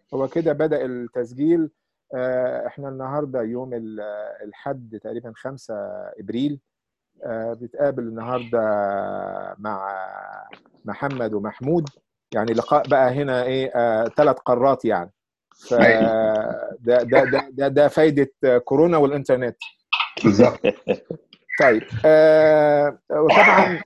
هو كده بدأ التسجيل. احنا النهارده يوم الحد تقريبا 5 ابريل. بتقابل النهارده مع محمد ومحمود، يعني لقاء بقى هنا ايه 3 قارات يعني. ف ايوه ده فايدة كورونا والإنترنت. بالظبط. طيب وطبعا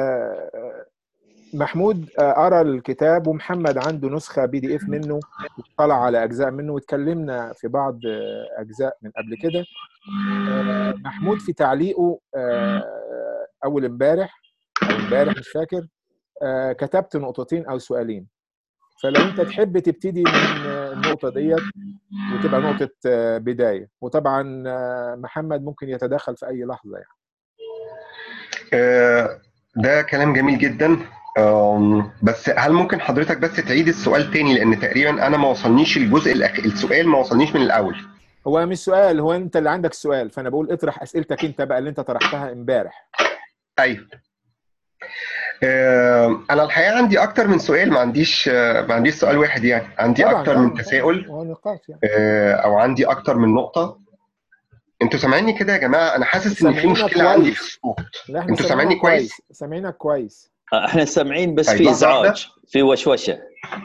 محمود قرأ الكتاب، ومحمد عنده نسخة PDF منه، واطلع على أجزاء منه، واتكلمنا في بعض أجزاء من قبل كده. محمود في تعليقه أول امبارح أو امبارح مش فاكر، كتبت نقطتين أو سؤالين. فلو أنت تحب تبتدي من النقطة ديت وتبقى نقطة بداية، وطبعا محمد ممكن يتدخل في أي لحظة يعني. ده كلام جميل جدا. بس هل ممكن حضرتك بس تعيد السؤال تاني، لان تقريبا انا ما وصلنيش الجزء السؤال ما وصلنيش من الاول. هو مش سؤال، هو أنت اللي عندك السؤال، فأنا بقول اطرح أسئلتك أنت بقى اللي أنت طرحتها امبارح. ايوه. انا الحقيقه عندي اكتر من سؤال، ما عنديش سؤال واحد، يعني عندي طبعا اكتر من طبعا طبعا، تساؤل. هو نقاش يعني. او عندي اكتر من نقطه. انتوا سامعيني كده يا جماعه؟ انا حاسس ان في سامعينك مشكله عندي في كويس. الصوت. لا احنا انتوا سامعيني سامعينك كويس؟ كويس، سامعينك كويس. احنا سامعين، بس طيب في لحظه واحده. ازعاج، في وشوشه.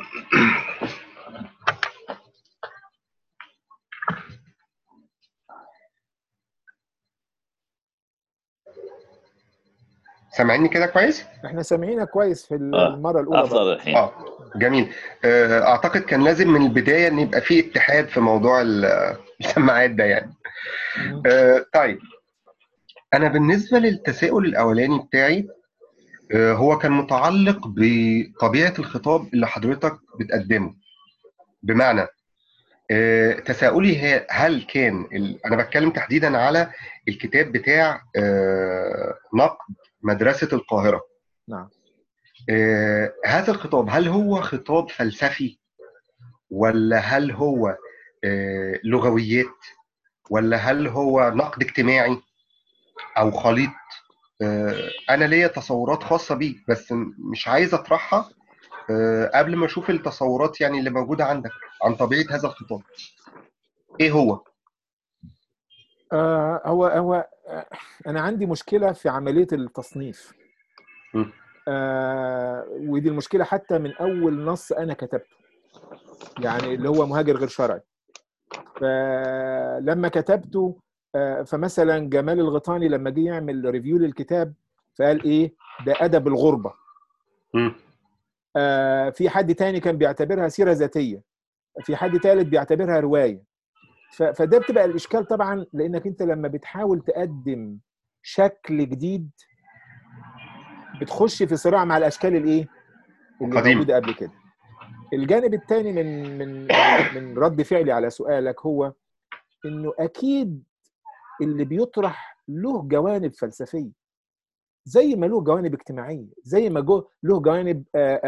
سامعيني كده كويس؟ احنا سامعينك كويس في المرة الأولى برضه. افضل الحين. جميل. اعتقد كان لازم من البدايه ان يبقى في اتحاد في موضوع السماعات ده يعني. طيب، انا بالنسبه للتساؤل الاولاني بتاعي، هو كان متعلق بطبيعه الخطاب اللي حضرتك بتقدمه. بمعنى تساؤلي هل كان انا بتكلم تحديدا على الكتاب بتاع نقد مدرسه القاهره. نعم. هذا الخطاب هل هو خطاب فلسفي، ولا هل هو لغويات، ولا هل هو نقد اجتماعي، او خليط؟ انا ليا تصورات خاصه بيه، بس مش عايز اطرحها قبل ما اشوف التصورات يعني اللي موجوده عندك عن طبيعه هذا الخطاب. ايه هو؟ هو أنا عندي مشكلة في عملية التصنيف. م. ودي المشكلة حتى من أول نص أنا كتبته، يعني اللي هو مهاجر غير شرعي. فلما كتبته فمثلا جمال الغيطاني لما جه يعمل ريفيو للكتاب فقال إيه ده أدب الغربة. م. في حد تاني كان بيعتبرها سيرة ذاتية، في حد ثالث بيعتبرها رواية. فده بتبقى الإشكال طبعا، لأنك أنت لما بتحاول تقدم شكل جديد بتخش في صراع مع الأشكال الإيه اللي قديم. موجودة قبل كده. الجانب الثاني من رد فعلي على سؤالك هو إنه أكيد اللي بيطرح له جوانب فلسفية زي ما له جوانب اجتماعية، زي ما له جوانب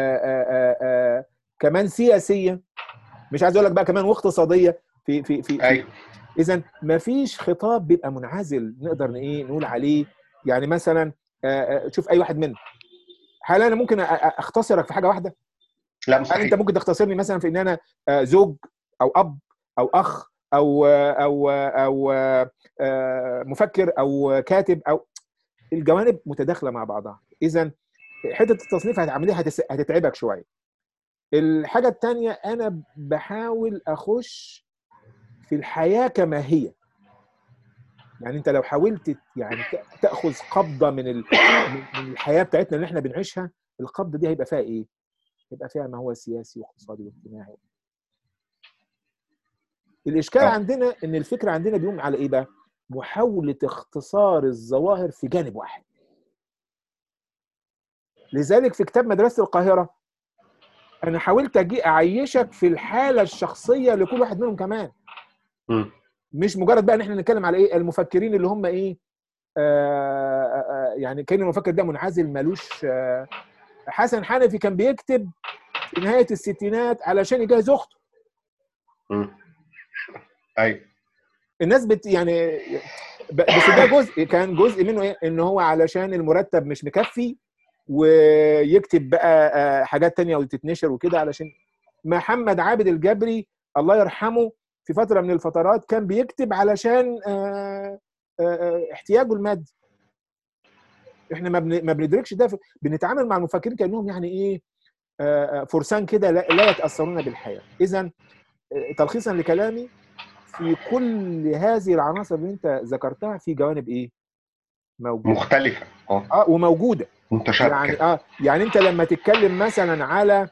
كمان سياسية، مش عايز اقول لك بقى كمان واقتصاديه في. ايوه. اذا ما فيش خطاب بيبقى منعزل نقدر ايه نقول عليه. يعني مثلا شوف اي واحد منا، هل انا ممكن اختصرك في حاجه واحده؟ لا هل انت مستحيل. ممكن تختصرني مثلا في ان انا زوج او اب او اخ او مفكر او كاتب؟ او الجوانب متداخله مع بعضها. اذا حته التصنيف هتعمليها هتتعبك شويه. الحاجه الثانيه انا بحاول اخش في الحياة كما هي. يعني انت لو حاولت يعني تاخذ قبضه من الحياه بتاعتنا اللي احنا بنعيشها، القبضه دي هيبقى فيها ايه؟ هيبقى فيها ما هو سياسي واقتصادي واجتماعي. الاشكال عندنا ان الفكره عندنا بيقوم على ايه بقى؟ محاوله اختصار الظواهر في جانب واحد. لذلك في كتاب مدرسه القاهره انا حاولت اجي اعيشك في الحاله الشخصيه لكل واحد منهم كمان. مش مجرد بقى ان احنا نتكلم على ايه المفكرين اللي هم ايه يعني كان المفكر ده منعزل ملوش. حسن حنفي كان بيكتب في نهايه الستينات علشان يجهز اخته. ايوه. الناس يعني بس ده كان جزء منه ايه؟ ان هو علشان المرتب مش مكفي ويكتب بقى حاجات تانية وتتنشر وكده. علشان محمد عابد الجبري الله يرحمه في فتره من الفترات كان بيكتب علشان احتياجه المادي. احنا ما بندركش ده، بنتعامل مع المفكرين كانهم يعني ايه، فرسان كده لا يتاثرون بالحياه. اذا تلخيصا لكلامي، في كل هذه العناصر اللي انت ذكرتها في جوانب ايه موجوده مختلفه وموجوده متشابكه. يعني انت لما تتكلم مثلا على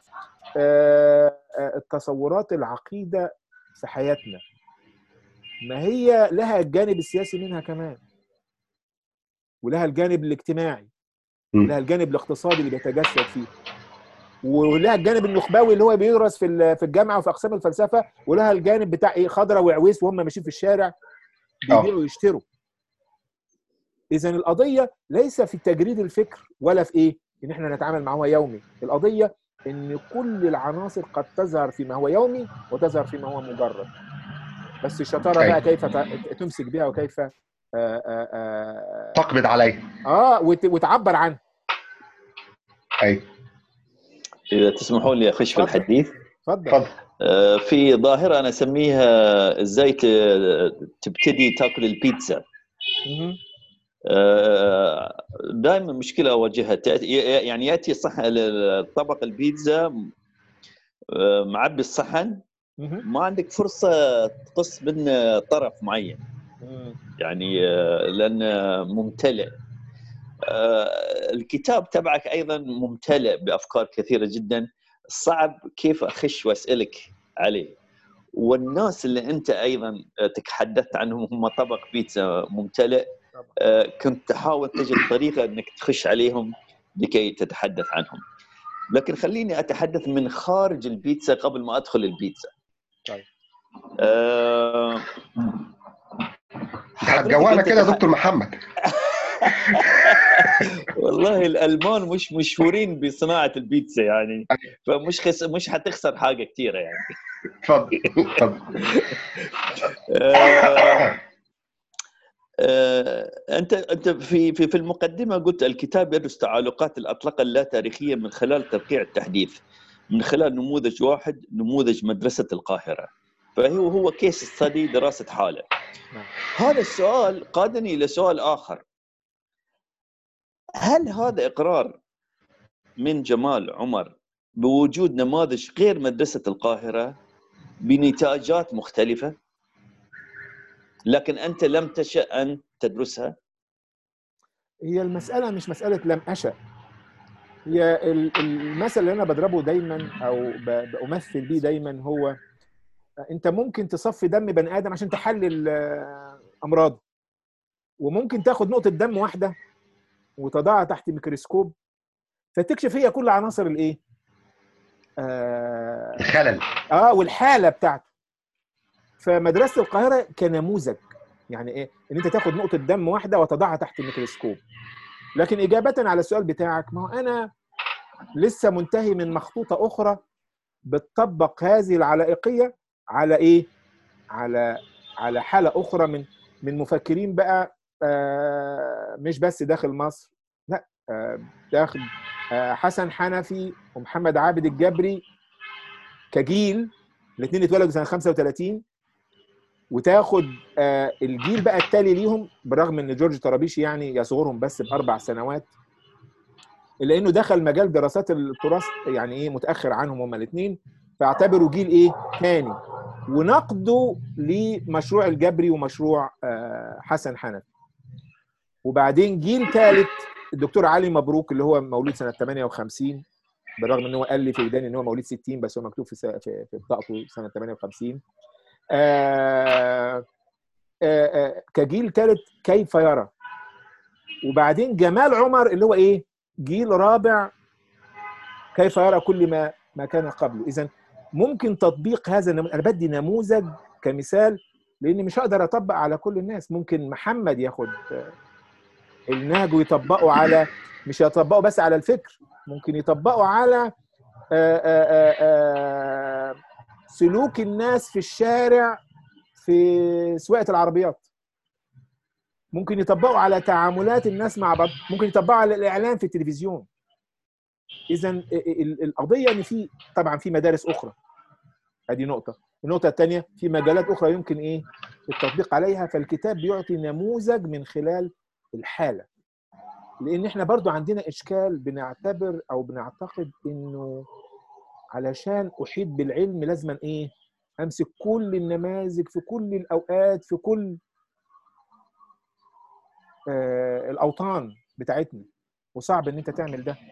التصورات العقيده في حياتنا، ما هي لها الجانب السياسي منها كمان، ولها الجانب الاجتماعي، ولها الجانب الاقتصادي اللي بيتجسد فيه، ولها الجانب النخبوي اللي هو بيدرس في الجامعه وفي اقسام الفلسفه، ولها الجانب بتاع ايه، خضره وعويس وهم ماشيين في الشارع بيبيعوا ويشتروا. اذا القضيه ليس في تجريد الفكر ولا في ايه ان احنا نتعامل معه يومي، القضيه ان كل العناصر قد تظهر فيما هو يومي وتظهر فيما هو مجرد، بس الشطاره بقى كيف تمسك بها وكيف تقبض عليه وتعبر عنه. ايوه. اذا تسمحوا لي اخش في الحديث. اتفضل. في ظاهره انا اسميها ازاي تبتدي تاكل البيتزا. دائما مشكله اواجهها، يعني ياتي طبق البيتزا معبي الصحن، ما عندك فرصه تقص منه طرف معين، يعني لانه ممتلئ. الكتاب تبعك ايضا ممتلئ بافكار كثيره جدا، صعب كيف اخش واسالك عليه. والناس اللي انت ايضا تحدثت عنهم هم طبق بيتزا ممتلئ، كنت تحاول تجد طريقه انك تخش عليهم لكي تتحدث عنهم، لكن خليني اتحدث من خارج البيتزا قبل ما ادخل البيتزا. طيب. هتجوعنا كده يا دكتور محمد. والله الالمان مش مشهورين بصناعه البيتزا يعني، مش هتخسر حاجه كثيره يعني. اتفضل. انت في المقدمه قلت الكتاب يدرس تعلقات الاطلقه اللا تاريخيه من خلال توقيع التحديث، من خلال نموذج واحد، نموذج مدرسه القاهره، فهو كيس ستدي، دراسه حاله. هذا السؤال قادني الى سؤال اخر، هل هذا اقرار من جمال عمر بوجود نماذج غير مدرسه القاهره بنتاجات مختلفه، لكن أنت لم تشأ أن تدرسها؟ هي المسألة مش مسألة لم أشأ، هي المثل اللي أنا بضربه دايما أو بأمثل بيه دايما هو أنت ممكن تصفي دم بني آدم عشان تحلل أمراضه، وممكن تاخد نقطة دم واحدة وتضعها تحت ميكروسكوب فتكشف هي كل عناصر الإيه؟ الخلل. والحالة بتاعته. فمدرسة القاهرة كنموذج، يعني ايه؟ ان انت تاخد نقطة دم واحدة وتضعها تحت الميكروسكوب. لكن إجابة على السؤال بتاعك، ما هو أنا لسه منتهي من مخطوطة أخرى بتطبق هذه العلائقية على إيه؟ على حالة أخرى من مفكرين بقى، مش بس داخل مصر، لا، داخل حسن حنفي ومحمد عابد الجبري كجيل، الاثنين اتولدوا سنة 35، وتاخد الجيل بقى التالي ليهم، بالرغم ان جورج طرابيشي يعني يصغرهم بس ب4 سنوات، الا انه دخل مجال دراسات التراث يعني ايه متاخر عنهم هما الاثنين، فاعتبروا جيل ايه ثاني، ونقدوا لمشروع الجبري ومشروع حسن حنفي. وبعدين جيل ثالث الدكتور علي مبروك اللي هو مولود سنه 58، بالرغم ان هو قال لي في وداني ان هو مواليد 60، بس هو مكتوب في بطاقته سنه 58. كجيل ثالث كيف يرى. وبعدين جمال عمر اللي هو ايه، جيل رابع كيف يرى كل ما كان قبله. اذا ممكن تطبيق هذا انا بدي نموذج كمثال، لاني مش هقدر اطبق على كل الناس. ممكن محمد ياخد النهج ويطبقه على، مش يطبقه بس على الفكر، ممكن يطبقه على سلوك الناس في الشارع في سواقة العربيات، ممكن يطبقوا على تعاملات الناس مع بعض، ممكن يطبقوا على الإعلام في التلفزيون. إذن القضية إن في طبعا في مدارس أخرى، هذه نقطة، النقطة الثانية، في مجالات أخرى يمكن إيه التطبيق عليها، فالكتاب بيعطي نموذج من خلال الحالة. لأن إحنا برضو عندنا إشكال، بنعتبر أو بنعتقد إنه علشان أحيط بالعلم لازما إيه؟ أمسك كل النماذج في كل الأوقات في كل الأوطان بتاعتنا، وصعب إن أنت تعمل ده.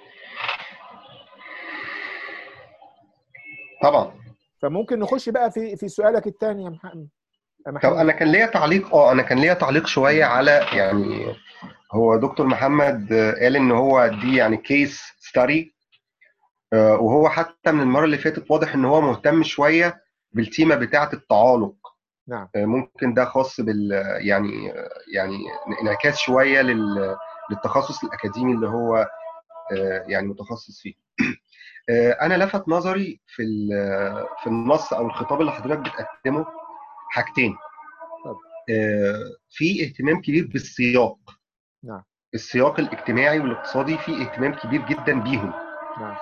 طبعا. فممكن نخش بقى في سؤالك الثاني يا محمد. طب انا كان ليا تعليق شويه على يعني هو دكتور محمد قال ان هو دي يعني كيس ستاري، وهو حتى من المره اللي فاتت واضح ان هو مهتم شويه بالتيمه بتاعه التعالق. نعم. ممكن ده خاص بال يعني انعكاس شويه للتخصص الاكاديمي اللي هو يعني متخصص فيه. انا لفت نظري في النص او الخطاب اللي حضرتك بتقدمه حاجتين. في اهتمام كبير بالسياق. نعم. السياق الاجتماعي والاقتصادي في اهتمام كبير جدا بيهم. نعم.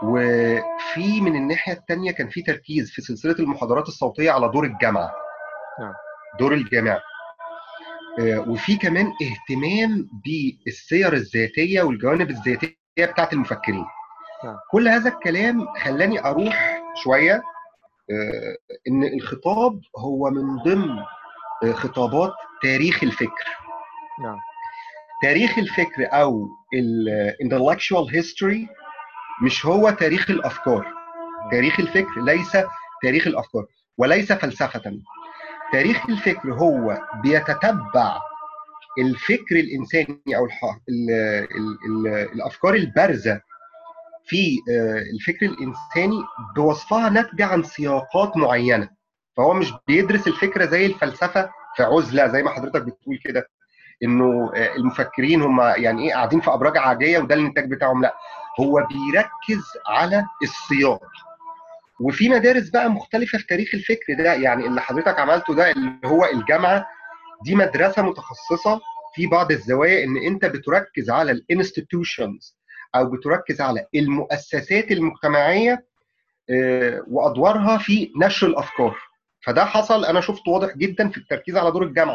وفي من الناحيه الثانيه كان في تركيز في سلسله المحاضرات الصوتيه على دور الجامعه. نعم. دور الجامعه. وفي كمان اهتمام بالسير الذاتيه والجوانب الذاتيه بتاعت المفكرين. نعم. كل هذا الكلام خلاني اروح شويه ان الخطاب هو من ضمن خطابات تاريخ الفكر. نعم. تاريخ الفكر او intellectual history مش هو تاريخ الافكار. تاريخ الفكر ليس تاريخ الافكار وليس فلسفه. تاريخ الفكر هو بيتتبع الفكر الانساني او الافكار البارزه في الفكر الانساني بوصفها ناتجه عن سياقات معينه. فهو مش بيدرس الفكره زي الفلسفه في عزله زي ما حضرتك بتقول كده، انه المفكرين هم يعني ايه قاعدين في ابراج عاجيه وده الانتاج بتاعهم. لا، هو بيركز على السياق. وفي مدارس بقى مختلفه في تاريخ الفكر ده، يعني اللي حضرتك عملته ده اللي هو الجامعه دي مدرسه متخصصه في بعض الزوايا، ان انت بتركز على الانستتيوشنز او بتركز على المؤسسات المجتمعيه وادوارها في نشر الافكار. فده حصل، انا شفته واضح جدا في التركيز على دور الجامعه.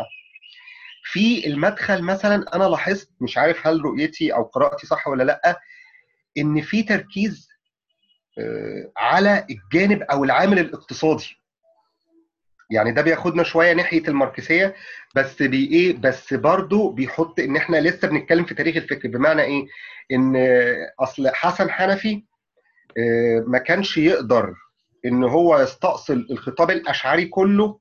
في المدخل مثلا انا لاحظت، مش عارف هل رؤيتي او قراءتي صح ولا لا، ان في تركيز على الجانب او العامل الاقتصادي. يعني ده بياخدنا شويه ناحيه الماركسيه، بس برضه بيحط ان احنا لسه بنتكلم في تاريخ الفكر. بمعنى ايه؟ ان اصل حسن حنفي ما كانش يقدر ان هو يستأصل الخطاب الاشعري كله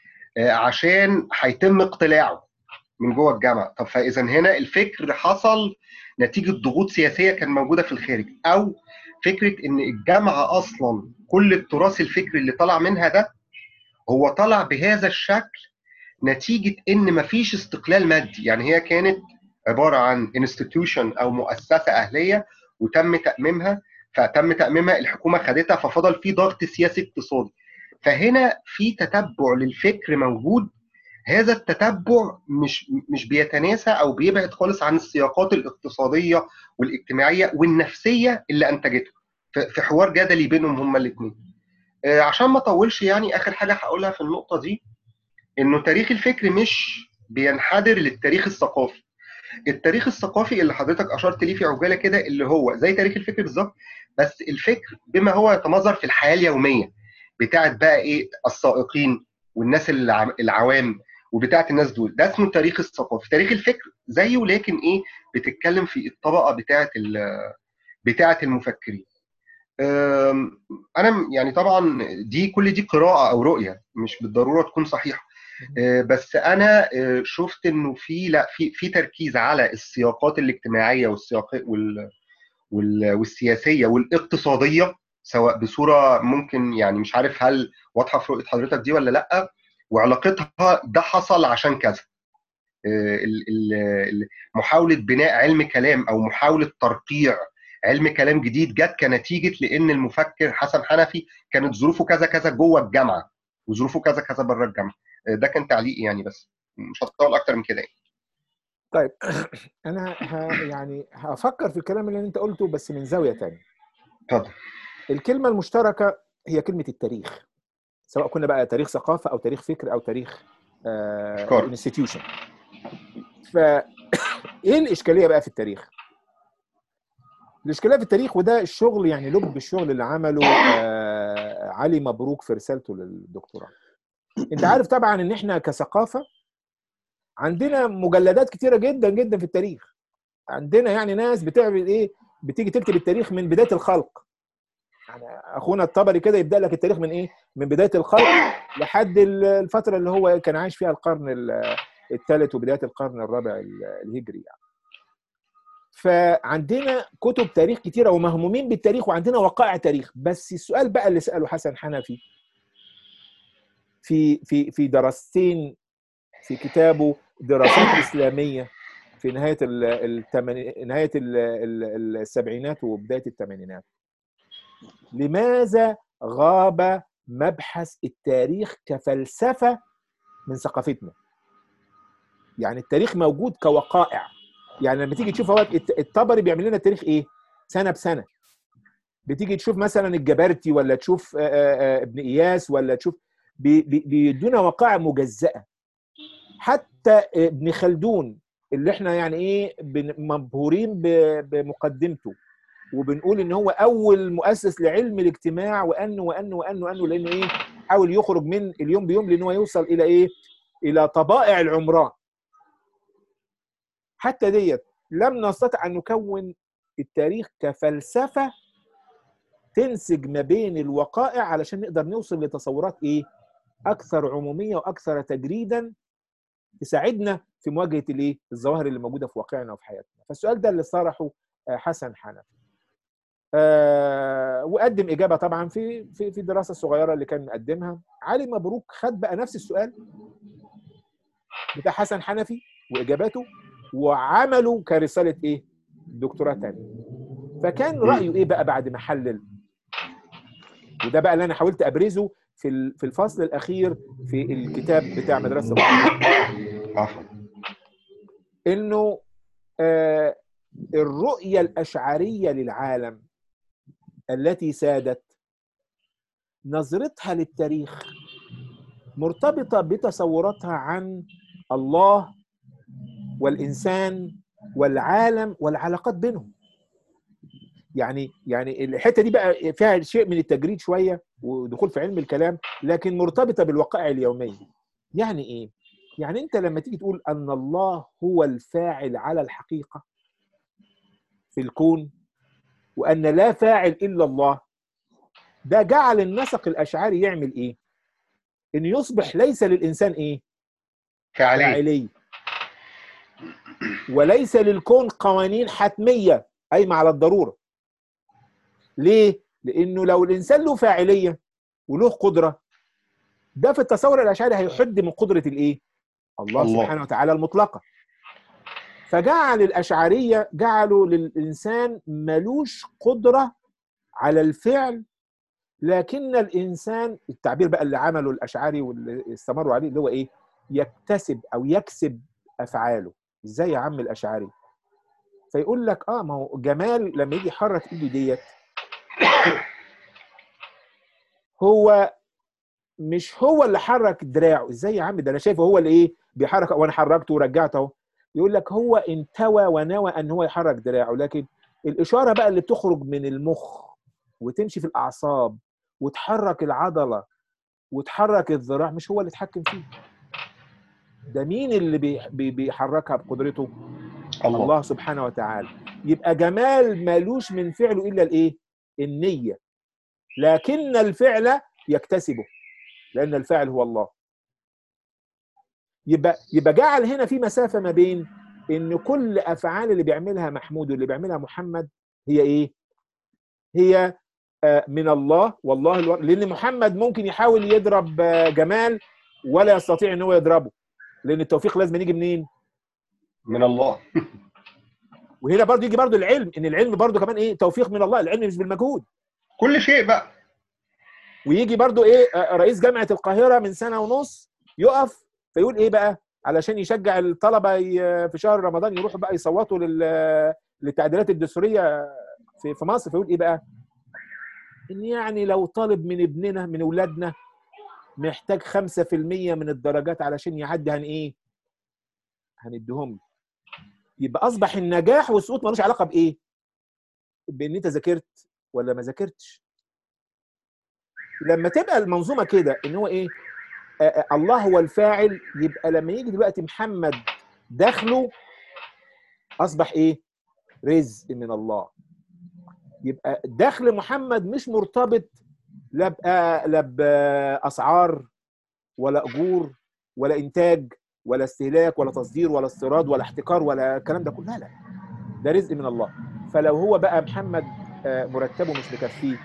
عشان هيتم اقتلاعه من جوه الجامعه. طب فاذا هنا الفكر حصل نتيجه ضغوط سياسيه كان موجوده في الخارج، او فكره ان الجامعه اصلا كل التراث الفكري اللي طلع منها ده هو طلع بهذا الشكل نتيجه ان مفيش استقلال مادي. يعني هي كانت عباره عن انستتيوشن او مؤسسه اهليه وتم تأميمها، الحكومه خدتها، ففضل في ضغط سياسي اقتصادي. فهنا في تتبع للفكر موجود. هذا التتبع مش بيتناسى او بيبعد خالص عن السياقات الاقتصاديه والاجتماعيه والنفسيه اللي انتجته في حوار جدلي بينهم هما الاثنين. عشان ما اطولش، يعني اخر حاجه هقولها في النقطه دي انه تاريخ الفكر مش بينحدر للتاريخ الثقافي. التاريخ الثقافي اللي حضرتك اشرت ليه في عجاله كده اللي هو زي تاريخ الفكر بالظبط، بس الفكر بما هو يتمظهر في الحياه اليوميه بتاعت بقى ايه السائقين والناس العوام وبتاعت الناس دول، ده اسمه تاريخ الثقافي. تاريخ الفكر زيه، لكن ايه بتتكلم في الطبقه بتاعت المفكرين. انا يعني طبعا كل دي قراءه او رؤيه مش بالضروره تكون صحيحه، بس انا شفت انه في تركيز على السياقات الاجتماعيه والسياسيه والاقتصاديه، سواء بصوره ممكن يعني مش عارف هل واضحه في رؤيه حضرتك دي ولا لا، وعلاقتها ده حصل عشان كذا. محاوله بناء علم كلام او محاوله ترقيع علم كلام جديد جت كنتيجه لان المفكر حسن حنفي كانت ظروفه كذا كذا جوه الجامعه وظروفه كذا كذا بره الجامعه. ده كان تعليقي يعني، بس مش هطول اكتر من كده يعني. طيب انا يعني هفكر في الكلام اللي انت قلته بس من زاويه ثانيه. اتفضل. الكلمه المشتركه هي كلمه التاريخ، سواء كنا بقى تاريخ ثقافه او تاريخ فكر او تاريخ انستتيوشن. فايه الاشكاليه بقى في التاريخ؟ الاشكاليه في التاريخ، وده الشغل يعني لب الشغل اللي عمله علي مبروك في رسالته للدكتوراه. انت عارف طبعا ان احنا كثقافه عندنا مجلدات كتيره جدا جدا في التاريخ. عندنا يعني ناس بتعمل ايه، بتيجي تكتب التاريخ من بدايه الخلق. يعني اخونا الطبري كده يبدا لك التاريخ من ايه، من بدايه الخلق لحد الفتره اللي هو كان عايش فيها القرن الثالث وبدايه القرن الرابع الهجري يعني. فعندنا كتب تاريخ كتيره ومهمومين بالتاريخ، وعندنا وقائع تاريخ. بس السؤال بقى اللي ساله حسن حنفي في دراستين في كتابه دراسات إسلامية في نهاية نهاية السبعينات وبداية الثمانينات، لماذا غاب مبحث التاريخ كفلسفة من ثقافتنا؟ يعني التاريخ موجود كوقائع. يعني لما تيجي تشوف هو الطبري بيعمل لنا التاريخ ايه سنة بسنة. بتيجي تشوف مثلا الجبرتي ولا تشوف ابن إياس ولا تشوف بيدونا وقائع مجزأة. حتى ابن خلدون اللي احنا يعني ايه مبهورين بمقدمته وبنقول ان هو اول مؤسس لعلم الاجتماع وانه لانه ايه حاول يخرج من اليوم بيوم لانه يوصل الى ايه، الى طبائع العمران. حتى ديت لم نستطع ان نكون التاريخ كفلسفه تنسج ما بين الوقائع علشان نقدر نوصل لتصورات ايه اكثر عموميه واكثر تجريدا تساعدنا في مواجهه الايه الظواهر اللي موجوده في واقعنا وفي حياتنا. فالسؤال ده اللي طرحه حسن حنفي، وقدم اجابه طبعا في الدراسه الصغيره اللي كان مقدمها. علي مبروك خد بقى نفس السؤال بتاع حسن حنفي واجاباته وعمله كرساله ايه دكتوراه ثانيه. فكان رايه ايه بقى بعد ما حلل، وده بقى اللي انا حاولت ابرزه في الفصل الاخير في الكتاب بتاع مدرسه عفوا، انه الرؤيه الاشعريه للعالم التي سادت نظرتها للتاريخ مرتبطه بتصوراتها عن الله والانسان والعالم والعلاقات بينهم. يعني الحته دي بقى فيها شيء من التجريد شويه ودخول في علم الكلام، لكن مرتبطه بالواقع اليوميه. يعني ايه؟ يعني انت لما تيجي تقول ان الله هو الفاعل على الحقيقه في الكون وان لا فاعل الا الله، ده جعل النسق الاشعري يعمل ايه؟ ان يصبح ليس للانسان ايه؟ فاعليه، وليس للكون قوانين حتميه قايمه على الضروره. ليه؟ لانه لو الانسان له فاعليه وله قدره، ده في التصور الاشعري هيحد من قدره الايه؟ الله سبحانه وتعالى المطلقه. فجعل الاشعريه جعلوا للانسان ملوش قدره على الفعل، لكن الانسان، التعبير بقى اللي عمله الاشعري واللي استمروا عليه اللي هو ايه؟ يكتسب او يكسب افعاله. ازاي يا عم الاشعري؟ فيقول لك ما هو جمال لما يجي يحرك ايده ديت، هو مش هو اللي حرك دراعه. ازاي يا عم؟ ده انا شايفه هو اللي ايه بيحرك وانا حركته ورجعته اهو. يقول لك هو انتوى ونوى ان هو يحرك دراعه، لكن الاشاره بقى اللي بتخرج من المخ وتمشي في الاعصاب وتحرك العضله وتحرك الذراع مش هو اللي اتحكم فيه. ده مين اللي بيحركها بقدرته؟ الله سبحانه وتعالى. يبقى جمال مالوش من فعله الا الايه؟ النيه، لكن الفعل يكتسبه لان الفاعل هو الله. يبقى جعل هنا في مسافه ما بين ان كل افعال اللي بيعملها محمود واللي بيعملها محمد هي ايه؟ هي من الله والله لان محمد ممكن يحاول يضرب جمال ولا يستطيع ان هو يضربه، لان التوفيق لازم يجي منين؟ من الله. وهنا برضه يجي برضه العلم، ان العلم برضه كمان ايه؟ توفيق من الله. العلم مش بالمجهود، كل شيء بقى. ويجي برضه ايه رئيس جامعه القاهره من سنه ونص يقف فيقول ايه بقى علشان يشجع الطلبه في شهر رمضان يروحوا بقى يصوتوا للتعديلات الدستوريه في مصر، فيقول ايه بقى؟ ان يعني لو طالب من ابننا من اولادنا محتاج 5% من الدرجات علشان يعدي، ايه؟ هنديهم له. يبقى اصبح النجاح والسقوط ملوش علاقه بايه؟ بان انت ذاكرت ولا ما ذاكرتش. لما تبقى المنظومه كده ان هو ايه؟ الله هو الفاعل، يبقى لما يجي دلوقتي محمد داخله اصبح ايه؟ رزق من الله. يبقى دخل محمد مش مرتبط لا باسعار ولا اجور ولا انتاج ولا استهلاك ولا تصدير ولا استيراد ولا احتكار ولا الكلام ده كله، لا، ده رزق من الله. فلو هو بقى محمد مرتبه مش مكفيه،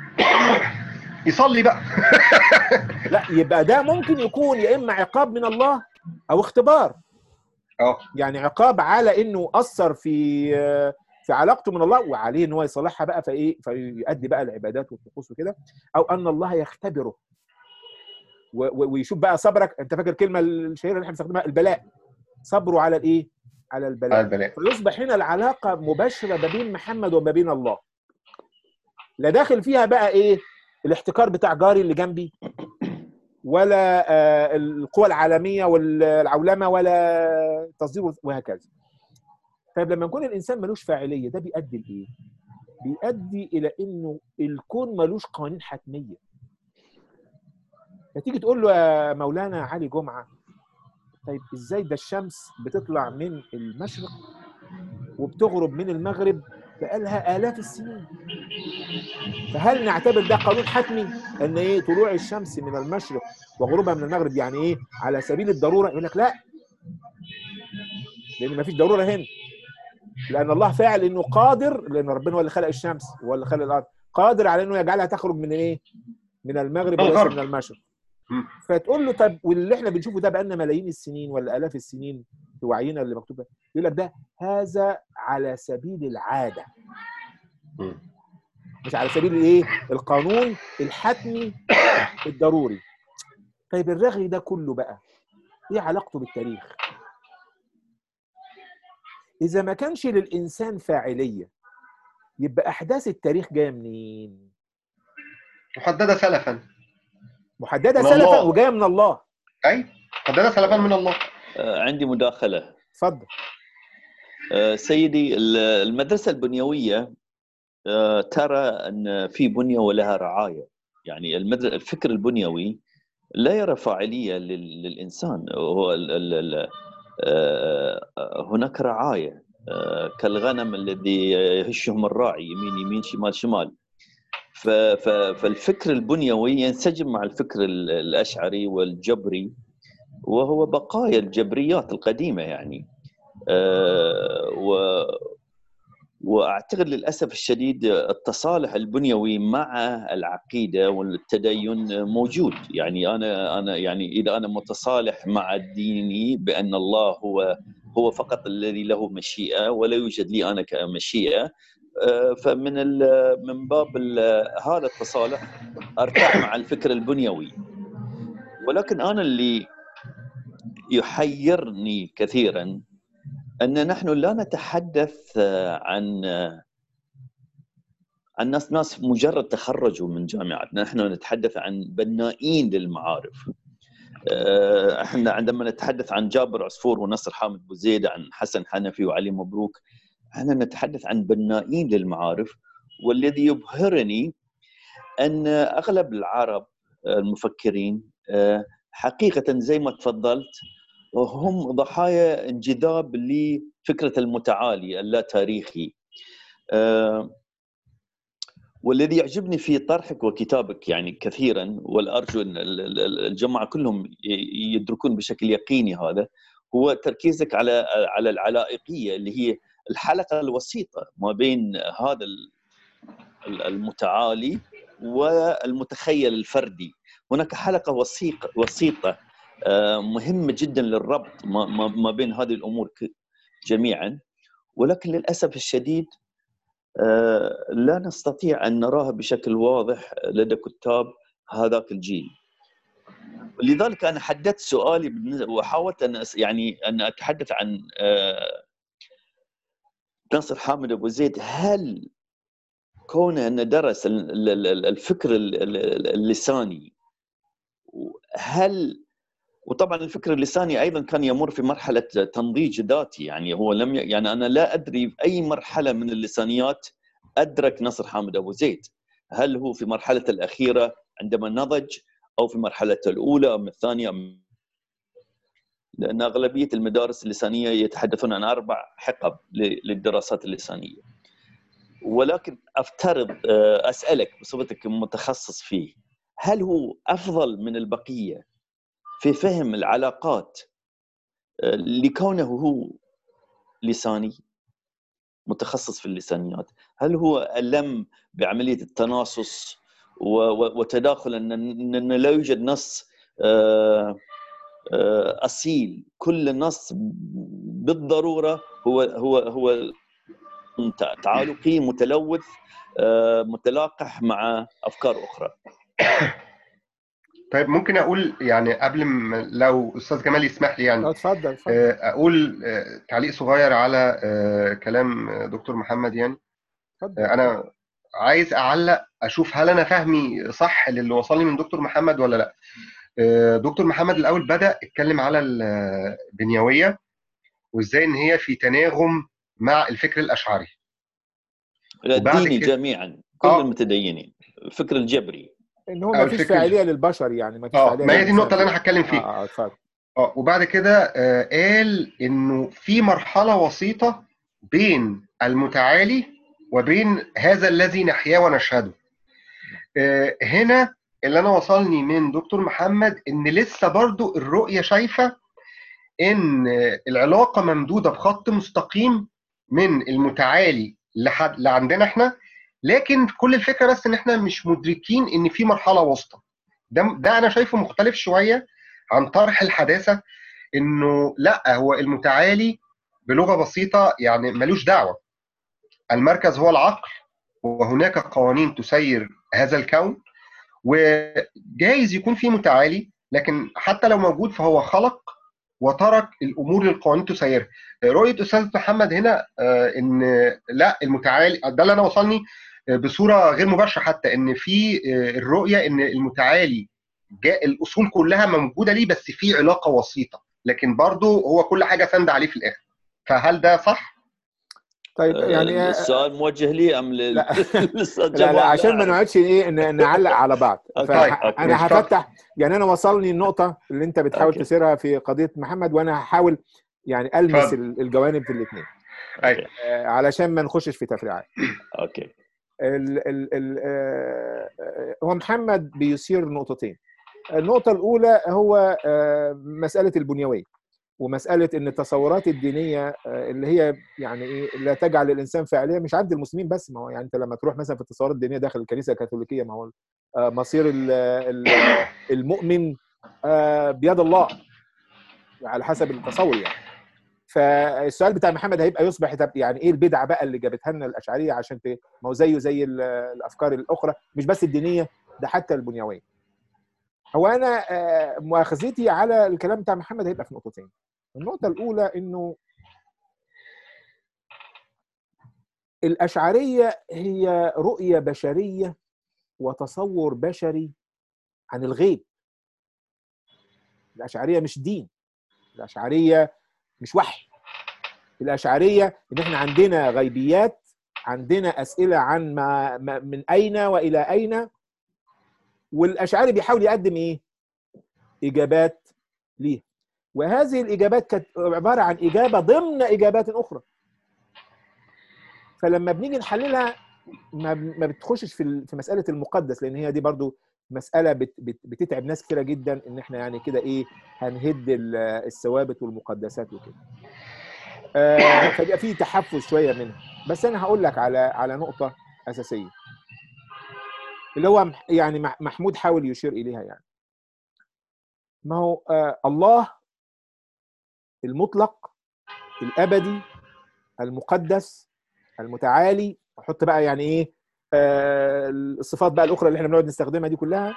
يصلي بقى. لا، يبقى ده ممكن يكون يا اما عقاب من الله او اختبار. يعني عقاب على انه اثر في علاقته من الله، وعليه ان هو يصلحها بقى، فيؤدي بقى العبادات والطقوس وكده، او ان الله يختبره ويشوف بقى صبرك. انت فاكر الكلمه الشهيره اللي احنا بنستخدمها، البلاء، صبره على الايه؟ على البلاء. فيصبح هنا العلاقه مباشره ما بين محمد وما بين الله، لا داخل فيها بقى ايه؟ الاحتكار بتاع جاري اللي جنبي، ولا القوى العالميه والعولمه، ولا التصدير وهكذا. طيب لما يكون الانسان ملوش فاعليه، ده بيؤدي لايه؟ بيؤدي الى انه الكون ملوش قوانين حتميه. فتيجي تقول له يا مولانا علي جمعه، طيب ازاي ده الشمس بتطلع من المشرق وبتغرب من المغرب بقالها آلاف السنين، فهل نعتبر ده قانون حتمي ان ايه طلوع الشمس من المشرق وغروبها من المغرب يعني ايه على سبيل الضروره؟ يقول لك لا، لان ما فيش ضروره هنا، لان الله فاعل انه قادر، لان ربنا هو اللي خلق الشمس وهو اللي خلق الارض، قادر على انه يجعلها تخرج من ايه؟ من المغرب وليس من المشرق. فتقول له طب واللي احنا بنشوفه ده بقالنا ملايين السنين ولا الاف السنين في وعينا اللي مكتوب ده، يقول لك ده هذا على سبيل العاده، مش على سبيل الايه؟ القانون الحتمي الضروري. طيب الرغي ده كله بقى ايه علاقته بالتاريخ؟ اذا ما كانش للانسان فاعليه، يبقى احداث التاريخ جايه منين؟ محدده سلفا. محدده سلفا وجايه من الله. اي، محدده سلفا من الله. عندي مداخله. اتفضل. سيدي، المدرسه البنيويه ترى ان في بنيه ولها رعايه. يعني الفكر البنيوي لا يرى فاعليه للانسان. هو هناك رعايه كالغنم الذي يهشهم الراعي يمين يمين شمال شمال. فالفكر البنيوي ينسجم مع الفكر الاشعري والجبري، وهو بقايا الجبريات القديمه يعني. واعتقد للاسف الشديد التصالح البنيوي مع العقيده والتدين موجود. يعني انا يعني اذا انا متصالح مع ديني بان الله هو فقط الذي له مشيئه ولا يوجد لي انا كمشيئه، من باب هذا التصالح ارتاح مع الفكر البنيوي. ولكن انا اللي يحيرني كثيرا أن نحن لا نتحدث عن ناس مجرد تخرجوا من جامعات، نحن نتحدث عن بنائين للمعارف. احنا عندما نتحدث عن جابر عصفور ونصر حامد بوزيدة، عن حسن حنفي وعلي مبروك، احنا نتحدث عن بنائين للمعارف. والذي يبهرني أن أغلب العرب المفكرين حقيقة زي ما تفضلت هم ضحايا انجذاب لفكرة المتعالي اللا تاريخي. والذي يعجبني في طرحك وكتابك يعني كثيرا، والأرجو أن الجماعة كلهم يدركون بشكل يقيني هذا، هو تركيزك على العلائقية اللي هي الحلقة الوسيطة ما بين هذا المتعالي والمتخيل الفردي. هناك حلقة وسيطة مهمة جدا للربط ما بين هذه الأمور جميعا، ولكن للأسف الشديد لا نستطيع أن نراها بشكل واضح لدى كتاب هذاك الجيل. لذلك أنا حددت سؤالي وحاولت أن أتحدث عن ناصر حامد أبو زيد. هل كونه أنه درس الفكر اللساني هل وطبعا الفكر اللساني ايضا كان يمر في مرحله تنضيج ذاتي، يعني هو لم يعني انا لا ادري في اي مرحله من اللسانيات ادرك نصر حامد ابو زيد، هل هو في مرحله الاخيره عندما نضج، او في مرحله الاولى او الثانيه؟ لان اغلبيه المدارس اللسانيه يتحدثون عن 4 حقب للدراسات اللسانيه. ولكن افترض اسالك بصفتك متخصص فيه، هل هو افضل من البقيه في فهم العلاقات لكونه هو لساني متخصص في اللسانيات؟ هل هو ألم بعملية التناصص وتداخل أن لا يوجد نص أصيل، كل نص بالضرورة هو تعالقي متلوث متلاقح مع أفكار أخرى؟ طيب ممكن اقول يعني قبل ما لو استاذ جمال يسمح لي يعني اتفضل. اقول تعليق صغير على كلام دكتور محمد يعني. انا عايز اعلق اشوف هل انا فهمي صح للي وصلني من دكتور محمد ولا لا. دكتور محمد الاول بدأ اتكلم على البنيوية وازاي ان هي في تناغم مع الفكر الاشعري الديني جميعا، كل المتدينين، الفكر الجبري ان هو ما فيش فاعليه للبشر، يعني ما فيش فاعليه. ما هي دي النقطه اللي انا هتكلم فيها. اتفضل. وبعد كده قال انه في مرحله وسيطه بين المتعالي وبين هذا الذي نحياه ونشهده. هنا اللي انا وصلني من دكتور محمد ان لسه برضو الرؤيه شايفه ان العلاقه ممدوده بخط مستقيم من المتعالي لعندنا احنا، لكن كل الفكره بس ان احنا مش مدركين ان في مرحله وسطى. ده انا شايفه مختلف شويه عن طرح الحداثه، انه لا هو المتعالي بلغه بسيطه يعني ملوش دعوه، المركز هو العقل وهناك قوانين تسير هذا الكون، وجايز يكون في متعالي لكن حتى لو موجود فهو خلق وترك الامور للقوانين تسيرها. رؤيه استاذ محمد هنا ان لا المتعالي ده اللي انا وصلني بصوره غير مباشره حتى ان في الرؤيه ان المتعالي جاء الاصول كلها موجوده ليه بس في علاقه وسيطه، لكن برضه هو كل حاجه سند عليه في الاخر. فهل ده صح؟ طيب يعني السؤال موجه لي ام للاستاذ جمال؟ لا عشان ما نقعدش ايه نعلق على بعض. فانا هفتح يعني انا وصلني النقطه اللي انت بتحاول تسيرها في قضيه محمد، وانا هحاول يعني المس الجوانب في الاثنين علشان ما نخشش في تفريعات. اوكي. هو محمد بيثير نقطتين. النقطه الاولى هو مساله البنيويه، ومساله ان التصورات الدينيه اللي هي يعني ايه لا تجعل الانسان فاعليه مش عند المسلمين بس. ما هو يعني انت لما تروح مثلا في التصورات الدينيه داخل الكنيسه الكاثوليكيه، ما هو مصير المؤمن بيد الله على حسب التصور يعني. فالسؤال بتاع محمد هيبقى يصبح يعني ايه البدعه بقى اللي جابتها لنا الاشعريه عشان ما هو زيه زي الافكار الاخرى مش بس الدينيه، ده حتى البنيويه. هو انا مؤاخذتي على الكلام بتاع محمد هيبقى في نقطتين. النقطه الاولى انه الاشعريه هي رؤيه بشريه وتصور بشري عن الغيب. الاشعريه مش دين، الاشعريه مش وحي. الاشعريه ان احنا عندنا غيبيات، عندنا اسئله عن ما من اين والى اين، والاشعري بيحاول يقدم ايه؟ اجابات ليه. وهذه الاجابات كانت عباره عن اجابه ضمن اجابات اخرى. فلما بنيجي نحللها ما بتخشش في مساله المقدس، لان هي دي برضو مساله بتتعب ناس كتيره جدا، ان احنا يعني كده ايه هنهد الثوابت والمقدسات وكده. فبيبقى في تحفز شويه منها. بس انا هقول لك على نقطه اساسيه اللي هو يعني محمود حاول يشير اليها. يعني ما هو الله المطلق الابدي المقدس المتعالي، احط بقى يعني ايه الصفات بقى الاخرى اللي احنا بنقعد نستخدمها دي كلها.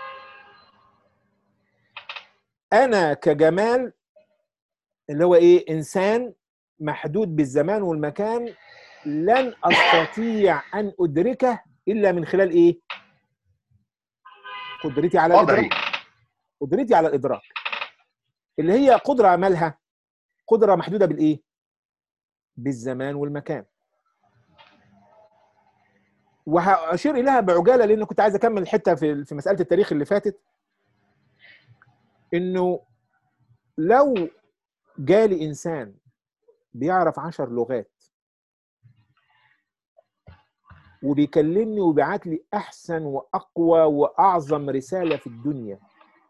انا كجمال اللي هو ايه انسان محدود بالزمان والمكان، لن استطيع ان ادركه الا من خلال ايه؟ قدرتي على الادراك. قدرتي على الادراك، اللي هي قدره مالها قدره محدوده بالايه؟ بالزمان والمكان. وهاشير اليها بعجاله لان كنت عايز اكمل الحته في مساله التاريخ اللي فاتت، انه لو جالي انسان بيعرف 10 لغات وبيكلمني وبيبعت لي احسن واقوى واعظم رساله في الدنيا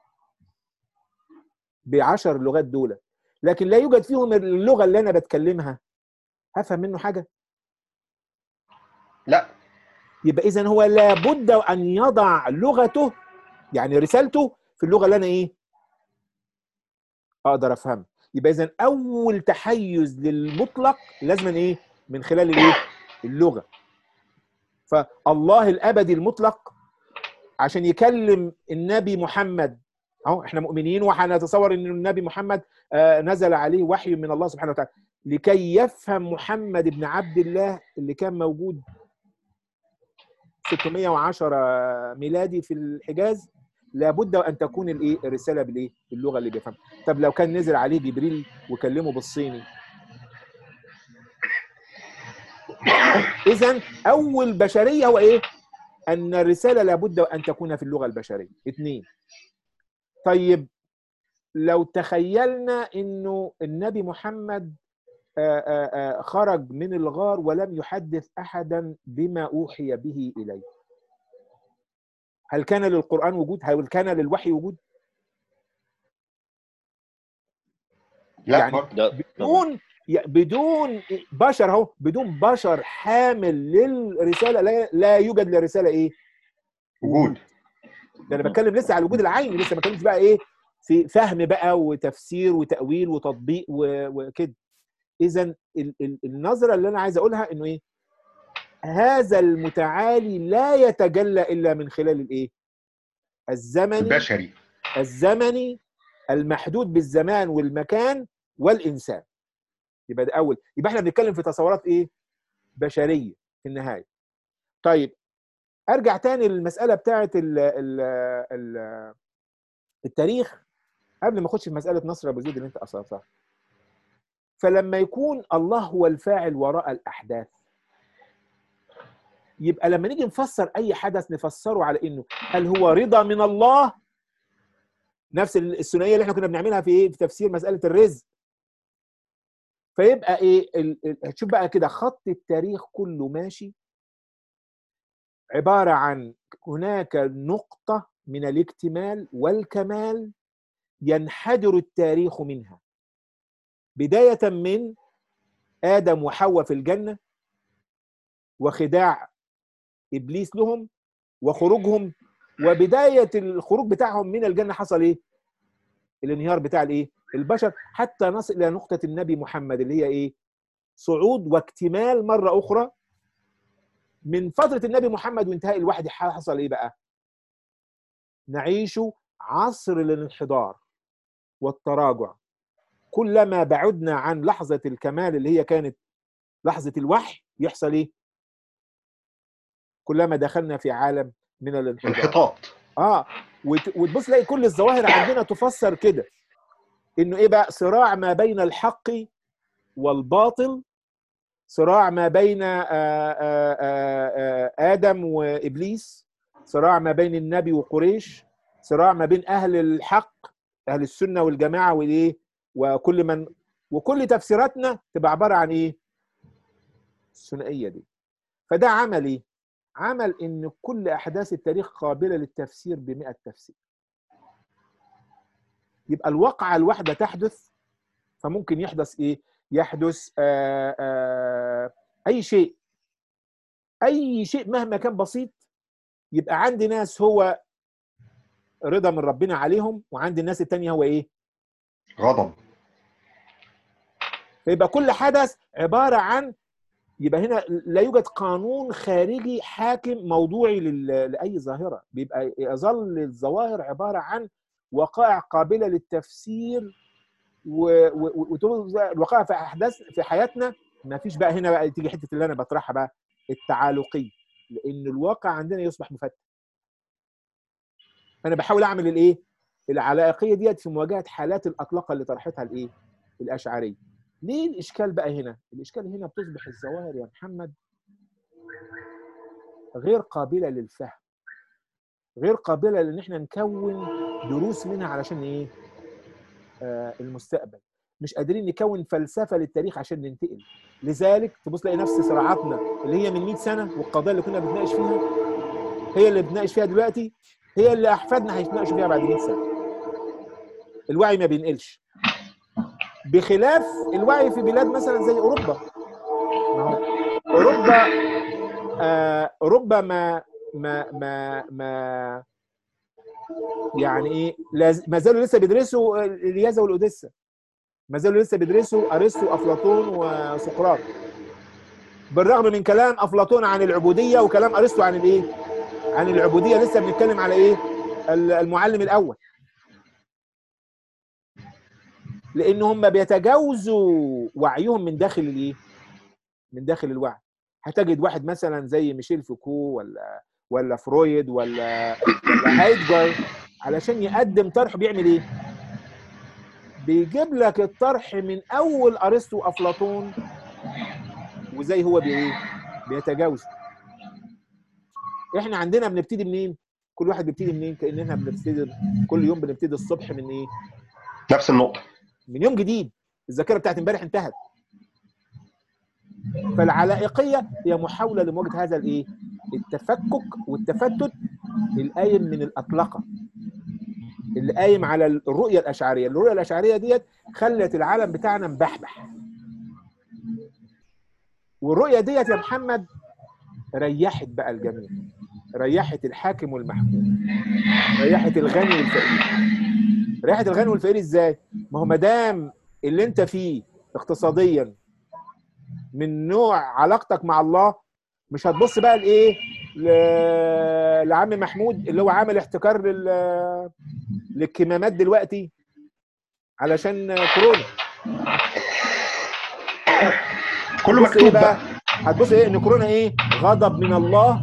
ب10 لغات دول، لكن لا يوجد فيهم اللغه اللي انا بتكلمها، هفهم منه حاجه؟ لا. يبقى اذا هو لابد ان يضع لغته، يعني رسالته، في اللغه اللي انا ايه؟ اقدر افهمها. يبقى اذا اول تحيز للمطلق لازم ايه؟ من خلال الايه؟ اللغه. فالله الابدي المطلق عشان يكلم النبي محمد، اهو احنا مؤمنين وهنتصور ان النبي محمد نزل عليه وحي من الله سبحانه وتعالى، لكي يفهم محمد بن عبد الله اللي كان موجود 610 ميلادي في الحجاز، لابد ان تكون الايه؟ الرساله بالايه؟ باللغه اللي بيفهمها. طب لو كان نزل عليه جبريل وكلمه بالصيني، اذا اول بشريه هو ايه؟ ان الرساله لابد ان تكون في اللغه البشريه. 2. طيب لو تخيلنا انه النبي محمد خرج من الغار ولم يحدث احدا بما اوحي به اليه، هل كان للقرآن وجود؟ هل كان للوحي وجود؟ لا يعني بدون بشر، اهو بدون بشر حامل للرساله لا يوجد للرساله ايه؟ وجود. ده انا بتكلم لسه على الوجود العيني، لسه ما بتكلمش بقى ايه في فهم بقى وتفسير وتأويل وتطبيق وكده. اذا النظره اللي انا عايز اقولها انه ايه؟ هذا المتعالي لا يتجلى الا من خلال الايه؟ البشري، الزمني المحدود بالزمان والمكان والانسان. يبقى ده اول، يبقى احنا بنتكلم في تصورات ايه؟ بشريه في النهايه. طيب ارجع تاني للمساله بتاعه التاريخ قبل ما اخش في مساله نصر ابو زيد اللي انت اثرتها. فلما يكون الله هو الفاعل وراء الاحداث، يبقى لما نيجي نفسر اي حدث نفسره على انه هل هو رضا من الله، نفس الثنائيه اللي احنا كنا بنعملها في ايه؟ في تفسير مساله الرزق. فيبقى ايه شوف بقى كده خط التاريخ كله ماشي عباره عن هناك نقطه من الاكتمال والكمال ينحدر التاريخ منها، بدايه من ادم وحواء في الجنه وخداع ابليس لهم وخروجهم، وبدايه الخروج بتاعهم من الجنه حصل ايه؟ الانهيار بتاع الايه؟ البشر، حتى نصل الى نقطه النبي محمد اللي هي ايه؟ صعود واكتمال مره اخرى. من فتره النبي محمد وانتهاء الوحي حصل ايه بقى؟ نعيش عصر الانحدار والتراجع. كلما بعدنا عن لحظه الكمال اللي هي كانت لحظه الوحي يحصل ايه؟ كلما دخلنا في عالم من الانحطاط. وتبص تلاقي كل الظواهر عندنا تفسر كده، انه ايه بقى؟ صراع ما بين الحق والباطل، صراع ما بين آدم وإبليس، صراع ما بين النبي وقريش، صراع ما بين أهل الحق أهل السنة والجماعة والإيه وكل من، وكل تفسيراتنا تبقى عبارة عن إيه؟ الثنائية دي. فده عمل إيه؟ عمل إن كل أحداث التاريخ قابلة للتفسير ب100 تفسير. يبقى الواقعة الواحدة تحدث، فممكن يحدث إيه؟ يحدث أي شيء، أي شيء مهما كان بسيط. يبقى عندي ناس هو رضا من ربنا عليهم، وعند الناس التانية هو إيه؟ غضب. فيبقى كل حدث عبارة عن، يبقى هنا لا يوجد قانون خارجي حاكم موضوعي لأي ظاهرة، بيبقى يظل الظواهر عبارة عن وقائع قابلة للتفسير، والوقائع في أحداث في حياتنا. ما فيش بقى هنا بقى تيجي حتة اللي أنا بطرحها بقى، التعالقية، لأن الواقع عندنا يصبح مفتت. أنا بحاول أعمل الإيه؟ العلائقيه ديت في مواجهه حالات الاطلقه اللي طرحتها الايه؟ الاشعريه. ليه الاشكال بقى هنا؟ الاشكال هنا بتصبح الظواهر يا محمد غير قابله للفهم، غير قابله لان احنا نكون دروس منها علشان ايه؟ المستقبل. مش قادرين نكون فلسفه للتاريخ عشان ننتقل. لذلك تبص تلاقي نفس صراعاتنا اللي هي من 100 سنه، والقضايا اللي كنا بنتناقش فيها هي اللي بنتناقش فيها دلوقتي، هي اللي احفادنا هيتناقشوا فيها بعد 100 سنه. الوعي ما بينقلش، بخلاف الوعي في بلاد مثلا زي اوروبا. اوروبا اوروبا ما يعني ايه، ما زالوا لسه بيدرسوا اليازا والاوديسا، ما زالوا لسه بيدرسوا ارسطو وافلاطون وسقراط، بالرغم من كلام افلاطون عن العبوديه وكلام ارسطو عن الايه؟ عن العبوديه. لسه بنتكلم على ايه؟ المعلم الاول. لان هم بيتجاوزوا وعيهم من داخل الايه؟ من داخل الوعي. هتجد واحد مثلا زي ميشيل فوكو ولا فرويد ولا هايدجر علشان يقدم طرح بيعمل ايه؟ بيجيب لك الطرح من اول ارسطو وافلاطون وزي هو بايه؟ بيتجاوز. احنا عندنا بنبتدي منين؟ كل واحد بيبتدي منين؟ كاننا بنبتدي كل يوم بنبتدي الصبح من ايه؟ نفس النقطه، من يوم جديد. الذاكره بتاعت امبارح انتهت. فالعلائقيه هي محاوله لمواجهه هذا الايه؟ التفكك والتفتت القايم من الاطلقه، اللي قايم على الرؤيه الاشعريه. الرؤيه الاشعريه ديت خلت العالم بتاعنا مبحبح. والرؤيه ديت يا محمد ريحت بقى الجميع، ريحت الحاكم والمحكوم، ريحت الغني والفقير. ريحت الغني والفقير ازاي؟ ما هو ما دام اللي انت فيه اقتصاديا من نوع علاقتك مع الله، مش هتبص بقى لايه؟ لعم محمود اللي هو عامل احتكار للكمامات دلوقتي علشان كورونا. كله مكتوب إيه بقى؟ هتبص ايه؟ ان كورونا ايه؟ غضب من الله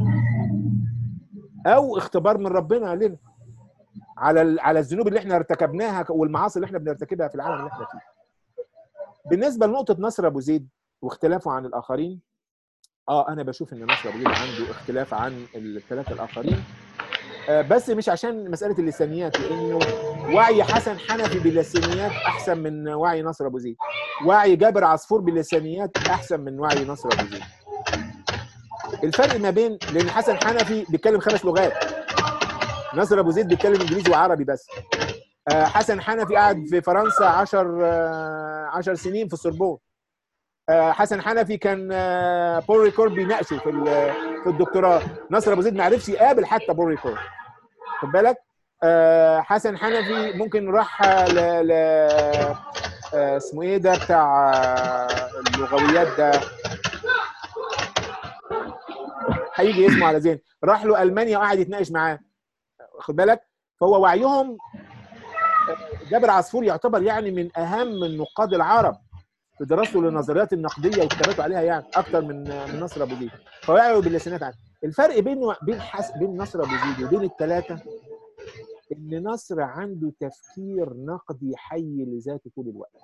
او اختبار من ربنا لنا على الذنوب اللي احنا ارتكبناها والمعاصي اللي احنا بنرتكبها في العالم اللي احنا فيه. بالنسبه لنقطه نصر ابو زيد واختلافه عن الاخرين، انا بشوف ان نصر ابو زيد عنده اختلاف عن الثلاثه الاخرين، بس مش عشان مساله اللسانيات، لانه وعي حسن حنفي باللسانيات احسن من وعي نصر ابو زيد. وعي جابر عصفور باللسانيات احسن من وعي نصر ابو زيد. الفرق ما بين، لان حسن حنفي بيتكلم 5 لغات، نصر ابو زيد بيتكلم انجليزي وعربي بس. حسن حنفي قعد في فرنسا 10 سنين في السوربون. حسن حنفي كان بول ريكورد بيناقشه في الدكتوراه. نصر ابو زيد ما عرفش يقابل حتى بول ريكورد، خد بالك. حسن حنفي ممكن راح اسمه ايه ده بتاع اللغويات ده، هيجي اسمه على ذهن، راح له المانيا وقعد يتناقش معاه، خد بالك. فهو وعيهم، جابر عصفور يعتبر يعني من اهم النقاد العرب في دراسته للنظريات النقديه وكتاباته عليها، يعني اكتر من نصر ابو زيد. فوعيه باللسانات عنه. الفرق بين نصر ابو زيد وبين الثلاثه ان نصر عنده تفكير نقدي حي لذاته طول الوقت.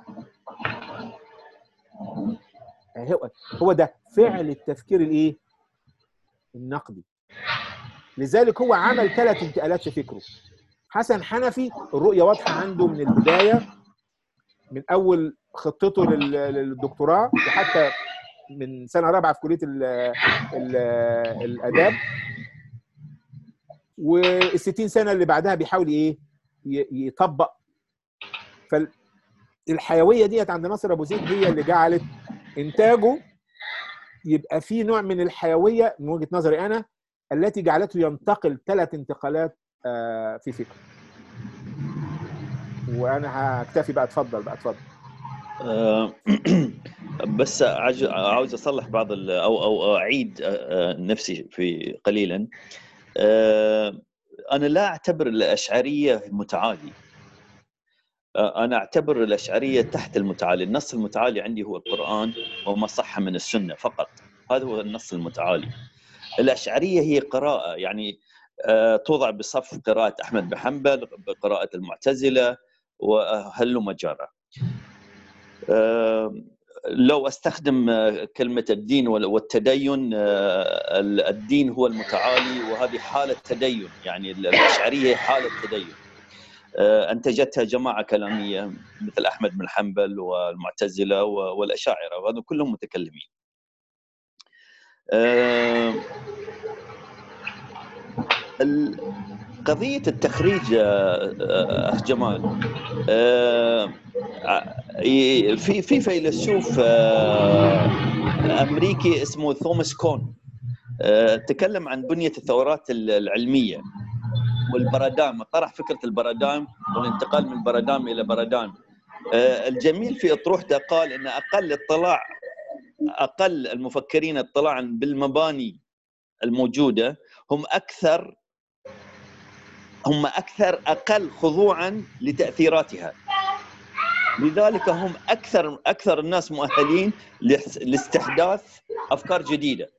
هو ده فعل التفكير الايه؟ النقدي. لذلك هو عمل 3 انتقالات في فكره. حسن حنفي الرؤيه واضحه عنده من البدايه، من اول خطته للدكتوراه وحتى من سنه رابعه في كليه الاداب، وال60 سنه اللي بعدها بيحاول ايه؟ يطبق. فالحيويه ديت عند ناصر ابو زيد هي اللي جعلت انتاجه يبقى فيه نوع من الحيويه من وجهه نظري انا، التي جعلته ينتقل 3 انتقالات في فكره. وانا هكتفي بقى. اتفضل. بس عاوز اصلح بعض او اعيد نفسي في قليلا. انا لا اعتبر الاشعريه متعالي، انا اعتبر الاشعريه تحت المتعالي. النص المتعالي عندي هو القران وما صح من السنه فقط، هذا هو النص المتعالي. الاشعريه هي قراءه، يعني توضع بصف قراءة أحمد بن حنبل، بقراءة المعتزلة وهلم جرى. لو أستخدم كلمة الدين والتدين، الدين هو المتعالي، وهذه حالة تدين، يعني الأشعرية حالة تدين أنتجتها جماعة كلامية مثل أحمد بن حنبل والمعتزلة والأشاعرة، وهذول كلهم متكلمين. قضية التخريج أخ جمال، في فيلسوف أمريكي اسمه توماس كون تكلم عن بنية الثورات العلمية والبارادايم، طرح فكرة البارادايم والانتقال من بارادايم إلى بارادايم. الجميل في أطروحته قال إن أقل المفكرين اطلاعا بالمباني الموجودة هم أقل خضوعا لتأثيراتها، لذلك هم أكثر الناس مؤهلين لاستحداث أفكار جديدة.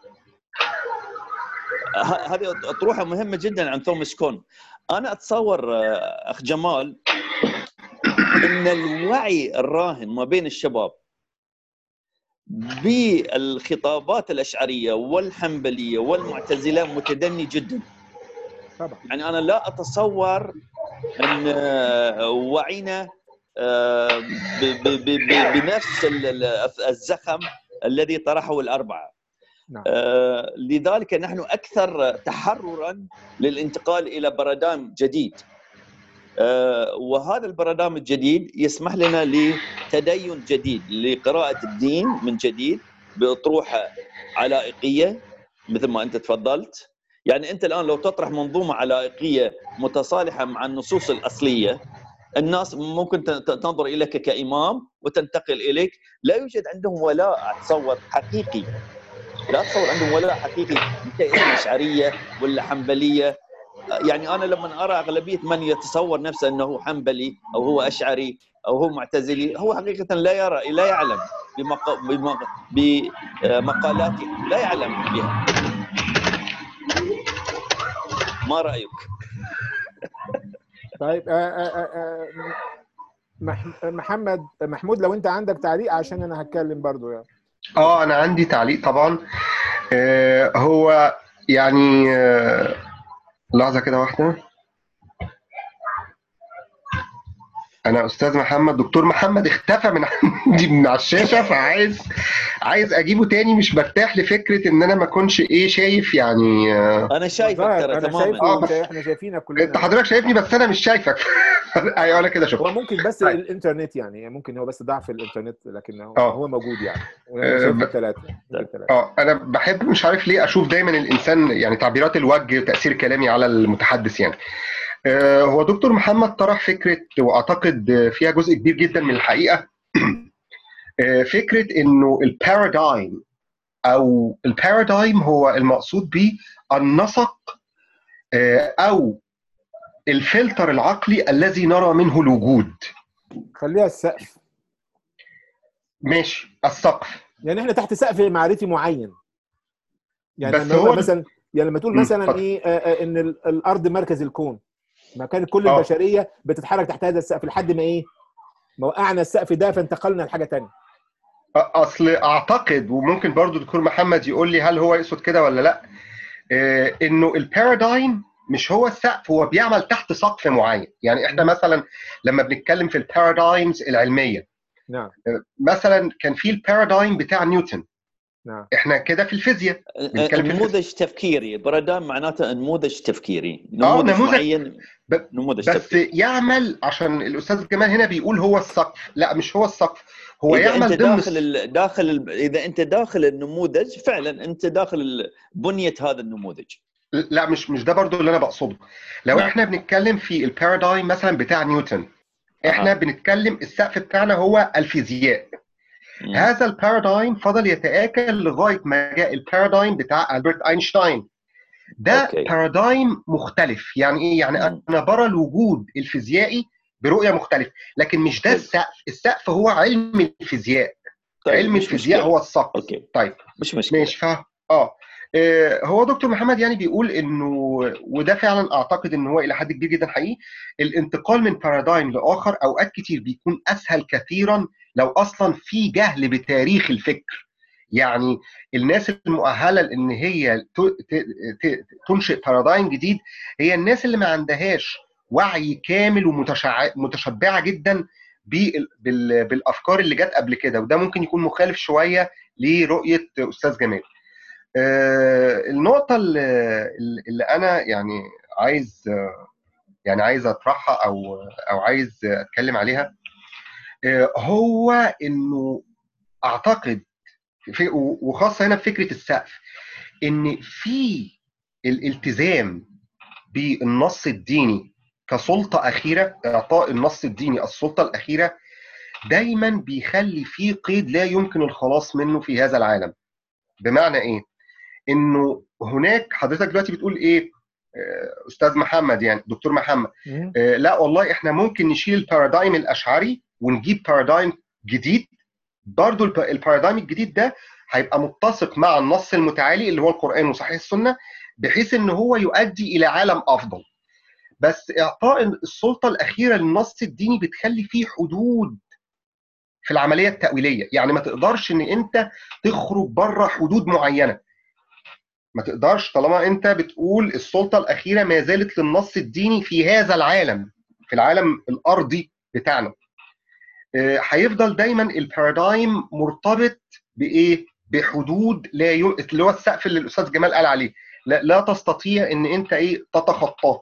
هذه أطروحة مهمة جدا عن توماس كون. أنا أتصور أخ جمال أن الوعي الراهن ما بين الشباب بالخطابات الأشعرية والحنبلية والمعتزلة متدني جدا. طبعا. يعني أنا لا أتصور أن وعينا بنفس الزخم الذي طرحه الأربعة. نعم. لذلك نحن أكثر تحرراً للانتقال إلى بارادايم جديد، وهذا البارادايم الجديد يسمح لنا لتدين جديد، لقراءة الدين من جديد بأطروحة علائقية مثل ما أنت تفضلت. يعني أنت الآن لو تطرح منظومة علائقية متصالحة مع النصوص الأصلية، الناس ممكن تنظر إليك كإمام وتنتقل إليك. لا يوجد عندهم ولاء أتصور حقيقي، لا أتصور عندهم ولاء حقيقي بشيء اسمه أشعرية ولا حنبلية. يعني أنا لما أرى أغلبية من يتصور نفسه أنه حنبلي أو هو أشعري أو هو معتزلي، هو حقيقة لا يعلم بمقالاته، لا يعلم بها. ما رأيك؟ طيب محمود، لو انت عندك تعليق عشان انا هتكلم برضو يعني. انا عندي تعليق طبعا. هو يعني لحظه كده واحده. انا استاذ محمد، دكتور محمد اختفى من عندي من على الشاشه، عايز اجيبه تاني. مش برتاح لفكره ان انا ما اكونش شايف يعني. انا شايفك ترى تماما. بس احنا شايفينك كلنا. انت حضرتك شايفني بس انا مش شايفك. ايوه انا كده شفت. هو ممكن بس طيب. الانترنت يعني، ممكن هو بس ضعف الانترنت، لكن هو موجود يعني. وانا شايف الثلاثه. انا بحب مش عارف ليه اشوف دايما الانسان يعني تعبيرات الوجه وتاثير كلامي على المتحدث يعني. هو دكتور محمد طرح فكره، واعتقد فيها جزء كبير جدا من الحقيقه. فكره انه البارادايم هو المقصود به النسق او الفلتر العقلي الذي نرى منه الوجود. خليها السقف. ماشي، السقف. يعني احنا تحت سقف معرفي معين. يعني بس هو مثلا، يعني لما تقول مثلا ان الارض مركز الكون، ما كانت كل البشريه بتتحرك تحت هذا السقف لحد ما ما وقعنا السقف ده فانتقلنا لحاجه ثانيه. اصل اعتقد، وممكن برضو دكتور محمد يقول لي هل هو يقصد كده ولا لا، انه البارادايم مش هو السقف، هو بيعمل تحت سقف معين. يعني احنا مثلا لما بنتكلم في البارادايمز العلميه، نعم، مثلا كان في البارادايم بتاع نيوتن. نعم. احنا كده في الفيزياء نموذج تفكيري. بارادايم معناته نموذج تفكيري، نموذج معين. نموذج بس تفكيري. يعمل، عشان الاستاذ جمال هنا بيقول هو السقف. لا، مش هو السقف، هو إذا يعمل انت اذا انت داخل النموذج فعلا، انت داخل بنية هذا النموذج. لا، مش ده برضو اللي انا بقصده. لو احنا بنتكلم في البارادايم مثلا بتاع نيوتن، احنا بنتكلم السقف بتاعنا هو الفيزياء. هذا البارادايم فضل يتآكل لغايه ما جاء البارادايم بتاع ألبرت أينشتاين. ده بارادايم مختلف. يعني ايه؟ يعني انا برى الوجود الفيزيائي برؤيه مختلفه، لكن مش ده السقف. السقف هو علم الفيزياء. طيب، علم الفيزياء هو السقف. طيب، مش مشكله. ماشي، فاهم. هو دكتور محمد يعني بيقول انه، وده فعلا اعتقد ان هو الى حد كبير جدا حقيقي، الانتقال من بارادايم لاخر اوقات كتير بيكون اسهل كثيرا لو اصلا في جهل بتاريخ الفكر. يعني الناس المؤهله لان هي تنشئ بارادايم جديد هي الناس اللي ما عندهاش وعي كامل ومتشبعه جدا بالافكار اللي جت قبل كده، وده ممكن يكون مخالف شويه لرؤيه استاذ جمال. النقطة اللي أنا يعني عايز أطرحها أو عايز أتكلم عليها، هو إنه أعتقد وخاصة هنا في فكرة السقف، إن في الالتزام بالنص الديني كسلطة أخيرة، إعطاء النص الديني السلطة الأخيرة دايما بيخلي فيه قيد لا يمكن الخلاص منه في هذا العالم. بمعنى إيه؟ انه هناك، حضرتك دلوقتي بتقول ايه استاذ محمد، يعني دكتور محمد، لا والله احنا ممكن نشيل البارادايم الاشعري ونجيب بارادايم جديد. برضو البارادايم الجديد ده هيبقى متسق مع النص المتعالي اللي هو القرآن وصحيح السنة، بحيث ان هو يؤدي الى عالم افضل. بس اعطاء السلطة الاخيرة للنص الديني بتخلي فيه حدود في العملية التأويلية، يعني ما تقدرش ان انت تخرج بره حدود معينة. ما تقدرش طالما انت بتقول السلطة الأخيرة ما زالت للنص الديني في هذا العالم، في العالم الأرضي بتاعنا. هيفضل دايما البارادايم مرتبط بإيه؟ بحدود لا اللي هو السقف اللي الأستاذ جمال قال عليه، لا تستطيع ان انت ايه تتخطاه.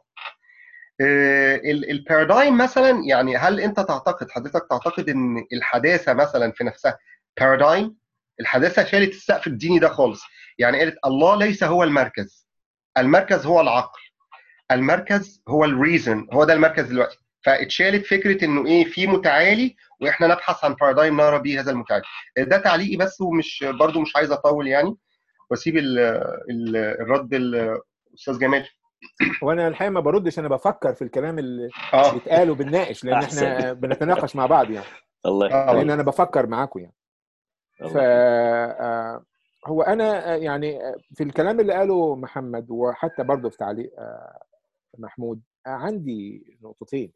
البارادايم مثلا، يعني هل انت حضرتك تعتقد ان الحداثة مثلا في نفسها بارادايم؟ الحداثة شالت السقف الديني ده خالص، يعني قالت الله ليس هو المركز، المركز هو العقل، المركز هو الريزن، هو ده المركز دلوقتي. فاتشالت فكره انه ايه في متعالي واحنا نبحث عن بارادايم نرى بيه هذا المتعالي. ده تعليقي بس، ومش برضو مش عايز اطول يعني، واسيب الرد الاستاذ جمال. وانا الحقيقه ما بردش، انا بفكر في الكلام اللي بيتقال وبنناقش، لان احنا بنتناقش مع بعض يعني. الله لان انا بفكر معاكم يعني. ف هو انا يعني في الكلام اللي قاله محمد، وحتى برضه في تعليق محمود، عندي نقطتين.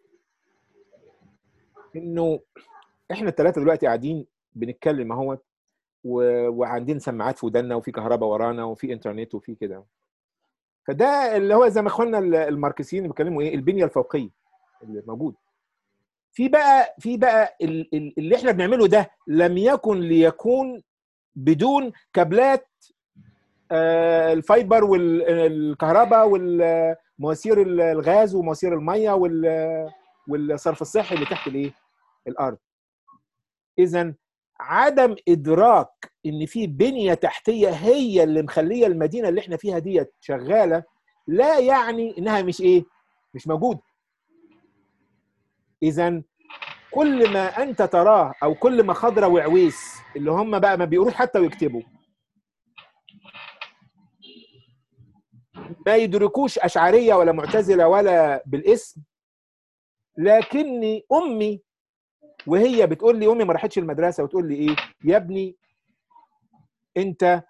انه احنا الثلاثه دلوقتي قاعدين بنتكلم اهوت، وعندنا سماعات في ودنا، وفي كهرباء ورانا، وفي انترنت، وفي كده. فده اللي هو زي ما اخواننا الماركسيين بيتكلموا ايه، البنيه الفوقيه اللي موجود. في بقى اللي احنا بنعمله ده لم يكن ليكون بدون كابلات الفايبر والكهرباء والمواسير الغاز ومواسير الميه والصرف الصحي اللي تحت الايه، الارض. اذا عدم ادراك ان في بنيه تحتيه هي اللي مخليه المدينه اللي احنا فيها ديت شغاله، لا يعني انها مش موجوده. اذا كل ما انت تراه، او كل ما خضره وعويس اللي هم بقى ما بيقروش حتى ويكتبوا، ما يدركوش اشعريه ولا معتزله ولا بالاسم، لكني امي وهي بتقول لي، امي ما راحتش المدرسه، وتقول لي ايه يا ابني انت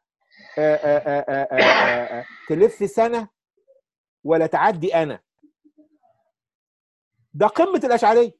تلف سنه ولا تعدي انا. ده قمه الاشعريه.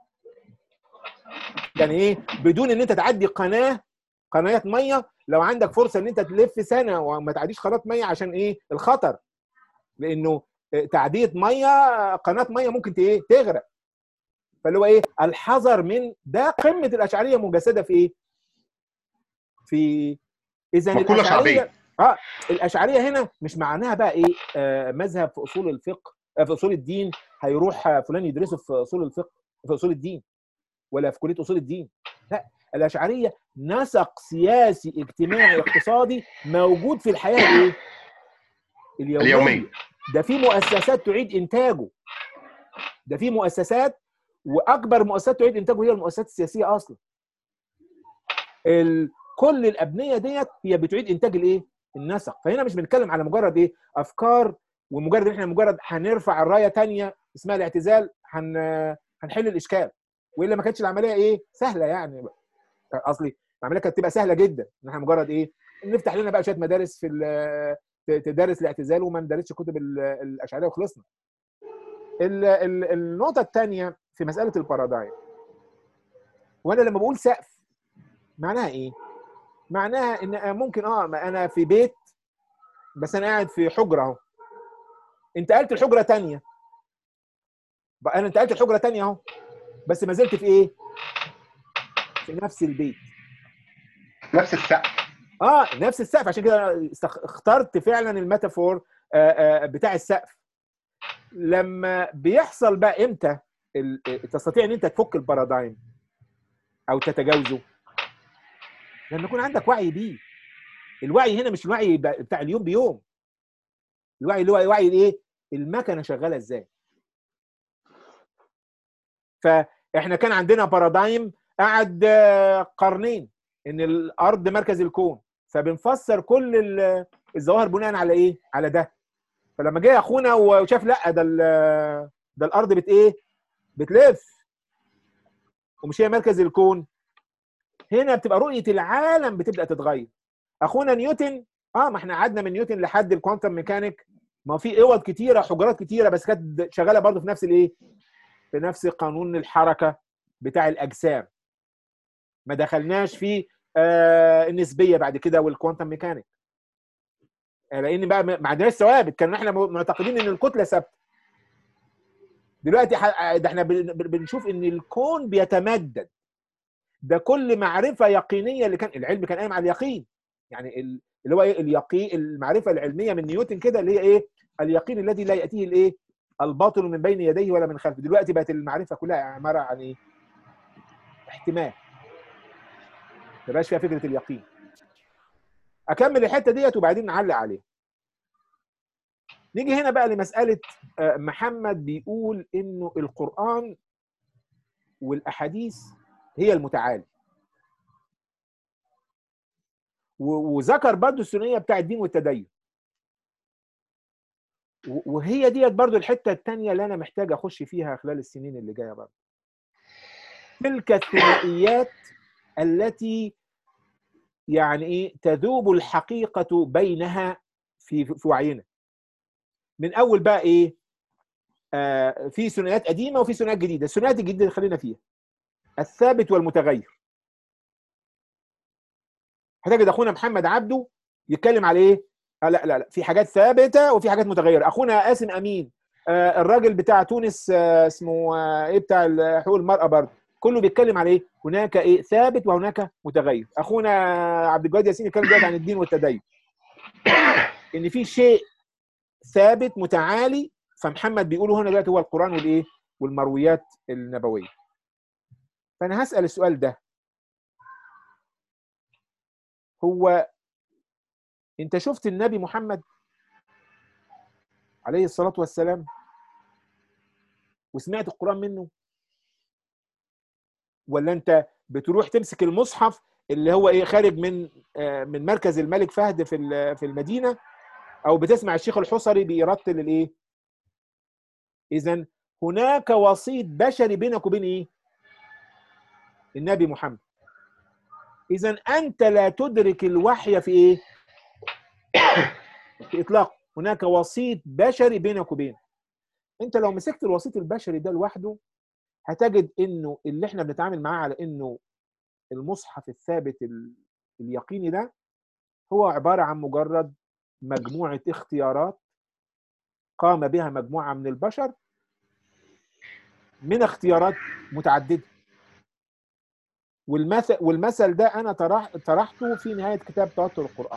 يعني ايه بدون ان انت تعدي قناه ميه، لو عندك فرصه ان انت تلف سنه وما تعديش قناه ميه، عشان ايه؟ الخطر. لانه تعديه ميه، قناه ميه ممكن تغرق. فاللي هو ايه الحذر من ده. قمه الاشعريه مجسده في ايه؟ في اذا الاشعريه الاشعريه هنا مش معناها بقى ايه مذهب في اصول الفقه، في اصول الدين، هيروح فلان يدرسه في اصول الفقه، في اصول الدين، ولا في كليه اصول الدين. لا، الاشعريه نسق سياسي اجتماعي اقتصادي موجود في الحياه الايه؟ اليوميه. ده في مؤسسات تعيد انتاجه، ده في مؤسسات، واكبر مؤسسات تعيد انتاجه هي المؤسسات السياسيه اصلا. كل الابنيه ديت هي بتعيد انتاج الايه؟ النسق. فهنا مش بنتكلم على مجرد ايه افكار، ومجرد احنا مجرد هنرفع الرايه ثانيه اسمها الاعتزال هنحل الاشكال. والا ما كانتش العمليه ايه سهله يعني. اصلي العمليه كانت تبقى سهله جدا ان احنا مجرد ايه نفتح لنا بقى شويه مدارس تدرس الاعتزال وما ندرسش كتب الاشعريه وخلصنا. النقطه الثانيه في مساله البارادايم، وانا لما بقول سقف معناها ايه؟ معناها ان ممكن انا في بيت بس انا قاعد في حجره اهو، انتقلت لحجره ثانيه، بقى انا انتقلت لحجره ثانيه اهو، بس ما زلت في ايه؟ في نفس البيت، نفس السقف. نفس السقف. عشان كده اخترت فعلا الميتافور بتاع السقف. لما بيحصل بقى امتى تستطيع ان انت تفك البارادايم او تتجاوزه؟ لما يكون عندك وعي بيه. الوعي هنا مش الوعي بتاع اليوم بيوم، الوعي اللي هو وعي الايه؟ المكنه شغاله ازاي. فاحنا كان عندنا بارادايم قعد قرنين ان الارض مركز الكون، فبنفسر كل الظواهر بناء على ايه؟ على ده. فلما جه اخونا وشاف لا ده الارض بتلف ومش هي مركز الكون، هنا بتبقى رؤيه العالم بتبدا تتغير. اخونا نيوتن ما احنا قعدنا من نيوتن لحد الكوانتم ميكانيك، ما في اوض كتيره، حجرات كتيره، بس كانت شغاله برضه في نفس الايه؟ في نفس قانون الحركه بتاع الاجسام. ما دخلناش في النسبيه بعد كده والكوانتم ميكانيك، لان بقى ما عندناش ثوابت. كان احنا معتقدين ان الكتله ثابته. دلوقتي ده احنا بنشوف ان الكون بيتمدد. ده كل معرفه يقينيه اللي كان العلم كان قايم على اليقين، يعني اللي هو ايه؟ اليقين، المعرفه العلميه من نيوتن كده اللي هي ايه؟ اليقين الذي لا ياتيه الايه؟ الباطل من بين يديه ولا من خلفه. دلوقتي بقت المعرفه كلها عباره عن ايه؟ احتمال، ما بقاش فيها فكره اليقين. اكمل الحته ديت وبعدين نعلق عليها. نيجي هنا بقى لمساله محمد بيقول انه القران والاحاديث هي المتعالي، وذكر برضو الثنائيه بتاع الدين والتدين. وهي ديت برضو الحته الثانيه اللي انا محتاج اخش فيها خلال السنين اللي جايه برضو. تلك الثنائيات التي يعني ايه؟ تذوب الحقيقه بينها في وعينا. من اول بقى ايه؟ في ثنائيات قديمه وفي ثنائيات جديده. الثنائيات الجديده اللي خلينا فيها الثابت والمتغير. هتجد اخونا محمد عبده يتكلم على ايه؟ لا في حاجات ثابته وفي حاجات متغيره. اخونا قاسم امين الراجل بتاع تونس اسمه ايه؟ بتاع حقوق المراه برضه، كله بيتكلم على ايه؟ هناك ايه؟ ثابت وهناك متغير. اخونا عبد الجواد ياسين يتكلم دلوقتي عن الدين والتدين، ان في شيء ثابت متعالي. فمحمد بيقوله هنا دلوقتي هو القران والايه؟ والمرويات النبويه. فانا هسال السؤال ده، هو انت شفت النبي محمد عليه الصلاة والسلام وسمعت القرآن منه؟ ولا انت بتروح تمسك المصحف اللي هو ايه؟ خارج من مركز الملك فهد في المدينة، او بتسمع الشيخ الحصري بيرتل الايه؟ اذا هناك وسيط بشري بينك وبين ايه؟ النبي محمد. اذا انت لا تدرك الوحي في ايه؟ في اطلاق. هناك وسيط بشري بينك وبينه. انت لو مسكت الوسيط البشري ده لوحده هتجد انه اللي احنا بنتعامل معاه على انه المصحف الثابت اليقيني ده هو عبارة عن مجرد مجموعة اختيارات قام بها مجموعة من البشر من اختيارات متعددة. والمثل ده انا طرحته في نهاية كتاب توتر القرآن.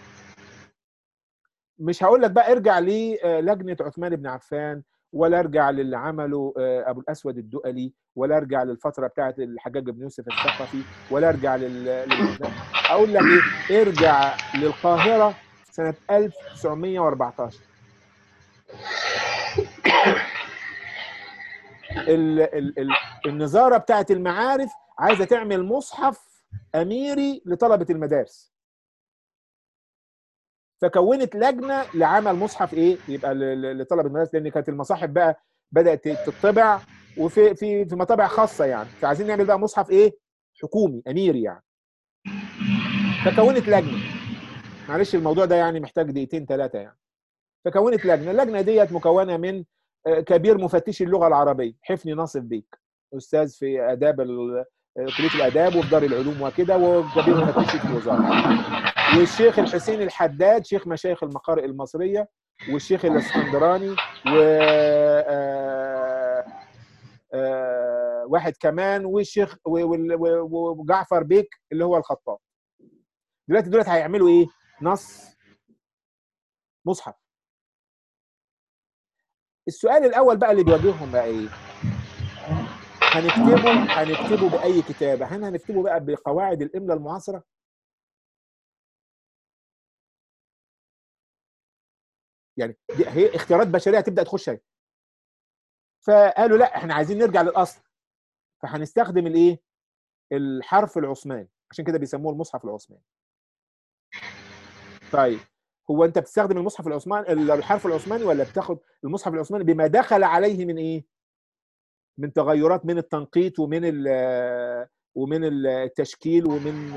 مش هقول لك بقى ارجع للجنة عثمان بن عفان، ولا ارجع للي عمله ابو الاسود الدؤلي، ولا ارجع للفتره بتاعت الحجاج بن يوسف الثقفي، ولا ارجع اقول لك ايه؟ ارجع للقاهره سنه 1914. النظاره بتاعت المعارف عايزه تعمل مصحف اميري لطلبه المدارس، فكونت لجنه لعمل مصحف ايه؟ يبقى لطلبه المدارس، لان كانت المصاحف بقى بدات تطبع وفي مطابع خاصه يعني، فعايزين نعمل بقى مصحف ايه؟ حكومي اميري يعني. فكونت لجنه معلش الموضوع ده يعني محتاج دقيقتين ثلاثه يعني. فكونت لجنه، اللجنه ديت مكونه من كبير مفتشي اللغه العربيه حفني ناصف بيك، استاذ في اداب كليه الاداب وفي دار العلوم وكده، وكبير مفتشي في الوزاره، والشيخ الحسين الحداد شيخ مشايخ المقارئ المصريه، والشيخ الاسكندراني، و واحد كمان، والشيخ وجعفر بيك اللي هو الخطاب. دلوقتي دولت هيعملوا ايه؟ نص مصحف. السؤال الاول بقى اللي بيواجههم بقى ايه؟ هنكتبه باي كتابه؟ هل هنكتبه بقى بقواعد الاملاء المعاصره؟ يعني دي هي اختيارات بشريه هتبدا تخش اهي. فقالوا لا احنا عايزين نرجع للاصل، فهنستخدم الايه؟ الحرف العثماني، عشان كده بيسموه المصحف العثماني. طيب هو انت بتستخدم المصحف العثماني الحرف العثماني، ولا بتاخد المصحف العثماني بما دخل عليه من ايه؟ من تغيرات، من التنقيط ومن التشكيل ومن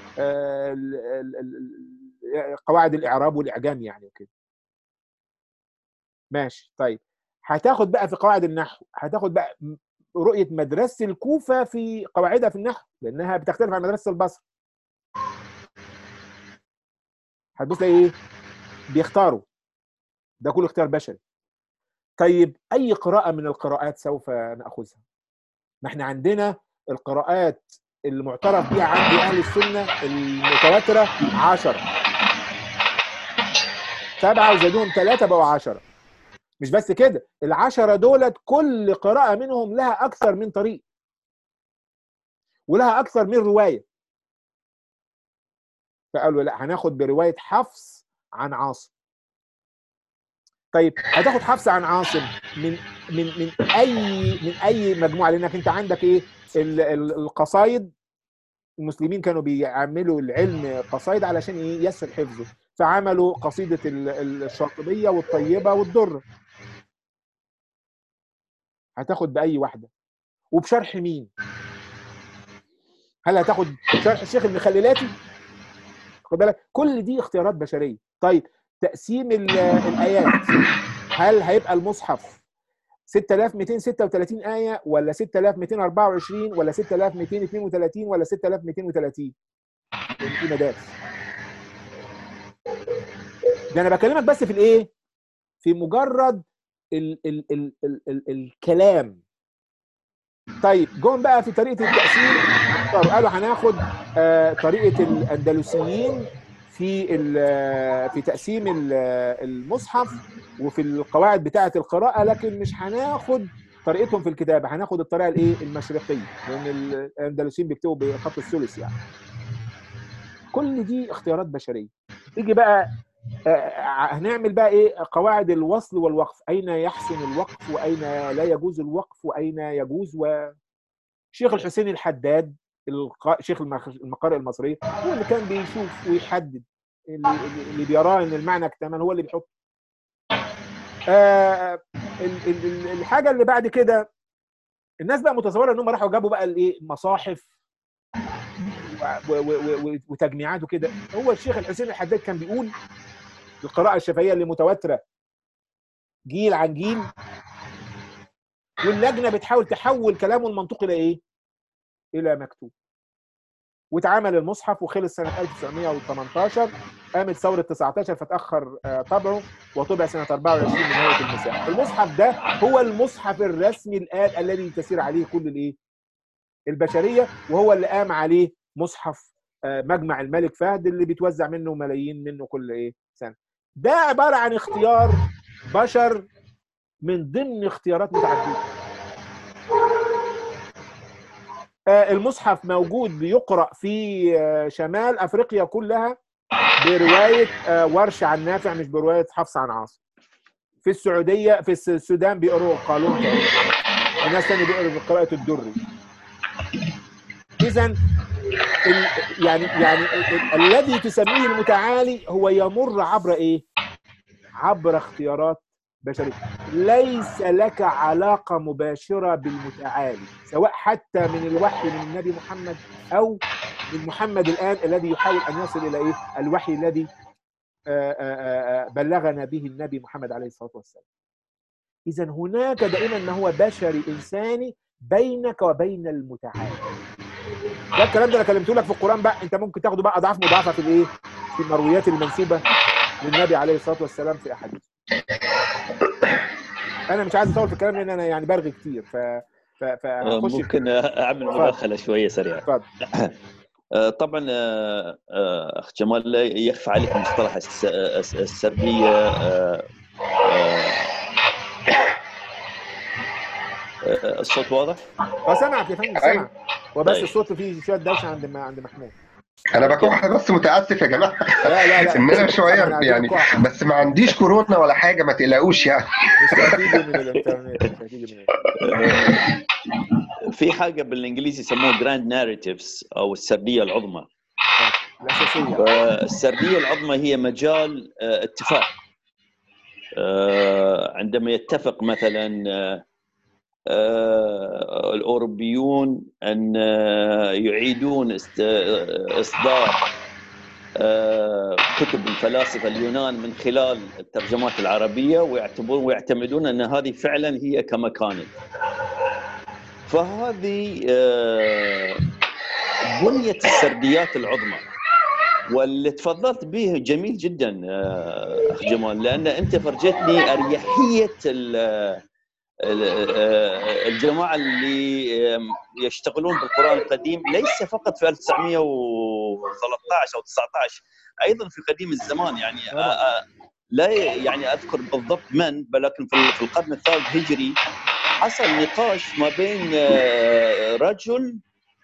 قواعد الاعراب والاعجام يعني وكده. ماشي. طيب هتاخد بقى في قواعد النحو، هتاخد بقى رؤيه مدرسه الكوفه في قواعدها في النحو، لانها بتختلف عن مدرسه البصره. هتبص ايه؟ بيختاروا، ده كله اختيار بشري. طيب اي قراءه من القراءات سوف ناخذها؟ ما احنا عندنا القراءات المعترف بها عند اهل السنه المتواتره 10، 7 وزادوهم 3 بقوا 10. مش بس كده، ال10 دولت كل قراءه منهم لها اكثر من طريق ولها اكثر من روايه. فقالوا لا هناخد بروايه حفص عن عاصم. طيب هتاخد حفص عن عاصم من اي مجموعه؟ لانك انت عندك ايه؟ القصايد، المسلمين كانوا بيعملوا العلم قصايد علشان ايه؟ يسهل حفظه، فعملوا قصيده الشاطبيه والطيبه والدره. هتاخد باي واحده؟ وبشرح مين؟ هل هتاخد شرح الشيخ المخللاتي؟ خد بالك كل دي اختيارات بشريه. طيب تقسيم الايات، هل هيبقى المصحف 6236 آية ولا 6224 ولا 6232 ولا 6230؟ لأن في مدارس. ده أنا بكلمك بس في الإيه؟ في مجرد الكلام. طيب جم بقى في طريقة التقسيم، قالوا هناخد طريقة الأندلسيين في تقسيم المصحف وفي القواعد بتاعة القراءة، لكن مش هناخد طريقتهم في الكتابة، هناخد الطريقة الايه؟ المشرقية، لأن الأندلسيين بيكتبوا بالخط الثلث يعني. كل دي اختيارات بشرية. يجي بقى هنعمل بقى ايه؟ قواعد الوصل والوقف، أين يحسن الوقف وأين لا يجوز الوقف وأين يجوز. شيخ الحسين الحداد شيخ المقارئ المصرية هو اللي كان بيشوف ويحدد، اللي بيراه ان المعنى اكتمل هو اللي بيحط. الحاجه اللي بعد كده، الناس بقى متصوره انهم راحوا جابوا بقى الايه؟ مصاحف وتجميعات وكده. هو الشيخ الحسين الحداد كان بيقول القراءه الشفهيه اللي متواتره جيل عن جيل، واللجنه بتحاول تحول كلامه المنطقي الى ايه؟ الى مكتوب. واتعمل المصحف وخلص سنة 1918. قامت ثورة 19 فتأخر طبعه وطبع سنة 24 من هيئة المساحة. المصحف ده هو المصحف الرسمي الآن الذي تسير عليه كل الايه؟ البشرية، وهو اللي قام عليه مصحف مجمع الملك فهد اللي بيتوزع منه ملايين منه كل ايه؟ سنة. ده عبارة عن اختيار بشر من ضمن اختيارات متعددة. المصحف موجود بيقرأ في شمال أفريقيا كلها برواية ورش عن نافع، مش برواية حفص عن عاصم. في السعودية، في السودان بيقروا قالون تقريبا، وناس تاني بيقروا بقراءة الدري. إذا يعني الذي تسميه المتعالي هو يمر عبر إيه؟ عبر اختيارات بشرية. ليس لك علاقة مباشرة بالمتعالي، سواء حتى من الوحي من النبي محمد أو من محمد الآن الذي يحاول أن يصل إلى إيه؟ الوحي الذي بلغنا به النبي محمد عليه الصلاة والسلام. إذا هناك دائما ما هو بشري إنساني بينك وبين المتعال. ده الكلام ده انا كلمته لك في القرآن بقى، انت ممكن تاخده بقى اضعاف مضاعفة في الايه؟ في المرويات المنسوبة للنبي عليه الصلاة والسلام في احاديث. انا مش عايز اطول في الكلام لان انا يعني برغي كتير، فهخش ممكن اعمل مداخله شويه سريعه. اتفضل. طبعا اخ جمال لا يخفى عليك مصطلح السرديه. الصوت واضح؟ سامعك يا فندم، سامعك. وبس طيب. الصوت فيه شويه دوشه عند محمود. انا بكح بس، متاسف يا جماعه. لا ان انا شويه يعني، بس ما عنديش كورونا ولا حاجه، ما تقلقوش يعني. مش هتيجي من الانترنت، مش هتيجي من في حاجه بالانجليزي يسموها جراند ناريتيفز او السرديه العظمى. الاساسيه. السرديه العظمى هي مجال اتفاق. عندما يتفق مثلا الأوروبيون أن يعيدون إصدار كتب الفلاسفة اليونان من خلال الترجمات العربية، ويعتمدون أن هذه فعلا هي كما كانت. فهذه بنية السرديات العظمى، واللي تفضلت به جميل جدا أخ جمال، لأن أنت فرجتني أريحية الجماعة اللي يشتغلون بالقرآن القديم، ليس فقط في 1913 أو 19، أيضا في قديم الزمان. يعني لا يعني أذكر بالضبط من، ولكن في القرن الثالث هجري حصل نقاش ما بين رجل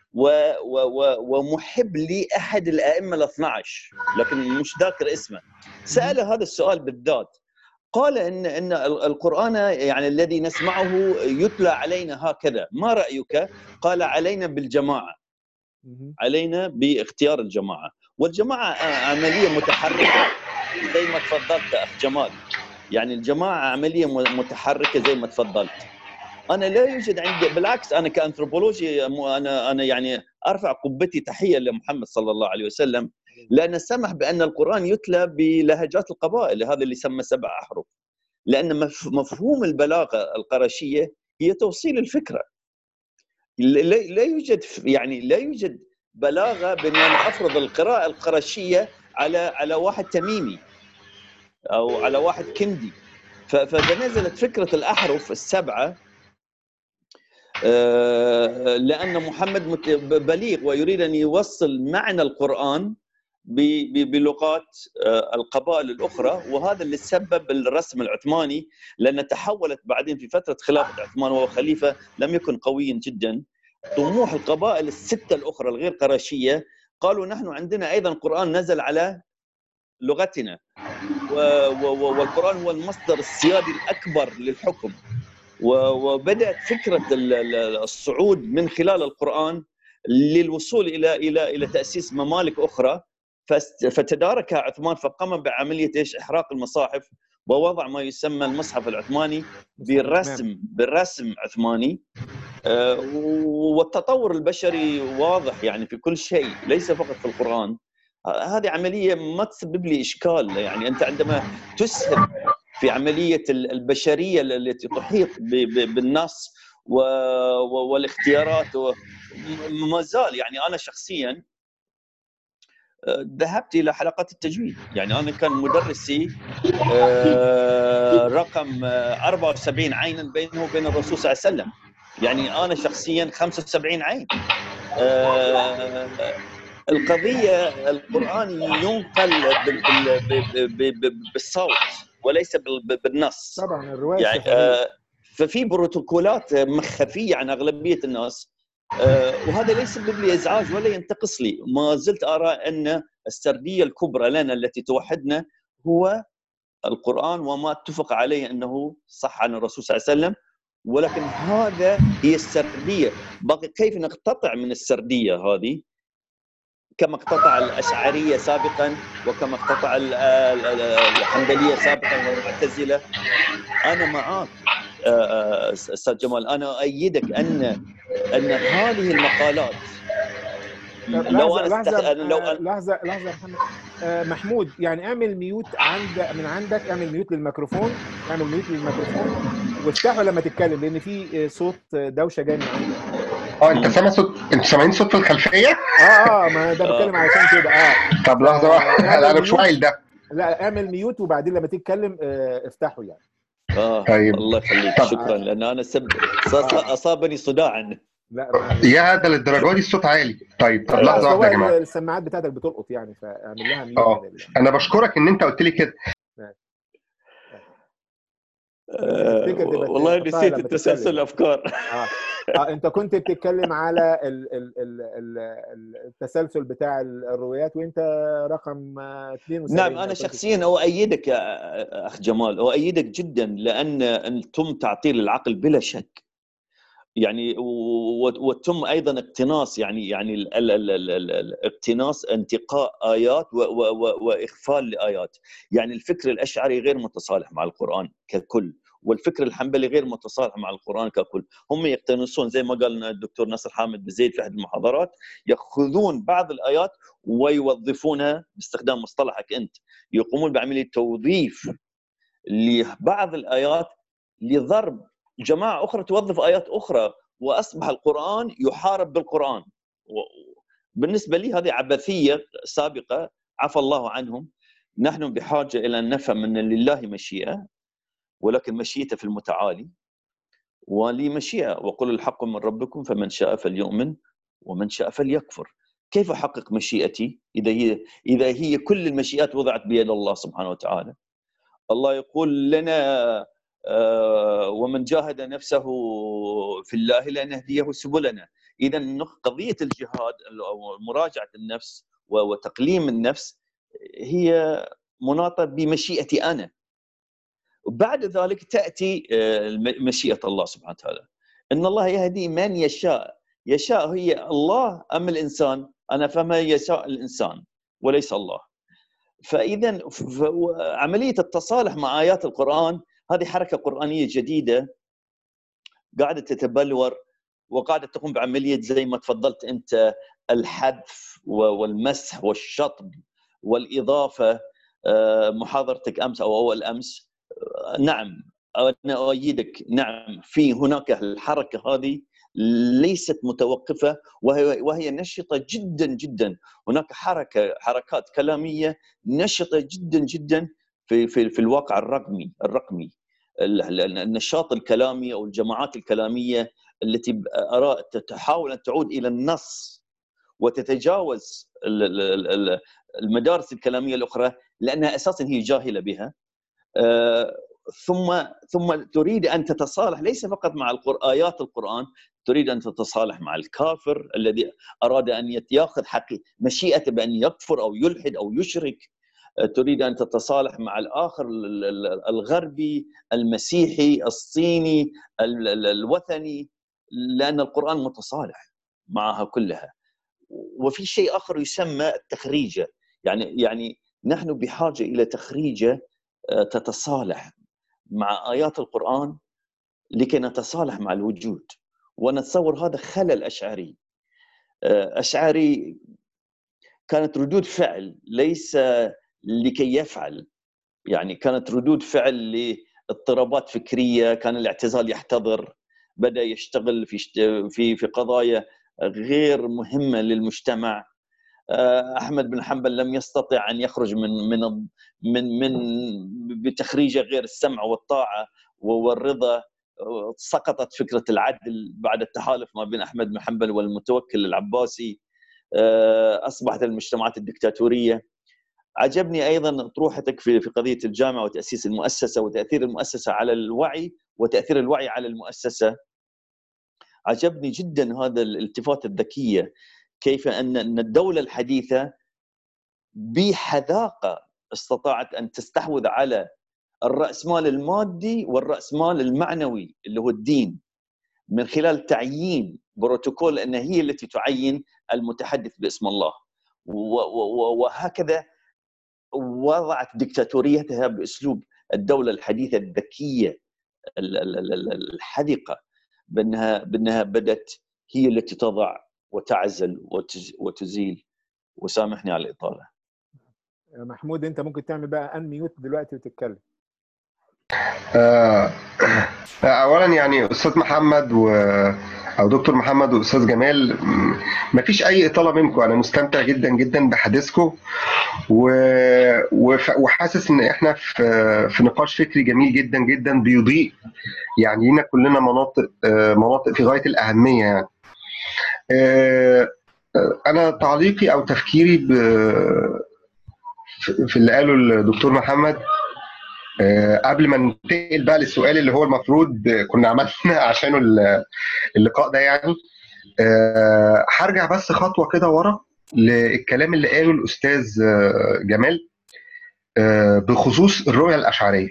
ومحب لأحد الأئمة ال12، لكن مش ذاكر اسمه. سأل هذا السؤال بالذات، قال إن القرآن يعني الذي نسمعه يتلى علينا هكذا، ما رأيك؟ قال علينا بالجماعة، علينا باختيار الجماعة. والجماعة عملية متحركة زي ما تفضلت أخ جمال، يعني الجماعة عملية متحركة زي ما تفضلت. أنا لا يوجد عندي، بالعكس أنا كأنثروبولوجي أنا يعني أرفع قبتي تحية لمحمد صلى الله عليه وسلم، لأن سمح بأن القرآن يتلى بلهجات القبائل، هذا اللي يسمى 7 أحرف. لأن مفهوم البلاغة القرشية هي توصيل الفكرة. لا يوجد بلاغة بأن أنا أفرض القراءة القرشية على واحد تميمي أو على واحد كندي. فنزلت فكرة الأحرف ال7 لأن محمد بليغ ويريد أن يوصل معنى القرآن بلغات القبائل الأخرى، وهذا اللي سبب الرسم العثماني، لأن تحولت بعدين في فترة خلافة عثمان وهو خليفة لم يكن قويا جدا. طموح القبائل ال6 الأخرى الغير قرشية قالوا نحن عندنا أيضا قرآن نزل على لغتنا، والقرآن هو المصدر السيادي الأكبر للحكم. وبدأت فكرة الصعود من خلال القرآن للوصول إلى تأسيس ممالك أخرى، فتداركها عثمان، فقام بعملية إحراق المصاحف ووضع ما يسمى المصحف العثماني بالرسم عثماني. والتطور البشري واضح يعني في كل شيء، ليس فقط في القرآن. هذه عملية ما تسبب لي إشكال. يعني أنت عندما تسهم في عملية البشرية التي تحيط بالنص والاختيارات، ما زال يعني أنا شخصياً ذهبت إلى حلقات التجويد. يعني أنا كان مدرسي رقم 74 عيناً بينه وبين الرسول صلى الله عليه وسلم، يعني أنا شخصياً 75 عين. القضية القرآن ينقل بالصوت وليس بالنص. طبعا الرواية يعني ففي بروتوكولات مخفية عن أغلبية الناس، وهذا لا يسبب لي إزعاج ولا ينتقص لي. ما زلت أرى أن السردية الكبرى لنا التي توحدنا هو القرآن وما اتفق عليه أنه صح عن الرسول صلى الله عليه وسلم. ولكن هذا هي السردية. باقي كيف نقتطع من السردية هذه، كما اقتطع الأشعرية سابقا وكما اقتطع الحنبلية سابقا والمعتزلة. أنا معك أستاذ جمال، أنا أؤيدك أن هذه المقالات لحظة يا محمد، محمود يعني اعمل ميوت من عندك، اعمل ميوت للميكروفون، اعمل ميوت للميكروفون وافتحه لما تتكلم، لان في صوت دوشه جاي من عندك. انت سامع صوت؟ انتوا سامعين صوت في الخلفيه؟ ما ده بتكلم علشان كده. طب لحظه واحده، انا مش واعي ده. لا اعمل ميوت وبعدين لما تتكلم افتحه يعني. طيب الله يخليك، شكرا، لان انا اصابني صداع. لا يا ده للدرجه دي الصوت عالي؟ طب لا لحظه واحده يا جماعه. السماعات بتاعتك بتلقط يعني، فاعمل لها ميوت انا بشكرك ان انت قلت لي كده. تفتكر تبقى والله تحطها نسيت لما التسلسل تتكلم. الافكار. انت كنت بتتكلم على التسلسل بتاع الروايات، وانت رقم 72. نعم، انا شخصيا اؤيدك يا اخ جمال، اؤيدك جدا، لان انتم تعطيل العقل بلا شك يعني، وتم ايضا اقتناص يعني اقتناص انتقاء ايات واغفال لايات. يعني الفكر الاشعري غير متصالح مع القران ككل، والفكر الحنبلي غير متصالح مع القران ككل. هم يقتنصون زي ما قال الدكتور ناصر حامد بزيد في احد المحاضرات، ياخذون بعض الايات ويوظفونها باستخدام مصطلحك انت، يقومون بعمليه توظيف لبعض الايات لضرب جماعه اخرى توظف ايات اخرى، واصبح القران يحارب بالقران. بالنسبه لي هذه عبثيه سابقه، عفى الله عنهم. نحن بحاجه الى ان نفهم ان لله مشيئه، ولكن مشيئته في المتعالي، ولي مشيئه، وقل الحق من ربكم فمن شاء فليؤمن ومن شاء فليكفر. كيف احقق مشيئتي اذا هي كل المشيئات وضعت بيد الله سبحانه وتعالى؟ الله يقول لنا ومن جاهد نفسه في الله لنهديه سبلنا. إذا قضية الجهاد أو مراجعة النفس وتقليم النفس هي مناطة بمشيئتي أنا، وبعد ذلك تأتي مشيئة الله سبحانه وتعالى. إن الله يهدي من يشاء. يشاء هي الله أم الإنسان؟ أنا فما يشاء الإنسان وليس الله. فإذا عملية التصالح مع آيات القرآن هذه حركة قرآنية جديدة قاعدة تتبلور، وقاعدة تقوم بعملية زي ما تفضلت أنت، الحذف والمسح والشطب والإضافة. محاضرتك أمس أو أول أمس، نعم أنا أؤيدك، نعم في هناك الحركة هذه ليست متوقفة، وهي نشطة جدا جدا. هناك حركات كلامية نشطة جدا جدا في الواقع الرقمي. النشاط الكلامي أو الجماعات الكلامية التي تحاول أن تعود إلى النص وتتجاوز المدارس الكلامية الأخرى، لأنها أساسا هي جاهلة بها. ثم تريد أن تتصالح ليس فقط مع آيات القرآن، تريد أن تتصالح مع الكافر الذي أراد أن يأخذ مشيئته بأن يكفر أو يلحد أو يشرك. تريد أن تتصالح مع الآخر الغربي المسيحي الصيني الوثني، لأن القرآن متصالح معها كلها. وفي شيء آخر يسمى التخريجة، يعني نحن بحاجة إلى تخريجة تتصالح مع آيات القرآن لكي نتصالح مع الوجود. ونتصور هذا خلل أشعري كانت ردود فعل ليس لكي يفعل، يعني كانت ردود فعل لاضطرابات فكرية، كان الاعتزال يحتضر، بدأ يشتغل في قضايا غير مهمة للمجتمع. أحمد بن حنبل لم يستطع أن يخرج من بتخريجه غير السمع والطاعة والرضا. سقطت فكرة العدل بعد التحالف ما بين أحمد بن حنبل والمتوكل العباسي. أصبحت المجتمعات الدكتاتورية. عجبني أيضا أطروحتك في قضية الجامعة وتأسيس المؤسسة وتأثير المؤسسة على الوعي وتأثير الوعي على المؤسسة. عجبني جدا هذا الالتفات الذكية، كيف أن الدولة الحديثة بحذاقة استطاعت أن تستحوذ على الرأسمال المادي والرأسمال المعنوي اللي هو الدين، من خلال تعيين بروتوكول أن هي التي تعين المتحدث باسم الله، وهكذا وضعت دكتاتوريتها بأسلوب الدولة الحديثة الذكية الحذقة، بأنها بدت هي التي تضع وتعزل وتزيل. وسامحني على الإطالة. محمود انت ممكن تعمل بقى انميوت دلوقتي وتتكلم. اولا يعني استاذ محمد او دكتور محمد واستاذ جمال، مفيش اي اطاله منكم، انا مستمتع جدا جدا بحديثكم وحاسس ان احنا في نقاش فكري جميل جدا جدا بيضيء يعني لنا كلنا مناطق في غايه الاهميه يعني. انا تعليقي او تفكيري في اللي قاله الدكتور محمد، قبل ما ننتقل بقى للسؤال اللي هو المفروض كنا عملنا عشانه اللقاء ده يعني، هرجع بس خطوه كده ورا للكلام اللي قاله الاستاذ جمال بخصوص الرؤيه الاشعريه.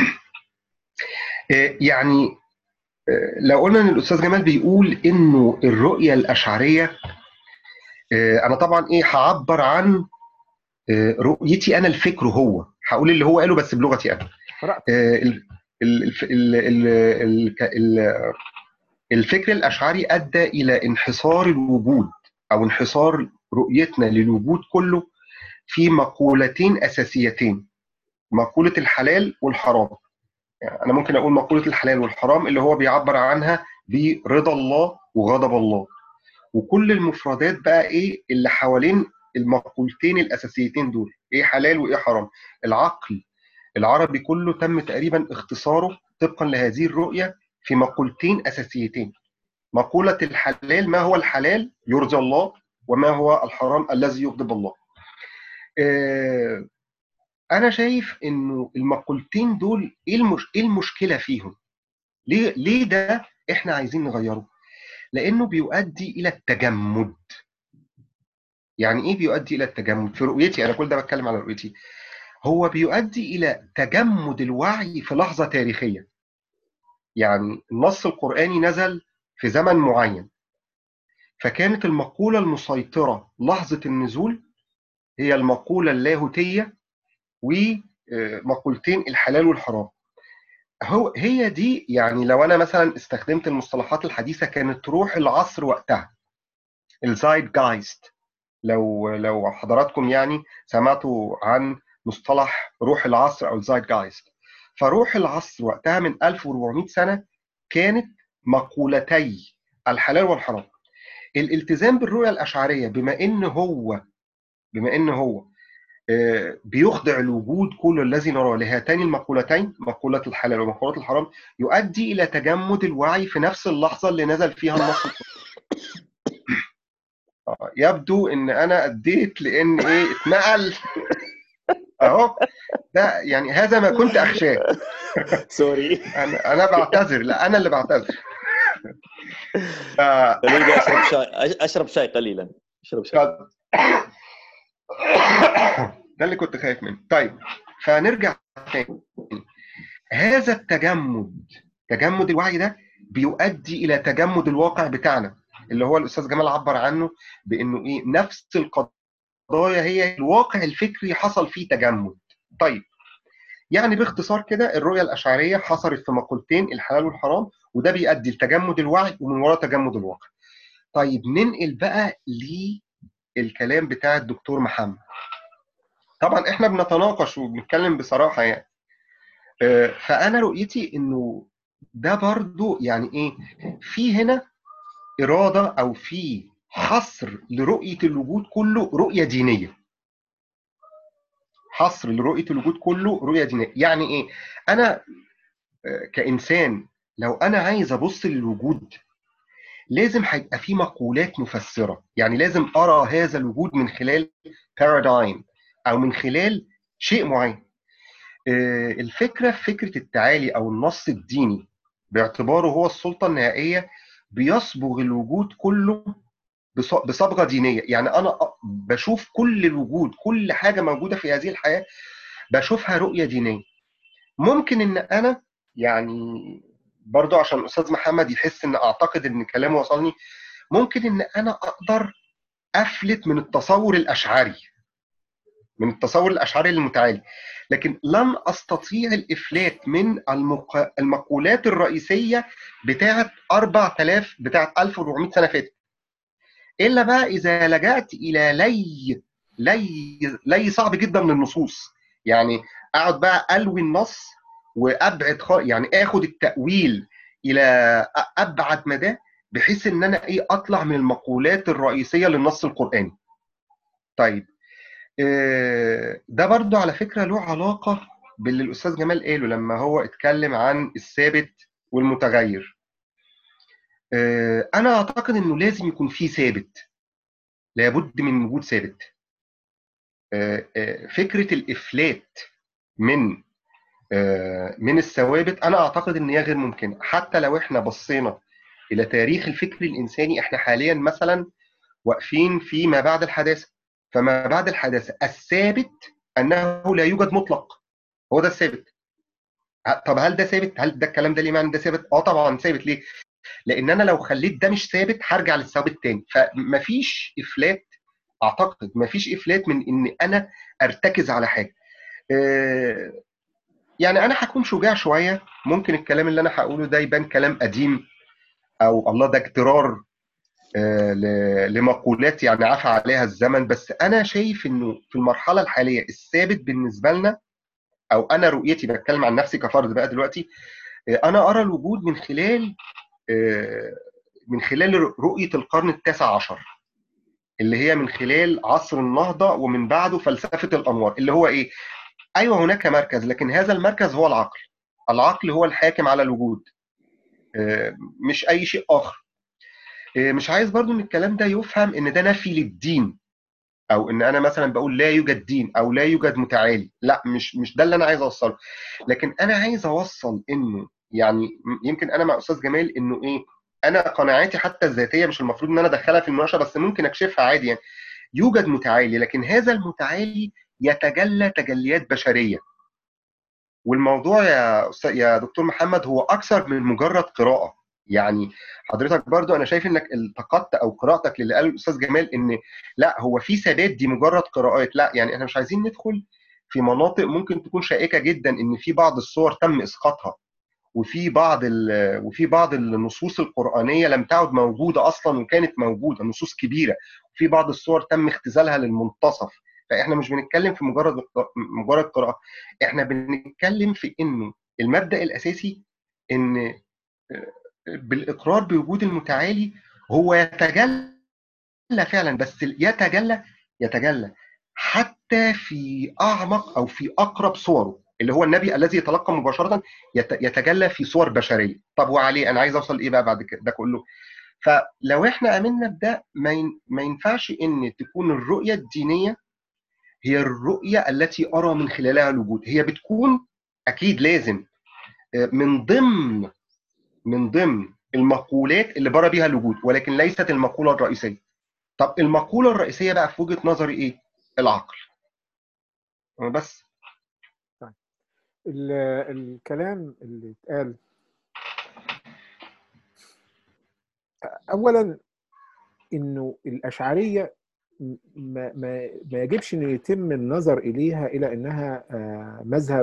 يعني لو قلنا ان الاستاذ جمال بيقول انه الرؤيه الاشعريه، انا طبعا هعبر عن رؤيتي انا، الفكر هو هقول اللي هو قاله بس بلغتي انا. الفكر الاشعري ادى الى انحصار الوجود او انحصار رؤيتنا للوجود كله في مقولتين اساسيتين، مقوله الحلال والحرام. يعني انا ممكن اقول مقوله الحلال والحرام اللي هو بيعبر عنها برضا الله وغضب الله، وكل المفردات بقى اللي حوالين المقولتين الاساسيتين دول، ايه حلال وايه حرام. العقل العربي كله تم تقريبا اختصاره طبقا لهذه الرؤيه في مقولتين اساسيتين. مقوله الحلال، ما هو الحلال يرضي الله، وما هو الحرام الذي يغضب الله. انا شايف انه المقولتين دول ايه المشكله فيهم؟ ليه ده احنا عايزين نغيره؟ لانه بيؤدي الى التجمد. يعني ايه بيؤدي الى التجمد؟ في رؤيتي انا، كل ده بتكلم على رؤيتي، هو بيؤدي الى تجمد الوعي في لحظه تاريخيه. يعني النص القرآني نزل في زمن معين، فكانت المقولة المسيطرة لحظة النزول هي المقولة اللاهوتية ومقولتين الحلال والحرام. هي دي يعني لو أنا مثلا استخدمت المصطلحات الحديثة كانت روح العصر وقتها، الزايد جايست. لو حضراتكم يعني سمعتوا عن مصطلح روح العصر أو الزايد جايست، فروح العصر وقتها من 1400 سنة كانت مقولتي الحلال والحرام. الالتزام بالرؤية الأشعرية بما إن هو بيخضع الوجود كل الذي نراه لهاتين المقولتين، مقولة الحلال ومقولة الحرام، يؤدي إلى تجمد الوعي في نفس اللحظة اللي نزل فيها النص. يبدو إن أنا أديت لأن اتنقل أهو ده، يعني هذا ما كنت أخشاه. سوري. أنا بعتذر، لا أنا اللي بعتذر. خليني أشرب شاي قليلا. أشرب شاي. ده اللي كنت خايف منه. طيب فنرجع تاني. هذا تجمد الوعي ده بيؤدي الى تجمد الواقع بتاعنا، اللي هو الاستاذ جمال عبر عنه بانه نفس القضايا هي الواقع الفكري حصل فيه تجمد. طيب يعني باختصار كده الرؤيه الاشعريه حصلت في مقولتين الحلال والحرام، وده بيؤدي لتجمد الوعي ومن وراء تجمد الواقع. طيب ننقل بقى للكلام بتاع الدكتور محمد. طبعا احنا بنتناقش وبنتكلم بصراحه يعني، فانا رؤيتي انه ده برضو يعني في هنا اراده او في حصر لرؤيه الوجود كله رؤيه دينيه. حصر لرؤيه الوجود كله رؤيه دينيه. يعني انا كانسان لو انا عايز ابص للوجود لازم هيبقى في مقولات مفسره، يعني لازم ارى هذا الوجود من خلال بارادايم او من خلال شيء معين. الفكرة في فكرة التعالي أو النص الديني باعتباره هو السلطة النهائية بيصبغ الوجود كله بصبغة دينية. يعني أنا بشوف كل الوجود، كل حاجة موجودة في هذه الحياة بشوفها رؤية دينية. ممكن إن أنا يعني برضو عشان الأستاذ محمد يحس إن أعتقد إن كلامه وصلني، ممكن إن أنا أقدر أفلت من التصور الأشعري، من التصور الأشعري المتعالي، لكن لن أستطيع الإفلات من المقولات الرئيسية بتاعة 4000 بتاعة 1400 سنة فاتت، إلا بقى إذا لجأت إلى لي صعب جدا للنصوص. يعني اقعد بقى الوي النص وابعد يعني اخد التاويل الى ابعد مدى، بحيث ان انا اطلع من المقولات الرئيسيه للنص القراني. طيب ده برضو على فكره له علاقه باللي الاستاذ جمال قاله لما هو اتكلم عن الثابت والمتغير. انا اعتقد انه لازم يكون في ثابت، لابد من وجود ثابت. فكره الافلات من الثوابت انا اعتقد ان هي غير ممكنه. حتى لو احنا بصينا الى تاريخ الفكر الانساني، احنا حاليا مثلا واقفين في ما بعد الحداثه. فما بعد الحداثه الثابت انه لا يوجد مطلق، هو ده الثابت. طب هل ده ثابت؟ هل ده الكلام ده ليه معنى ده ثابت؟ طبعا ثابت. ليه؟ لان انا لو خليت ده مش ثابت هرجع للثابت تاني. فمفيش افلات، اعتقد مفيش افلات من ان انا ارتكز على حاجه. يعني انا هكون شجاع شويه، ممكن الكلام اللي انا هقوله ده يبان كلام قديم، او الله ده اجترار لمقولات يعني عفى عليها الزمن. بس انا شايف انه في المرحله الحاليه الثابت بالنسبه لنا، او انا رؤيتي، بتكلم عن نفسي كفرد بقى دلوقتي، انا ارى الوجود من خلال رؤيه القرن التاسع عشر، اللي هي من خلال عصر النهضه ومن بعده فلسفه الانوار، اللي هو ايه؟ ايوه هناك مركز، لكن هذا المركز هو العقل. العقل هو الحاكم على الوجود، مش اي شيء اخر. مش عايز برضو ان الكلام ده يفهم ان ده نفي للدين، او ان انا مثلا بقول لا يوجد دين او لا يوجد متعالي. لا، مش ده اللي انا عايز اوصله. لكن انا عايز اوصل انه يعني يمكن انا مع استاذ جمال انه انا قناعاتي حتى الذاتيه مش المفروض ان انا ادخلها في المناقشه، بس ممكن اكشفها عادي. يعني يوجد متعالي، لكن هذا المتعالي يتجلى تجليات بشريه. والموضوع يا دكتور محمد هو اكثر من مجرد قراءه. يعني حضرتك برضو انا شايف انك التقطت او قراءتك للي قاله الاستاذ جمال ان لا، هو في ثبات دي مجرد قراءات. لا، يعني احنا مش عايزين ندخل في مناطق ممكن تكون شائكه جدا، ان في بعض الصور تم اسقاطها، وفي بعض النصوص القرانيه لم تعد موجوده اصلا وكانت موجوده نصوص كبيره، وفي بعض الصور تم اختزالها للمنتصف. فاحنا مش بنتكلم في مجرد قراءه، احنا بنتكلم في انه المبدا الاساسي ان بالاقرار بوجود المتعالي هو يتجلى فعلا، بس يتجلى حتى في اعمق او في اقرب صوره، اللي هو النبي الذي يتلقى مباشره يتجلى في صور بشريه. طب وعليه انا عايز اوصل ايه بقى بعد كده ده كله؟ فلو احنا امنا بده ما ينفعش ان تكون الرؤيه الدينيه هي الرؤيه التي ارى من خلالها الوجود. هي بتكون اكيد لازم من ضمن المقولات اللي برى بيها الوجود، ولكن ليست المقوله الرئيسيه. طب المقوله الرئيسيه بقى في وجهه نظري ايه؟ العقل. بس طيب الكلام اللي اتقال اولا انه الاشعريه ما يجبش انه يتم النظر اليها الى انها مذهب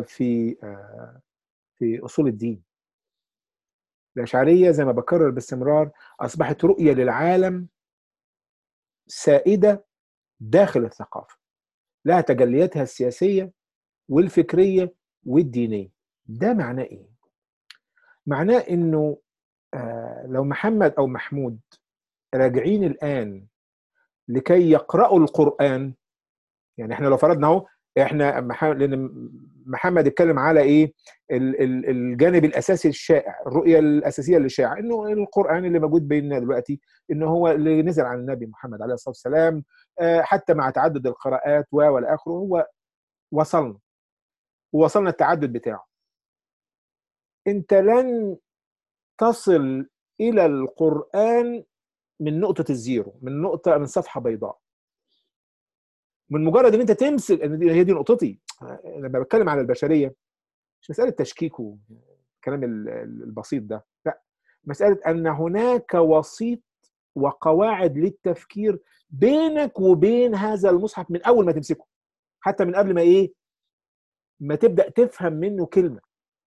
في اصول الدين. الاشعريه زي ما بكرر باستمرار اصبحت رؤيه للعالم سائده داخل الثقافه، لها تجلياتها السياسيه والفكريه والدينيه. ده معناه ايه؟ معناه انه لو محمد او محمود راجعين الان لكي يقرأوا القرآن، يعني احنا لو فرضنا اهو احنا لان محمد اتكلم على ايه؟ الجانب الاساسي الشائع، الرؤيه الاساسيه اللي شائعه انه القران اللي موجود بيننا دلوقتي انه هو اللي نزل عن النبي محمد عليه الصلاه والسلام، حتى مع تعدد القراءات والى اخره. هو وصلنا التعدد بتاعه. انت لن تصل الى القران من نقطه الزيرو، من صفحه بيضاء. من مجرد ان انت تمسك ان هي دي نقطتي. لما بتكلم على البشريه مش مساله تشكيك والكلام البسيط ده، لا، مساله ان هناك وسيط وقواعد للتفكير بينك وبين هذا المصحف من اول ما تمسكه، حتى من قبل ما تبدا تفهم منه كلمه.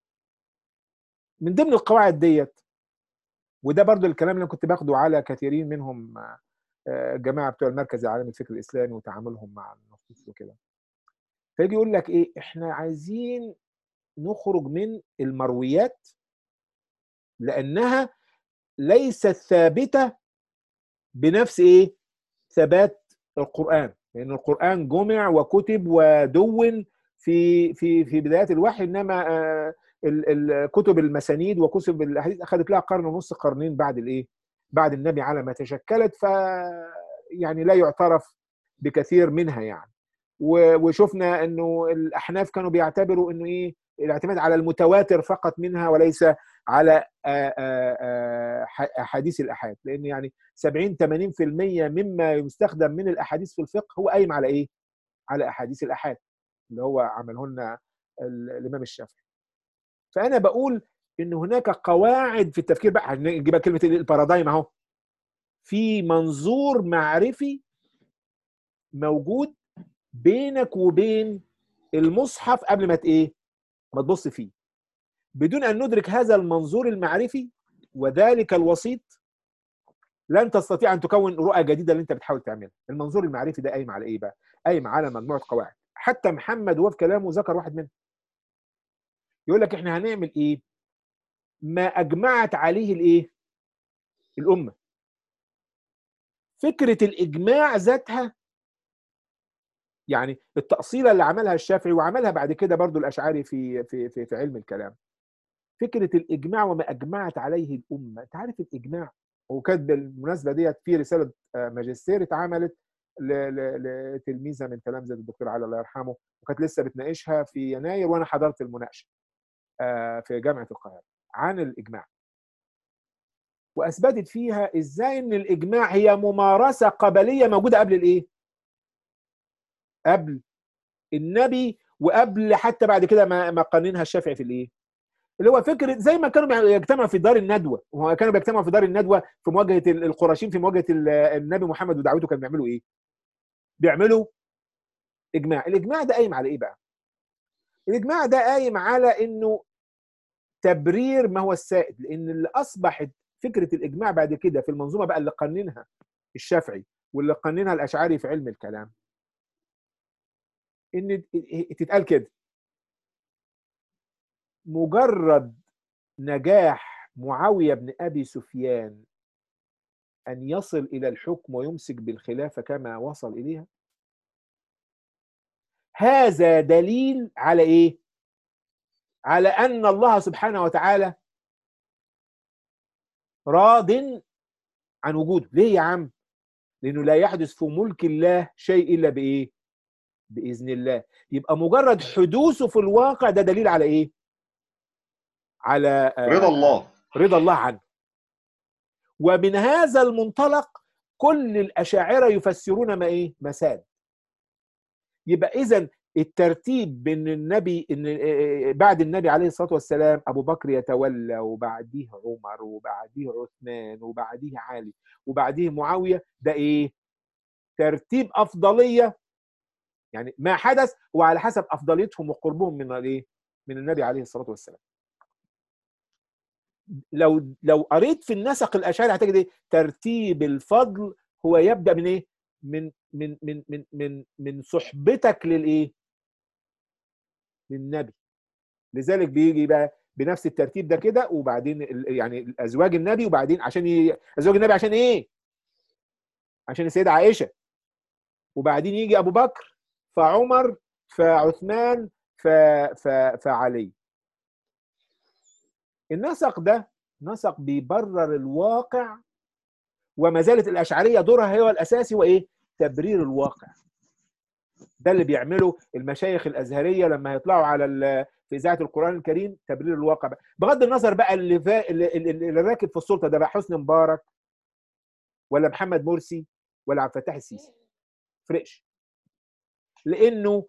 من ضمن القواعد ديت، وده برضو الكلام اللي كنت باخده على كثيرين منهم جماعه بتوع المركز العالمي للفكر الاسلامي وتعاملهم مع اسمه كده. فيجي يقول لك ايه، احنا عايزين نخرج من المرويات لانها ليست ثابته بنفس ايه، ثبات القران، لان القران جمع وكتب ودون في بدايات الوحي، انما الكتب المسانيد وكتب الاحاديث اخذت لها قرن ونص، قرنين بعد الايه، بعد النبي على ما تشكلت، ف يعني لا يعترف بكثير منها يعني. وشفنا انه الاحناف كانوا بيعتبروا انه ايه، الاعتماد على المتواتر فقط منها وليس على احاديث الاحاد، لان يعني 70-80% مما يستخدم من الاحاديث في الفقه هو قايم على ايه؟ على احاديث الاحاد اللي هو عمله لنا الامام الشافعي. فانا بقول ان هناك قواعد في التفكير، بقى نجيب كلمه البارادايم اهو، في منظور معرفي موجود بينك وبين المصحف قبل ما ايه، ما تبص فيه، بدون ان ندرك هذا المنظور المعرفي وذلك الوسيط لن تستطيع ان تكون رؤى جديده اللي انت بتحاول تعملها. المنظور المعرفي ده قايم على ايه بقى؟ قايم على مجموعه قواعد. حتى محمد وهو في كلامه ذكر واحد منهم، يقول لك احنا هنعمل ايه؟ ما اجمعت عليه الايه؟ الامه. فكره الاجماع ذاتها، يعني التأصيلة اللي عملها الشافعي وعملها بعد كده برضو الأشعري في علم الكلام، فكرة الإجماع وما أجمعت عليه الأمة. أنت عارف الإجماع، وكانت بالمناسبة ديت في رسالة ماجستير اتعملت لتلميذة من تلامذة الدكتور علي الله يرحمه، وكانت لسه بتناقشها في يناير وأنا حضرت المناقشة في جامعة القاهرة عن الإجماع، وأثبتت فيها إزاي إن الإجماع هي ممارسة قبلية موجودة قبل الإيه؟ قبل النبي، وقبل حتى بعد كده ما قننها الشافعي في الايه، اللي هو فكره زي ما كانوا يجتمعوا في دار الندوه، وهو كانوا بيجتمعوا في دار الندوه في مواجهه القرشين، في مواجهه النبي محمد ودعوته، كانوا بيعملوا ايه؟ بيعملوا اجماع. الاجماع ده قايم على ايه بقى؟ الاجماع ده قايم على انه تبرير ما هو السائد، لان اللي اصبحت فكره الاجماع بعد كده في المنظومه بقى اللي قننها الشافعي واللي قننها الاشعري في علم الكلام، ان تتقال كده: مجرد نجاح معاوية بن أبي سفيان أن يصل إلى الحكم ويمسك بالخلافة كما وصل إليها، هذا دليل على إيه؟ على أن الله سبحانه وتعالى راض عن وجوده. ليه يا عم؟ لأنه لا يحدث في ملك الله شيء إلا بإيه؟ بإذن الله. يبقى مجرد حدوثه في الواقع ده دليل على إيه؟ على رضا الله، رضا الله عنه. ومن هذا المنطلق كل الأشاعرة يفسرون ما إيه؟ مساد. يبقى إذن الترتيب بين النبي، إن بعد النبي عليه الصلاة والسلام أبو بكر يتولى، وبعديه عمر، وبعديه عثمان، وبعديه علي، وبعديه معاوية، ده إيه؟ ترتيب أفضلية، يعني ما حدث هو على حسب أفضليتهم وقربهم من الإيه؟ من النبي عليه الصلاة والسلام. لو قريت في النسق الأشعري هتجد إيه؟ ترتيب الفضل هو يبدأ من إيه؟ من صحبتك للإيه؟ للنبي. لذلك بيجي بقى بنفس الترتيب ده كده، وبعدين يعني ازواج النبي، وبعدين ازواج النبي عشان ايه؟ عشان السيده عائشه، وبعدين يجي ابو بكر، فعمر، فعثمان، فعلي. النسق ده نسق بيبرر الواقع، وما زالت الاشعريه دورها هو الاساسي، وايه؟ تبرير الواقع. ده اللي بيعمله المشايخ الازهريه لما يطلعوا على في اذاعه القران الكريم، تبرير الواقع بقى. بغض النظر بقى اللي راكب في السلطه ده بقى حسني مبارك ولا محمد مرسي ولا عبد الفتاح السيسي، فرقش، لانه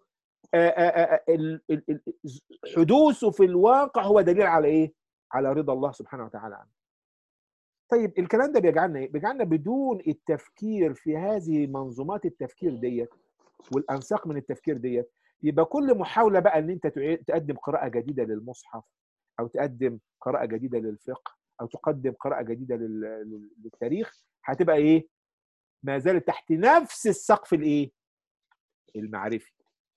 حدوثه في الواقع هو دليل على ايه؟ على رضا الله سبحانه وتعالى عنه. طيب الكلام ده بيجعلنا ايه؟ بيجعلنا بدون التفكير في هذه منظومات التفكير ديت والانساق من التفكير ديت، يبقى كل محاوله بقى ان انت تقدم قراءه جديده للمصحف، او تقدم قراءه جديده للفقه، او تقدم قراءه جديده للتاريخ، هتبقى ايه؟ ما زالت تحت نفس السقف الايه؟ المعرفي.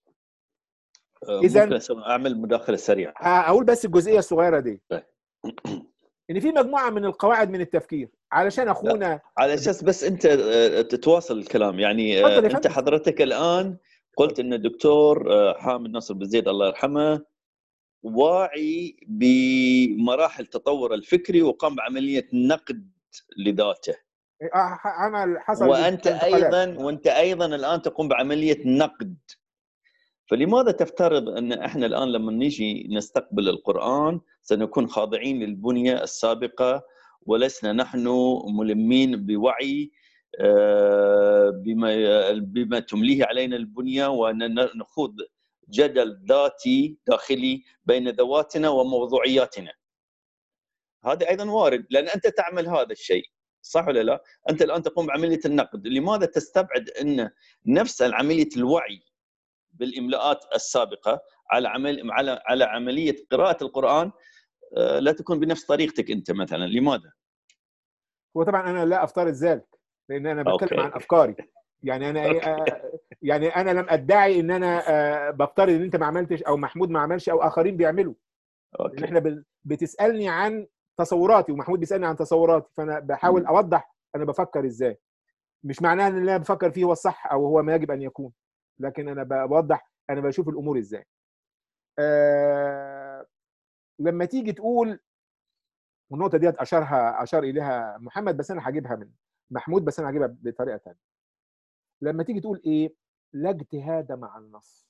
ممكن اعمل مداخله سريعه. اقول بس الجزئيه الصغيره دي، طيب. ان في مجموعه من القواعد من التفكير علشان اخونا على اساس بس انت تتواصل الكلام، يعني اتفضل يا انت فندم. حضرتك الان قلت ان الدكتور حامد ناصر بن زيد الله يرحمه واعي بمراحل تطور الفكري وقام بعمليه نقد لذاته، عمل حصل وانت ايضا الان تقوم بعمليه نقد. فلماذا تفترض ان احنا الان لما نيجي نستقبل القرآن سنكون خاضعين للبنية السابقة ولسنا نحن ملمين بوعي بما تمليه علينا البنية، ونخوض جدل ذاتي داخلي بين ذواتنا وموضوعياتنا؟ هذا ايضا وارد، لان انت تعمل هذا الشيء، صح ولا لا؟ انت الان تقوم بعملية النقد، لماذا تستبعد ان نفس عملية الوعي بالاملاءات السابقه على عمليه قراءه القران لا تكون بنفس طريقتك انت مثلا؟ لماذا؟ هو طبعا انا لا افترض ذلك، لان انا بتكلم عن افكاري. يعني انا يعني انا لم ادعي ان انا بفترض ان انت ما عملتش او محمود ما عملش او اخرين بيعملوا. لان احنا بتسالني عن تصوراتي ومحمود بيسالني عن تصوراتي، فانا بحاول اوضح انا بفكر ازاي. مش معناه ان اللي انا بفكر فيه هو الصح او هو ما يجب ان يكون، لكن انا بوضح انا بشوف الامور ازاي. لما تيجي تقول، والنقطه ديت اشار اليها محمد بس انا هجيبها من محمود، بس انا هجيبها بطريقه ثانيه. لما تيجي تقول ايه؟ لا اجتهاد مع النص.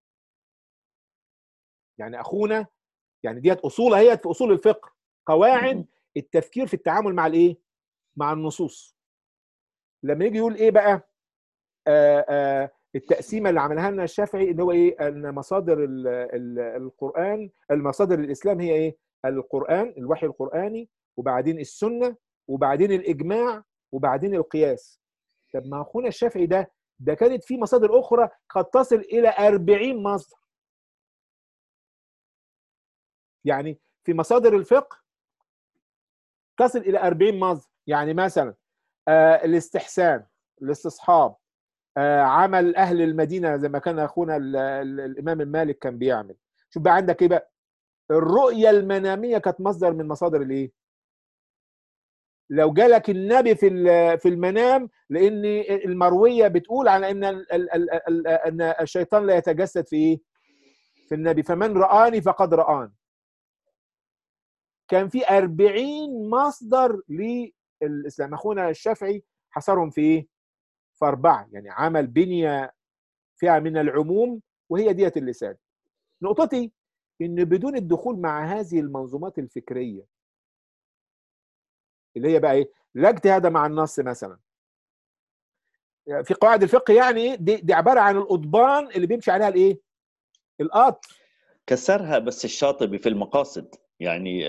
يعني اخونا، يعني ديت اصولها هي في اصول الفقه، قواعد التفكير في التعامل مع الايه؟ مع النصوص. لما يجي يقول ايه بقى؟ التقسيمه اللي عملها لنا الشافعي ان هو ايه؟ ان مصادر القران، المصادر الاسلام هي ايه؟ القران، الوحي القراني، وبعدين السنه، وبعدين الاجماع، وبعدين القياس. طب ما اخونا الشافعي ده كانت في مصادر اخرى قد تصل الى 40 مصدر. يعني في مصادر الفقه تصل الى 40 مصدر. يعني مثلا الاستحسان، الاستصحاب، عمل اهل المدينه زي ما كان اخونا الامام المالك كان بيعمل. شوف بقى عندك ايه بقى؟ الرؤيه المناميه كانت مصدر من مصادر الايه؟ لو جالك النبي في المنام، لان المرويه بتقول على ان الشيطان لا يتجسد في ايه؟ في النبي، فمن رآني فقد رآني. كان في 40 مصدر للاسلام، اخونا الشافعي حصرهم في ايه؟ في 4. يعني عمل بنيه فيها من العموم، وهي ديت اللسان. نقطتي ان بدون الدخول مع هذه المنظومات الفكريه اللي هي بقى ايه؟ لا اجتهاد مع النص مثلا في قواعد الفقه، يعني ايه؟ دي عباره عن القضبان اللي بيمشي عليها الايه؟ القطر. كسرها بس الشاطبي في المقاصد، يعني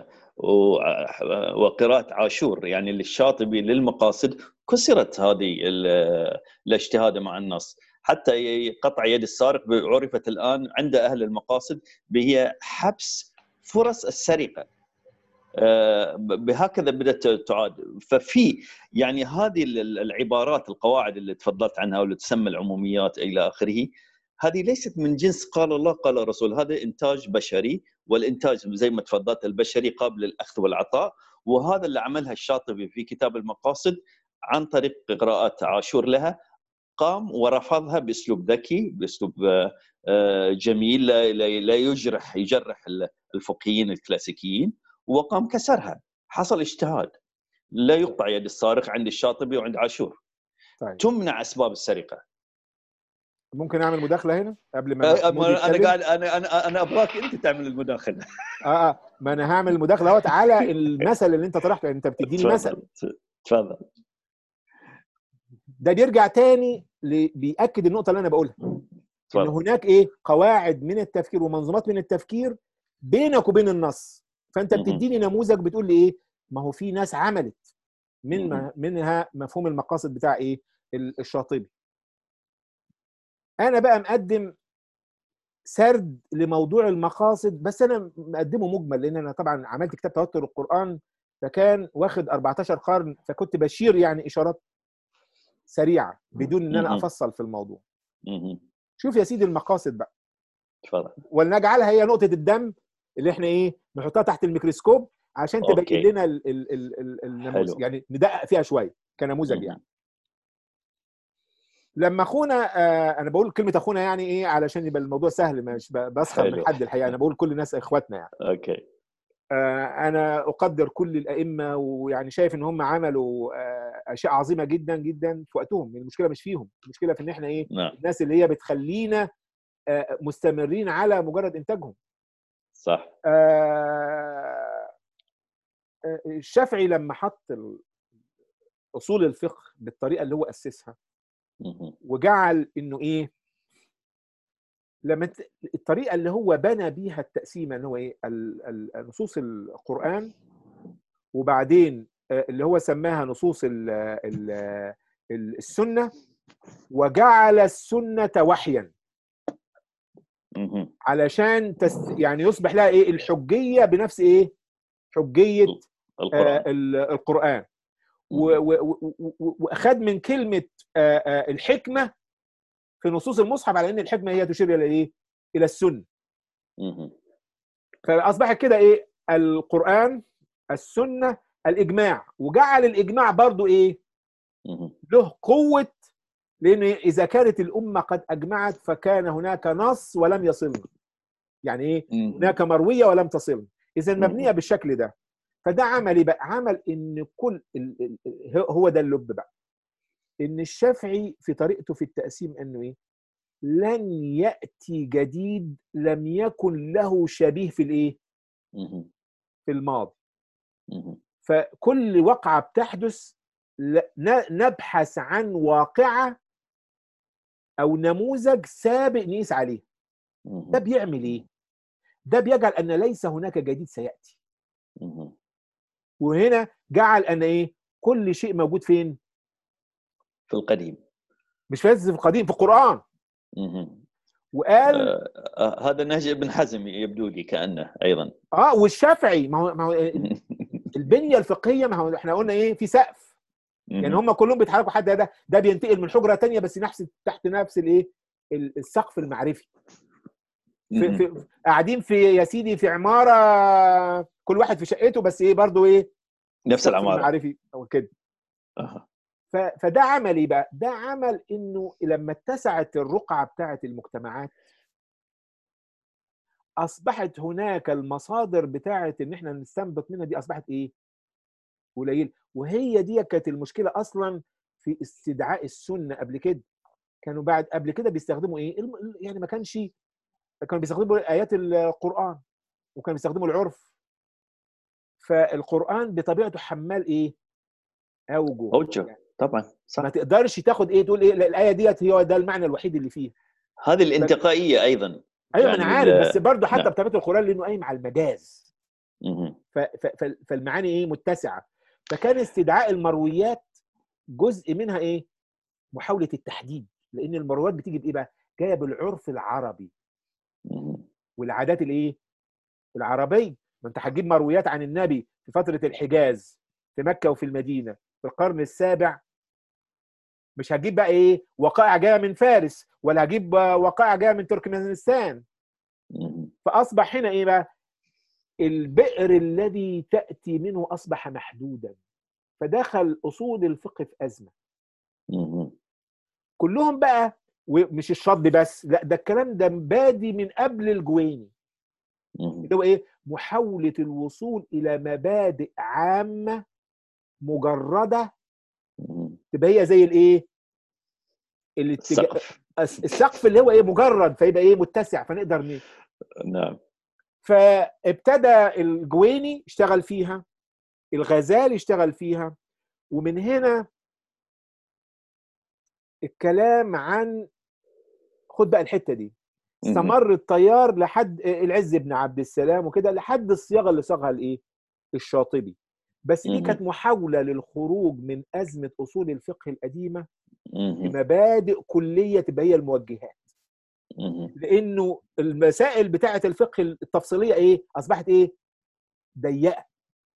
وقراءة عاشور يعني للشاطبي للمقاصد كسرت هذه الاجتهاد مع النص، حتى قطع يد السارق عرفت الآن عند أهل المقاصد بهي حبس فرص السرقة. بهكذا بدأت تعاد. ففي يعني هذه العبارات القواعد اللي تفضلت عنها واللي تسمى العموميات إلى آخره، هذه ليست من جنس قال الله قال الرسول، هذا إنتاج بشري، والإنتاج زي ما تفضلت البشري قابل للأخذ والعطاء. وهذا اللي عملها الشاطبي في كتاب المقاصد عن طريق قراءات عاشور لها، قام ورفضها بأسلوب ذكي، بأسلوب جميل لا يجرح الفقهيين الكلاسيكيين، وقام كسرها. حصل اجتهاد، لا يقطع يد السارق عند الشاطبي وعند عاشور. طيب. تمنع أسباب السرقة. ممكن اعمل مداخله هنا قبل ما محمود يتكلم؟ انا قاعد انا ابغاك انت تعمل المداخله. ما انا هعمل المداخله اهوت على المثل اللي انت طرحته. انت بتديني مثل. تفضل. ده بيرجع تاني بيأكد النقطه اللي انا بقولها، ان هناك ايه؟ قواعد من التفكير ومنظومات من التفكير بينك وبين النص. فانت بتديني نموذج، بتقول لي ايه؟ ما هو في ناس عملت منها مفهوم المقاصد بتاع ايه؟ الشاطبي. انا بقى مقدم سرد لموضوع المقاصد، بس انا مقدمه مجمل، لان انا طبعا عملت كتاب توتر القرآن فكان واخد 14 قرن، فكنت بشير يعني اشارات سريعه بدون ان انا افصل في الموضوع. شوف يا سيدي المقاصد بقى، تفضل. ولنجعلها هي نقطه الدم اللي احنا ايه نحطها تحت الميكروسكوب عشان تبين أوكي. لنا النموذج، حلو. يعني ندقق فيها شويه كنموذج يعني. لما اخونا انا بقول كلمه اخونا يعني ايه علشان يبقى الموضوع سهل، مش بسخر من حلو. حد الحقيقه، انا بقول كل الناس اخواتنا يعني. اوكي. انا اقدر كل الائمه، ويعني شايف ان هم عملوا اشياء عظيمه جدا جدا في وقتهم. المشكله مش فيهم، المشكله في ان احنا ايه نعم. الناس اللي هي بتخلينا مستمرين على مجرد انتاجهم. صح. الشافعي لما حط اصول الفقه بالطريقه اللي هو اسسها، وجعل انه ايه لما الطريقه اللي هو بنى بيها التقسيمه ان هو ايه نصوص القران، وبعدين اللي هو سماها نصوص السنه، وجعل السنه وحيا علشان يعني يصبح لها ايه الحجيه بنفس ايه حجيه القرآن. واخذ من كلمه الحكمه في نصوص المصحف على ان الحكمه هي تشير الى ايه الى السنه. فاصبحت كده ايه القرآن، السنه، الاجماع، وجعل الاجماع برضو ايه له قوه، لان اذا كانت الامه قد اجمعت فكان هناك نص ولم يصلنا، يعني ايه هناك مرويه ولم تصلنا، اذا مبنيه بالشكل ده. فده عمل ايه بقى؟ عمل ان كل هو ده اللب بقى، ان الشافعي في طريقته في التقسيم انه ايه لن ياتي جديد لم يكن له شبيه في الايه في الماضي. فكل وقعه بتحدث نبحث عن واقعه او نموذج سابق نقيس عليه. ده بيعمل ايه؟ ده بيجعل ان ليس هناك جديد سياتي. وهنا جعل ان ايه كل شيء موجود فين؟ في القديم، مش بس في القديم، في القرآن. وقال هذا نهج ابن حزم يبدو لي كأنه ايضا. والشافعي، ما هو البنيه الفقهيه، ما هو احنا قلنا ايه في سقف، يعني هم كلهم بيتحركوا، حد ده بينتقل من حجره ثانيه بس تحت نفس الايه السقف المعرفي. قاعدين في يا سيدي في عماره كل واحد في شقته، بس ايه برضو ايه نفس العماره المعرفي او كده. فده عمل ايه بقى؟ ده عمل انه لما اتسعت الرقعه بتاعه المجتمعات اصبحت هناك المصادر بتاعه ان احنا نستنبط منها دي اصبحت ايه قليل. وهي دي كانت المشكله اصلا في استدعاء السنه. قبل كده كانوا قبل كده بيستخدموا ايه يعني ما كانش، كانوا بيستخدموا ايات القران وكانوا بيستخدموا العرف. فالقران بطبيعته حمال ايه اوجه يعني طبعا صح. ما تقدرش تاخد ايه تقول ايه الايه ديت هي ده المعنى الوحيد اللي فيها. هذه الانتقائيه ايضا. ايوه يعني ما انا عارف، بس برضه حتى بطبيعه القران لانه قايم على المجاز. فالمعاني ايه متسعه. فكان استدعاء المرويات جزء منها ايه محاوله التحديد، لان المرويات بتيجي بايه بقى جايه بالعرف العربي والعادات الايه العربيه. ما انت هتجيب مرويات عن النبي في فتره الحجاز في مكه وفي المدينه في القرن السابع، مش هتجيب بقى ايه وقائع جايه من فارس، ولا هتجيب وقائع جايه من تركمانستان. فاصبح هنا ايه بقى البئر الذي تاتي منه اصبح محدودا. فدخل اصول الفقه في ازمه. كلهم بقى، ومش الشطب بس، لا ده الكلام ده بادي من قبل الجويني، اللي هو ايه محاوله الوصول الى مبادئ عامه مجرده تبقى هي زي الايه السقف اللي هو ايه مجرد، فيبقى ايه متسع فنقدر نعم. فابتدى الجويني اشتغل فيها، الغزالي اشتغل فيها، ومن هنا الكلام عن خد بقى الحته دي استمر التيار لحد العز بن عبد السلام وكده لحد الصياغه اللي صاغها الايه الشاطبي. بس دي كانت محاوله للخروج من ازمه اصول الفقه القديمه بمبادئ كليه تبقى هي الموجهات. لانه المسائل بتاعه الفقه التفصيليه ايه اصبحت ايه ضيقه.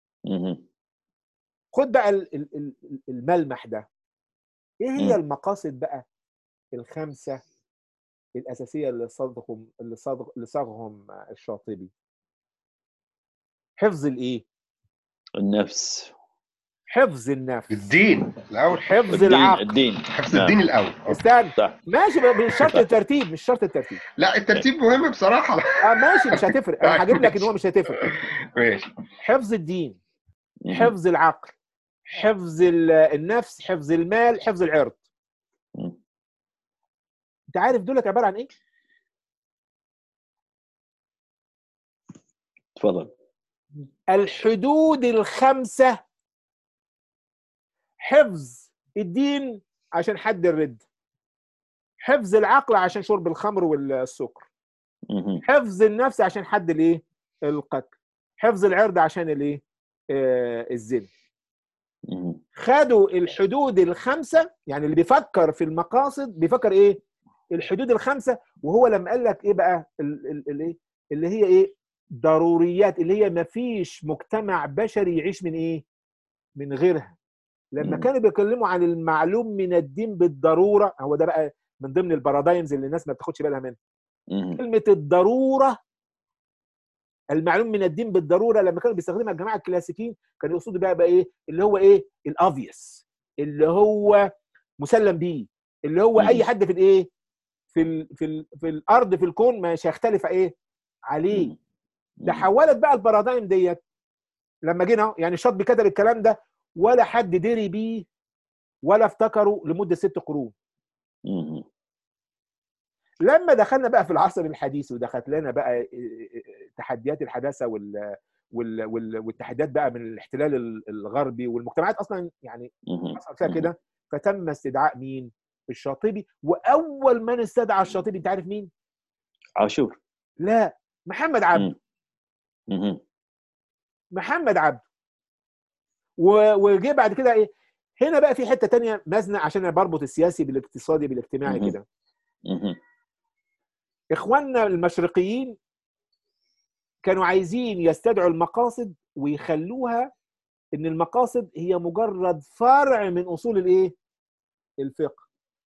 خد بقى الملمح ده. ايه هي المقاصد بقى الخمسه الاساسيه اللي صاغهم الشاطبي؟ حفظ الايه؟ النفس. حفظ النفس. الدين الاول. حفظ العقل. الدين. حفظ الدين الاول. استنى، صح. ماشي، مش شرط الترتيب، مش شرط الترتيب. لا الترتيب مهم بصراحه. ماشي، مش هتفرق، انا هجيب لك ان هو مش هتفرق. ماشي. حفظ الدين، حفظ العقل، حفظ النفس، حفظ المال، حفظ العرض. انت عارف دول عباره عن ايه؟ تفضل. الحدود الخمسه. حفظ الدين عشان حد الرد، حفظ العقل عشان شرب الخمر والسكر، حفظ النفس عشان حد الايه؟ القتل، حفظ العرض عشان الايه؟ الزنا. خدوا الحدود الخمسه، يعني اللي بيفكر في المقاصد بيفكر ايه؟ الحدود الخمسه. وهو لما قال لك ايه بقى اللي هي ايه؟ ضروريات، اللي هي ما فيش مجتمع بشري يعيش من ايه؟ من غيرها. لما كانوا بيتكلموا عن المعلوم من الدين بالضروره، هو ده بقى من ضمن البارادايمز اللي الناس ما بتاخدش بالها منها. كلمه الضروره، المعلوم من الدين بالضروره، لما كانوا بيستخدمها الجماعه الكلاسيكيين كانوا يقصدوا بقى ايه؟ اللي هو ايه؟ الافيس، اللي هو مسلم بيه، اللي هو اي حد في الايه؟ في الارض، في الكون، مش هيختلف ايه عليه. تحولت بقى البارادايم ديت لما جينا، يعني الشاطبي كتب الكلام ده ولا حد دري بيه ولا افتكره لمده 6 قرون. لما دخلنا بقى في العصر الحديث ودخلت لنا بقى تحديات الحداثه والتحديات بقى من الاحتلال الغربي، والمجتمعات اصلا يعني حصل فيها كده، فتم استدعاء مين؟ الشاطبي. واول من استدعى الشاطبي انت عارف مين؟ عاشور. لا، محمد عبده. محمد عبده. وجه بعد كده ايه؟ هنا بقى في حته ثانيه مزنه، عشان انا بربط السياسي بالاقتصادي بالاجتماعي كده. اخواننا المشرقيين كانوا عايزين يستدعوا المقاصد ويخلوها ان المقاصد هي مجرد فرع من اصول الايه؟ الفقه.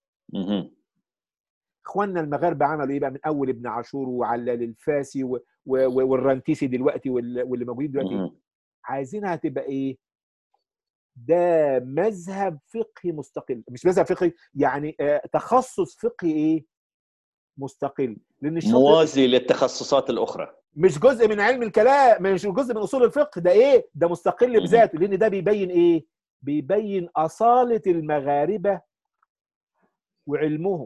اخواننا المغاربه عملوا ايه بقى؟ من اول ابن عاشور وعلال الفاسي والرنتيسي دلوقتي واللي موجودين دلوقتي، عايزينها تبقى ايه؟ ده مذهب فقهي مستقل، مش مذهب فقهي يعني تخصص فقهي ايه؟ مستقل. لان موازي للتخصصات الاخرى، مش جزء من علم الكلام، مش جزء من اصول الفقه، ده ايه؟ ده مستقل بذاته. لان ده بيبين ايه؟ بيبين اصاله المغاربه وعلمهم.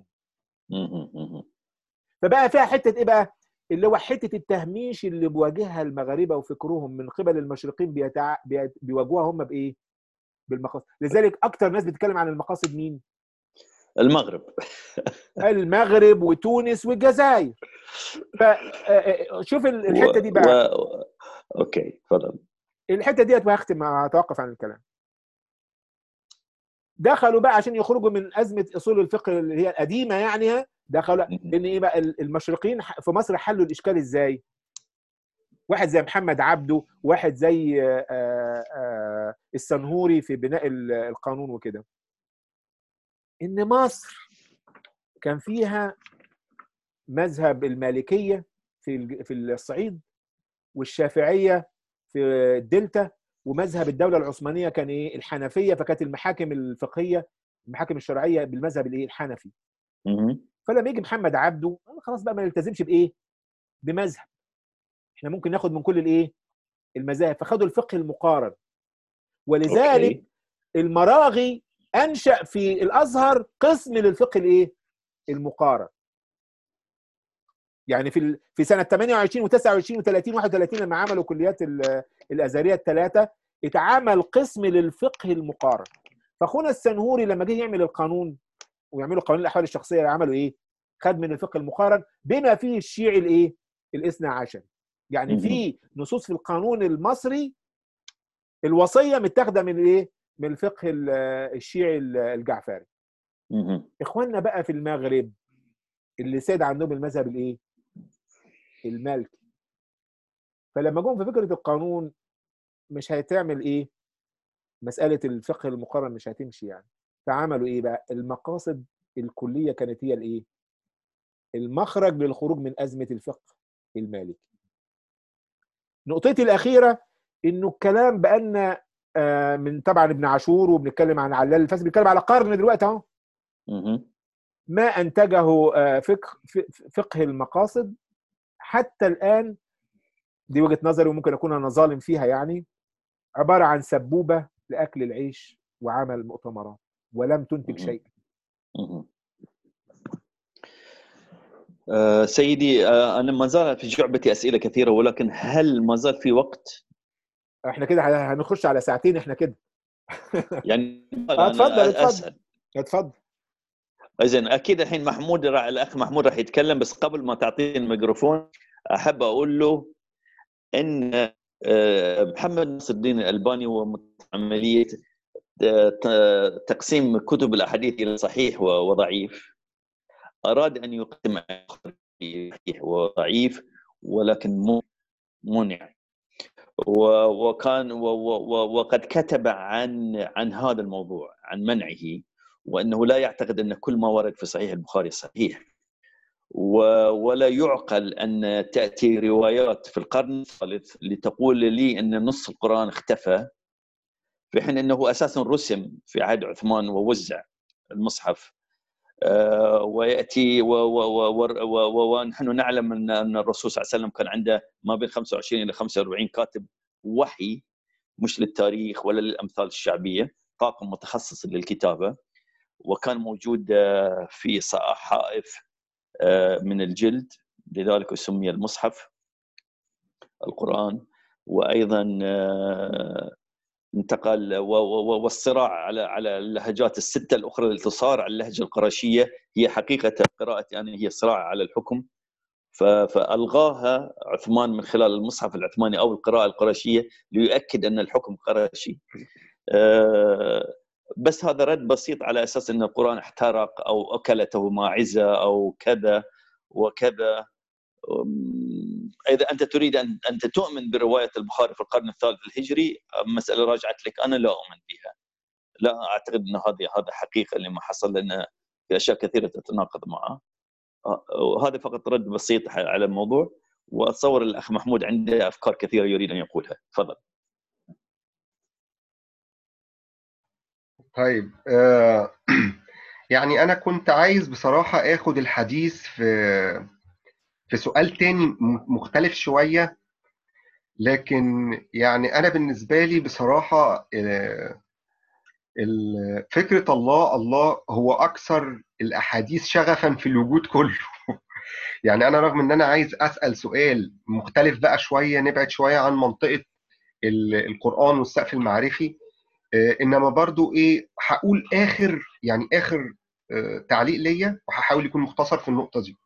فبقى فيها حته ايه بقى؟ اللي هو حته التهميش اللي بيواجهها المغاربه وفكرهم من قبل المشرقين بيواجهوها هم بايه؟ بالمقاصد. لذلك اكتر ناس بتتكلم عن المقاصد مين؟ المغرب. المغرب وتونس والجزائر. فشوف الحته دي بقى. اوكي اتفضل. الحته ديت وهختم، هتوقف عن الكلام. دخلوا بقى عشان يخرجوا من ازمه اصول الفقه اللي هي القديمه، يعني دخلوا ان ايه بقى؟ المشرقيين في مصر حلوا الاشكال ازاي؟ واحد زي محمد عبده، واحد زي السنهوري في بناء القانون وكده، ان مصر كان فيها مذهب المالكيه في الصعيد، والشافعيه في الدلتا، ومذهب الدوله العثمانيه كان ايه؟ الحنفيه. فكانت المحاكم الفقهيه، المحاكم الشرعيه بالمذهب الايه؟ الحنفي. فلما يجي محمد عبده خلاص بقى ما نلتزمش بايه؟ بمذهب، احنا ممكن ناخد من كل الايه؟ المذاهب. فخدوا الفقه المقارن. ولذلك المراغي انشا في الازهر قسم للفقه الايه؟ المقارن. يعني في سنه 28 و29 و30 31 لما عملوا كليات الازهريه الثلاثه، اتعمل قسم للفقه المقارن. فاخونا السنهوري لما جه يعمل القانون ويعملوا قانون الاحوال الشخصيه، عملوا ايه؟ خد من الفقه المقارن بما فيه الشيعي الايه؟ الاثنى عشر. يعني في نصوص في القانون المصري الوصيه متاخده من ايه؟ من الفقه الشيعي الجعفري. اخواننا بقى في المغرب اللي ساد عندهم المذهب الايه؟ المالكي. فلما جم في فكره القانون مش هيتعمل ايه؟ مساله الفقه المقارن مش هتمشي يعني. فعملوا ايه بقى؟ المقاصد الكليه كانت هي الايه؟ المخرج للخروج من أزمة الفقه المالكي. نقطتي الأخيرة إنه الكلام بقالنا من طبعا ابن عاشور، وبنتكلم عن علال الفاسد، بنتكلم على قرن دلوقتي اهو. ما أنتجه فقه المقاصد حتى الآن، دي وجهة نظري وممكن أكون أنا ظالم فيها يعني، عبارة عن سبوبة لأكل العيش وعمل مؤتمرات ولم تنتج شيئا. سيدي، أنا ما زال في جعبتي أسئلة كثيرة، ولكن هل ما زال في وقت؟ احنا كده هنخش على ساعتين احنا كده. يعني اتفضل أسأل. اتفضل. إذن أكيد الحين محمود، الأخ محمود راح يتكلم، بس قبل ما تعطيه الميكروفون أحب أقول له إن محمد ناصر الدين الألباني هو عملية تقسيم كتب الأحاديث إلى صحيح وضعيف. أراد أن يقسم صحيح وضعيف، ولكن منع. وكان وقد كتب عن هذا الموضوع، عن منعه، وأنه لا يعتقد أن كل ما ورد في صحيح البخاري صحيح، ولا يعقل أن تأتي روايات في القرن الثالث لتقول لي أن نص القرآن اختفى، في حين أنه أساسا رسم في عهد عثمان ووزع المصحف. ويأتي ونحن نعلم أن الرسول صلى الله عليه وسلم كان عنده ما بين 25 إلى 45 كاتب وحي، مش للتاريخ ولا للأمثال الشعبية، طاقم متخصص للكتابة، وكان موجود في صحائف من الجلد، لذلك سمي المصحف القرآن. وأيضا انتقل والصراع على اللهجات الستة الأخرى، الانتصار على اللهجة القرشية هي حقيقة قراءتي أنا هي صراع على الحكم، فألغاها عثمان من خلال المصحف العثماني أو القراءة القرشية ليؤكد أن الحكم قرشي. بس هذا رد بسيط على أساس أن القرآن احترق أو أكلته ماعزة أو كذا وكذا. إذا أنت تريد أن تؤمن برواية البخاري في القرن الثالث الهجري، مسألة راجعت لك، أنا لا أؤمن بها، لا أعتقد أن هذا حقيقة لما حصل، لأن في أشياء كثيرة تتناقض معه. وهذا فقط رد بسيط على الموضوع، وأتصور الأخ محمود عنده أفكار كثيرة يريد أن يقولها. تفضل. طيب، يعني أنا كنت عايز بصراحة آخد الحديث في سؤال تاني مختلف شوية، لكن يعني أنا بالنسبة لي بصراحة فكرة الله هو أكثر الأحاديث شغفا في الوجود كله. يعني أنا رغم إن أنا عايز أسأل سؤال مختلف بقى شوية، نبعد شوية عن منطقة القرآن والسقف المعرفي، إنما برضو إيه هقول آخر تعليق ليا، وهحاول يكون مختصر في النقطة دي.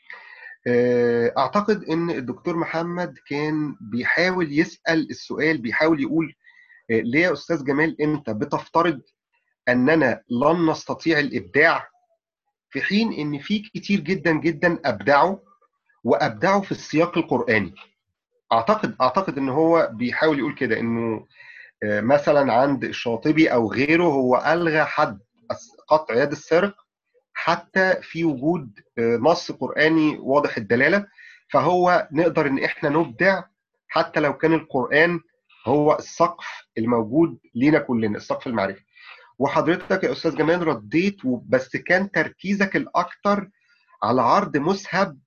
أعتقد إن الدكتور محمد كان بيحاول يسأل السؤال، بيحاول يقول ليه يا أستاذ جمال أنت بتفترض أننا لن نستطيع الإبداع، في حين إن في كتير جدا جدا وأبدعوا في السياق القرآني. أعتقد إن هو بيحاول يقول كده، إنه مثلا عند الشاطبي أو غيره هو ألغى حد قطع يد السارق حتى في وجود نص قرآني واضح الدلالة، فهو نقدر إن إحنا نبدع حتى لو كان القرآن هو السقف الموجود لينا كلنا، السقف المعرفي. وحضرتك يا أستاذ جمال رديت، بس كان تركيزك الأكتر على عرض مسهب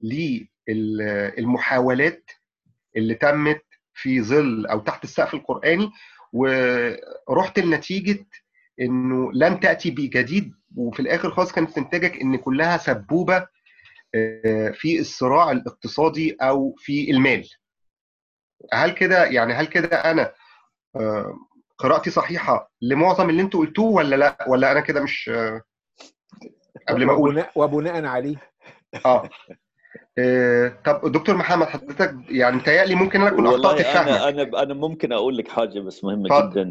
للمحاولات اللي تمت في ظل أو تحت السقف القرآني، ورحت لنتيجة إنه لن تأتي بجديد، وفي الآخر خالص كان استنتاجك إن كلها سبوبة في الصراع الاقتصادي أو في المال. هل كده أنا قراءتي صحيحة لمعظم اللي انتوا قلتوه ولا لا، ولا انا كده مش قبل ما اقول وبناء عليه طب دكتور محمد، حضرتك يعني متهيألي ممكن انا اكون اخطأت في فهمك. انا ممكن اقول لك حاجه بس مهمه فضل. جدا.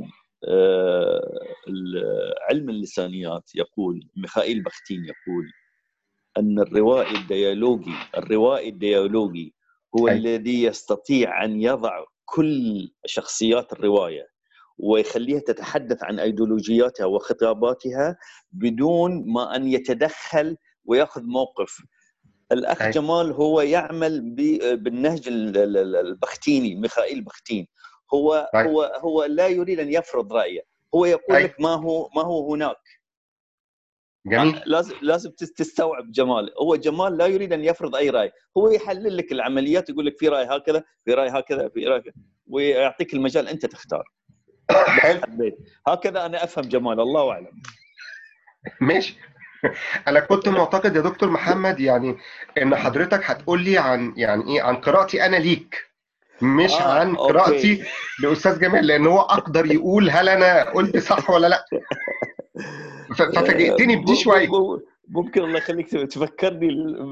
علم اللسانيات يقول، ميخائيل بختين يقول ان الروائي الديالوجي هو الذي يستطيع ان يضع كل شخصيات الروايه ويخليها تتحدث عن ايديولوجياتها وخطاباتها بدون ما ان يتدخل وياخذ موقف. الاخ أي. جمال هو يعمل بالنهج البختيني، ميخائيل بختين. هو طيب. هو لا يريد ان يفرض رايه، هو يقول أي. لك ما هو هناك. جميل. لازم تستوعب جمال، هو جمال لا يريد ان يفرض اي راي، هو يحلل لك العمليات، يقول لك في راي هكذا، في راي هكذا، في راي كذا، ويعطيك المجال انت تختار. حلو. هكذا انا افهم جمال، الله اعلم. ماشي. انا كنت معتقد يا دكتور محمد يعني ان حضرتك هتقول لي عن يعني ايه، عن قراءتي انا ليك، مش عن اوكي. قراءتي لاستاذ جمال، لان هو اقدر يقول هل انا قلت صح ولا لا. ففاجئتني بدي شويه. ممكن الله يخليك تفكرني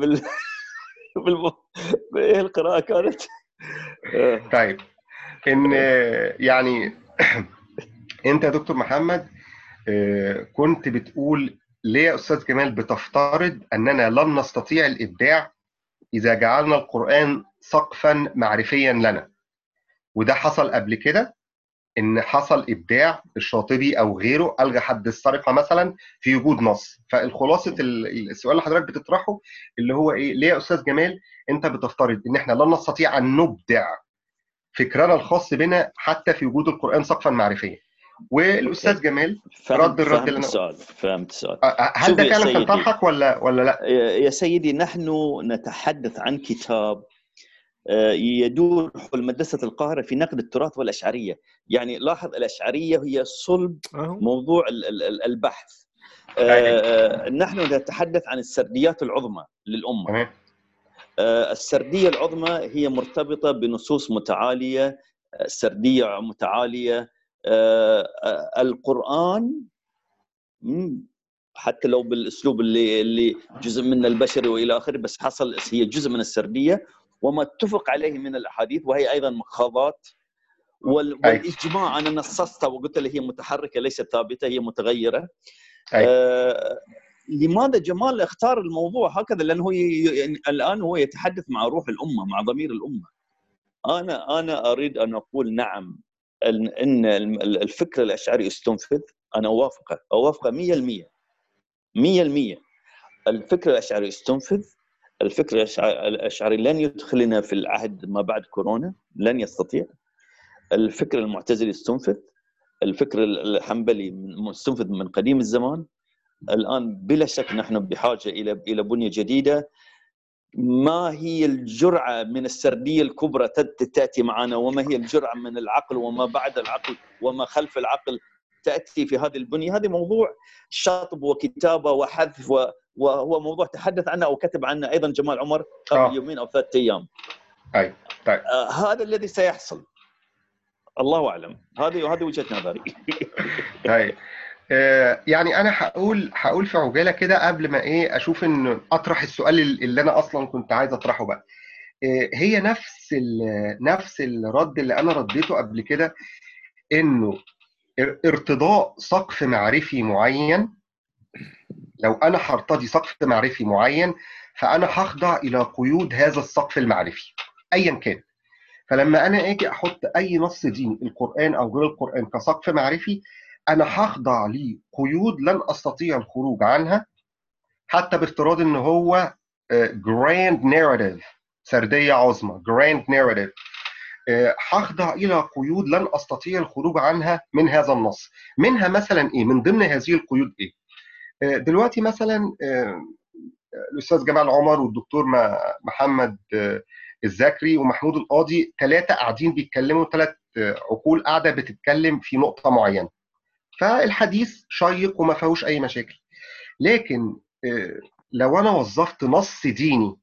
بايه القراءه كانت. طيب، ان يعني انت يا دكتور محمد كنت بتقول ليه يا استاذ جمال بتفترض اننا لن نستطيع الابداع اذا جعلنا القرآن سقفا معرفيا لنا، وده حصل قبل كده، ان حصل ابداع الشاطبي او غيره الغى حد السرقه مثلا في وجود نص. فالخلاصه السؤال اللي حضرتك بتطرحه اللي هو ايه، ليه يا استاذ جمال انت بتفترض ان احنا لن نستطيع ان نبدع فكرنا الخاص بنا حتى في وجود القرآن سقفا معرفيا؟ والاستاذ جمال رد الرد اللي انا قلته. فهمت السؤال. هل ده فعلا كان طرحك ولا لا؟ يا سيدي، نحن نتحدث عن كتاب يدور حول مدرسة القاهرة في نقد التراث والأشعرية. يعني لاحظ، الأشعرية هي صلب موضوع البحث. نحن نتحدث عن السرديات العظمى للأمة. السردية العظمى هي مرتبطة بنصوص متعالية، سردية متعالية. القرآن حتى لو بالاسلوب اللي جزء من البشري والى اخره، بس حصل هي جزء من السرديه، وما اتفق عليه من الاحاديث، وهي ايضا مخاضات. والاجماع انا نصصتها وقلت له هي متحركه ليست ثابته، هي متغيره. لماذا جمال اختار الموضوع هكذا؟ لانه الان هو يتحدث مع روح الامه، مع ضمير الامه. انا اريد ان اقول نعم، ان الفكر الاشعري استنفذ. انا اوافقه 100%. الفكر الاشعري استنفذ. الفكر الاشعري لن يدخلنا في العهد ما بعد كورونا، لن يستطيع. الفكر المعتزلي استنفذ. الفكر الحنبلي مستنفذ من قديم الزمان. الان بلا شك نحن بحاجه الى بنيه جديده. ما هي الجرعه من السرديه الكبرى تاتي معنا، وما هي الجرعه من العقل وما بعد العقل وما خلف العقل تاتي في هذه البنيه؟ هذا موضوع شطب وكتابه وحذف، وهو موضوع تحدث عنه او كتب عنه ايضا جمال عمر قبل يومين او 3 ايام. طيب. هذا الذي سيحصل، الله اعلم. هذه وجهه نظري. طيب، يعني انا هقول في عجاله كده قبل ما اشوف ان اطرح السؤال اللي انا اصلا كنت عايز اطرحه بقى. هي نفس الرد اللي انا رديته قبل كده، انه ارتضاء سقف معرفي معين، لو انا هرتضي سقف معرفي معين فانا هخضع الى قيود هذا السقف المعرفي ايا كان. فلما انا اجي احط اي نص ديني، القرآن او غير القرآن، كسقف معرفي، انا هخضع لقيود لن استطيع الخروج عنها، حتى بافتراض ان هو grand narrative، سردية عظمى grand narrative، هخضع الى قيود لن استطيع الخروج عنها من هذا النص. منها مثلا ايه؟ من ضمن هذه القيود ايه؟ دلوقتي مثلا الاستاذ جمال عمر والدكتور محمد الزكري ومحمود القاضي، 3 قاعدين بيتكلموا، 3 عقول قاعده بتتكلم في نقطه معينه، فالحديث شيق وما فيهوش اي مشاكل. لكن لو انا وظفت نص ديني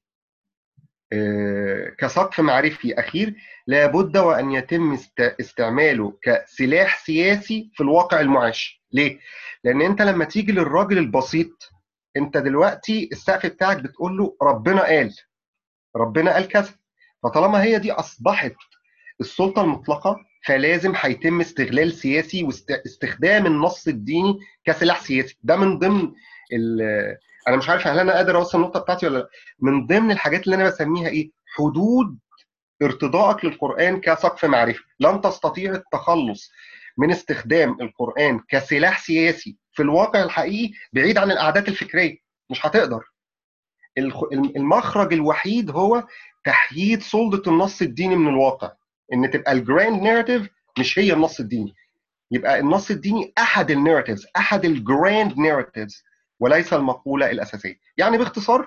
كسقف معرفي اخير، لابد وان يتم استعماله كسلاح سياسي في الواقع المعاش. ليه؟ لان انت لما تيجي للراجل البسيط، انت دلوقتي السقف بتاعك بتقول له ربنا قال كذا، فطالما هي دي اصبحت السلطه المطلقه، فلازم هيتم استغلال سياسي واستخدام النص الديني كسلاح سياسي. ده من ضمن انا مش عارف هل انا قادر اوصل النقطه بتاعتي ولا لا. من ضمن الحاجات اللي انا بسميها حدود ارتضائك للقرآن كسقف معرفي. لن تستطيع التخلص من استخدام القرآن كسلاح سياسي في الواقع الحقيقي بعيد عن الأعداد الفكرية، مش هتقدر. المخرج الوحيد هو تحييد سلطة النص الديني من الواقع، ان تبقى الجراند ناريتيف مش هي النص الديني، يبقى النص الديني احد الناريتيفز، احد الجراند ناريتيفز، وليس المقولة الأساسية. يعني باختصار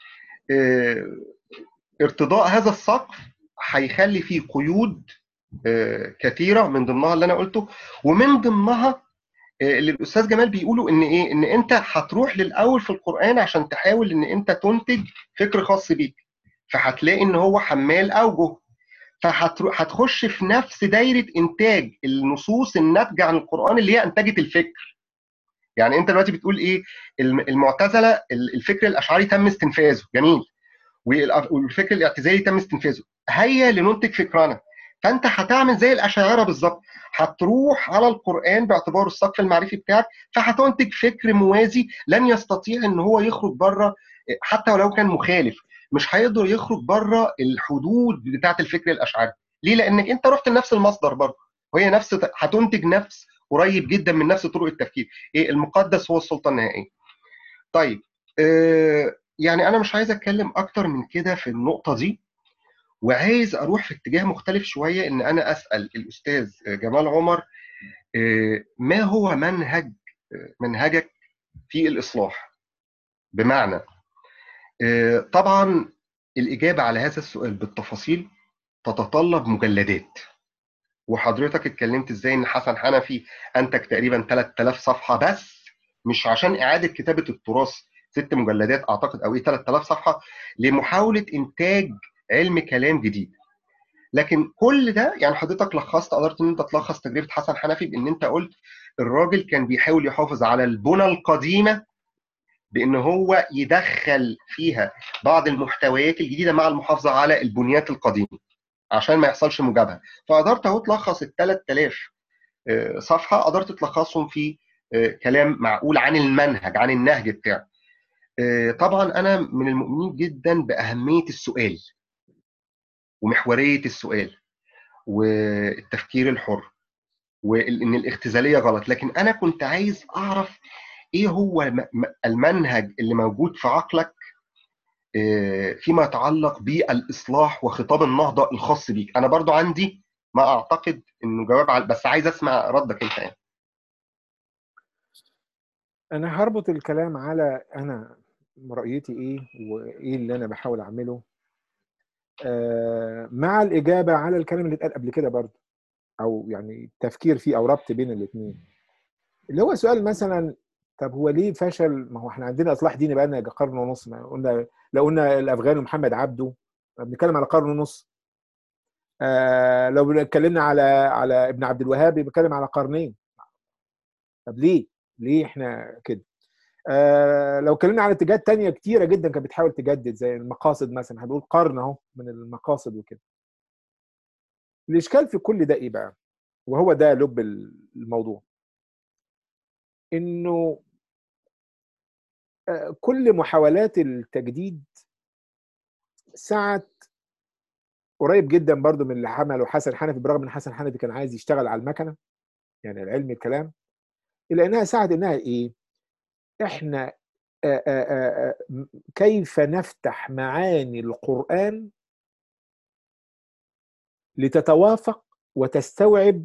ارتضاء هذا السقف هيخلي فيه قيود كثيرة، من ضمنها اللي أنا قلته، ومن ضمنها اللي الأستاذ جمال بيقولوا إن إيه، إن أنت هتروح للأول في القرآن عشان تحاول إن أنت تنتج فكر خاص بيك، فهتلاقي إن هو حمال أوجه، فهتخش في نفس دايرة إنتاج النصوص الناتجة عن القرآن اللي هي أنتجت الفكر. يعني انت دلوقتي بتقول ايه، المعتزله الفكر الاشعري تم استنفاذه، جميل، والفكر الاعتزالي تم استنفاذه، هيا لننتج فكرنا. فانت هتعمل زي الاشاعره بالظبط، هتروح على القران باعتباره السقف المعرفي بتاعك، فهتنتج فكر موازي لن يستطيع ان هو يخرج بره، حتى ولو كان مخالف مش هيقدر يخرج بره الحدود بتاعه الفكر الاشعري. ليه؟ لانك انت رحت لنفس المصدر برضه، وهي نفس، هتنتج نفس قريب جدا من نفس طرق التفكير. ايه، المقدس هو السلطه النهائيه. طيب يعني انا مش عايز اتكلم اكتر من كده في النقطه دي، وعايز اروح في اتجاه مختلف شويه، ان انا اسال الاستاذ جمال عمر ما هو منهجك في الاصلاح؟ بمعنى طبعا الاجابه على هذا السؤال بالتفاصيل تتطلب مجلدات، وحضرتك اتكلمت ازاي ان حسن حنفي انتج تقريبا 3000 صفحه بس، مش عشان اعاده كتابه التراث 6 مجلدات اعتقد او ايه 3000 صفحه لمحاوله انتاج علم كلام جديد. لكن كل ده يعني حضرتك قدرت ان انت تلخص تجربه حسن حنفي بان انت قلت الراجل كان بيحاول يحافظ على البنى القديمه بان هو يدخل فيها بعض المحتويات الجديده مع المحافظه على البنيات القديمه عشان ما يحصلش مجابهه. فقدرت اهو تلخص ال 3000 صفحه، قدرت تلخصهم في كلام معقول عن المنهج، عن النهج بتاعه. طبعا انا من المؤمنين جدا باهميه السؤال ومحوريه السؤال والتفكير الحر، وان الاختزاليه غلط، لكن انا كنت عايز اعرف ايه هو المنهج اللي موجود في عقلك فيما يتعلق بالاصلاح وخطاب النهضه الخاص بيك. انا برضو عندي ما اعتقد انه جواب بس عايز اسمع ردك انت يعني. انا هربط الكلام على انا رؤيتي ايه وايه اللي انا بحاول اعمله مع الاجابه على الكلام اللي اتقال قبل كده برضه، او يعني تفكير فيه او ربط بين الاثنين، اللي هو سؤال مثلا طب هو ليه فشل؟ ما هو احنا عندنا اصلاح ديني بقى لنا قرن ونص، ما قلنا لو قلنا الافغاني ومحمد عبده بنتكلم على قرن ونص، لو اتكلمنا على ابن عبد الوهاب بنتكلم على قرنين. طب ليه احنا كده؟ لو اتكلمنا على اتجاهات تانية كتيرة جدا كانت بتحاول تجدد زي المقاصد مثلا، هنقول قرن اهو من المقاصد وكده. الاشكال في كل ده ايه بقى؟ وهو ده لب الموضوع، انه كل محاولات التجديد ساعة قريب جدا برضو من اللي عمله حسن حنفي، برغم ان حسن حنفي كان عايز يشتغل على المكنة يعني العلم الكلام، الا انها ساعد انها ايه؟ احنا كيف نفتح معاني القرآن لتتوافق وتستوعب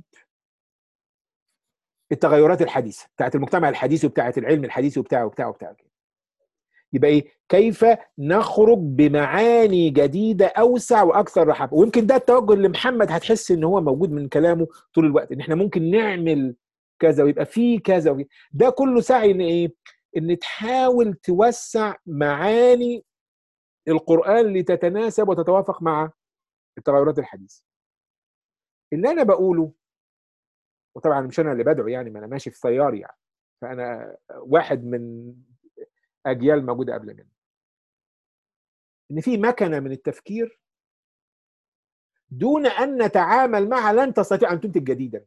التغيرات الحديثه بتاعت المجتمع الحديث وبتاعت العلم الحديث وبتاع كده. يبقى ايه؟ كيف نخرج بمعاني جديده اوسع واكثر رحابه. ويمكن ده التوجه اللي محمد هتحس ان هو موجود من كلامه طول الوقت، ان احنا ممكن نعمل كذا ويبقى فيه كذا ده كله سعي ان ايه؟ ان تحاول توسع معاني القرآن لتتناسب وتتوافق مع التغيرات الحديثه. اللي انا بقوله، وطبعا مش انا اللي بدعو يعني، ما انا ماشي في طياري يعني، فانا واحد من اجيال موجوده قبل مني، ان في مكنه من التفكير دون ان نتعامل معها لن تستطيع ان تنتج جديدا.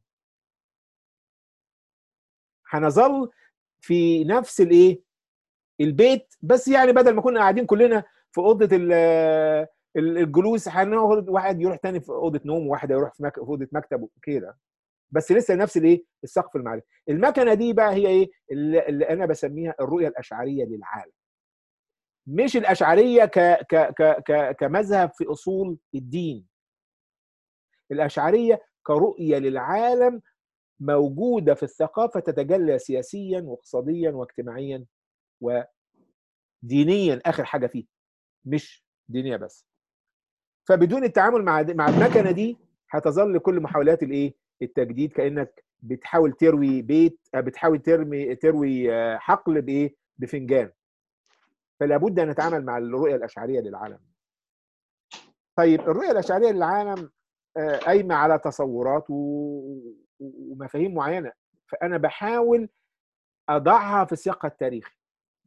هنظل في نفس الايه؟ البيت، بس يعني بدل ما كنا قاعدين كلنا في اوضه الجلوس، هناخد واحد يروح تاني في اوضه نوم، وواحد يروح في اوضه مكتب وكده، بس لسه نفس الايه؟ السقف المعرفي. المكنه دي بقى هي ايه؟ اللي انا بسميها الرؤيه الاشعريه للعالم. مش الاشعريه كمذهب في اصول الدين. الاشعريه كرؤيه للعالم موجوده في الثقافه، تتجلى سياسيا واقتصاديا واجتماعيا ودينيا، اخر حاجه فيه، مش دينيه بس. فبدون التعامل مع المكنه دي هتظل كل محاولات التجديد كانك بتحاول تروي بيت، بتحاول تروي حقل بفنجان. فلا بد ان نتعامل مع الرؤيه الاشعريه للعالم. طيب الرؤيه الاشعريه للعالم قايمه على تصورات ومفاهيم معينه، فانا بحاول اضعها في سياقها التاريخي،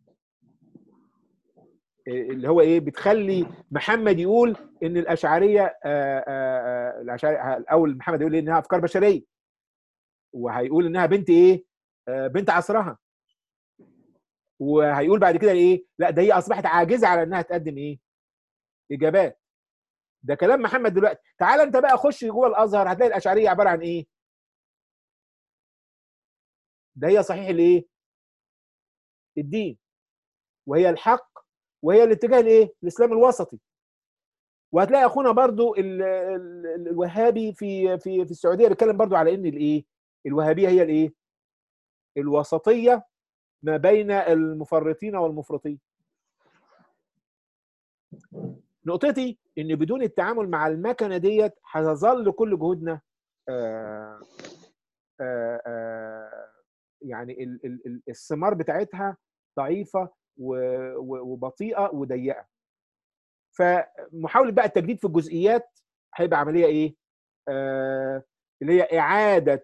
اللي هو بتخلي محمد يقول ان الاشعريه الاول محمد يقول انها افكار بشريه، وهيقول انها بنت بنت عصرها، وهيقول بعد كده لا ده هي اصبحت عاجزه على انها تقدم اجابات. ده كلام محمد دلوقتي. تعال انت بقى خش جوه الازهر هتلاقي الاشعريه عباره عن ده هي صحيح الدين، وهي الحق، وهي الاتجاه الاسلام الوسطي. وهتلاقي اخونا برضو الوهابي في السعوديه بيتكلم برضو على ان الوهابيه هي الوسطيه ما بين المفرطين والمفرطين. نقطتي ان بدون التعامل مع المكنه ديت هتظل كل جهودنا يعني الثمار بتاعتها ضعيفه وبطيئه وضيقه. فمحاوله بقى التجديد في الجزئيات هيبقى عمليه اللي هي اعاده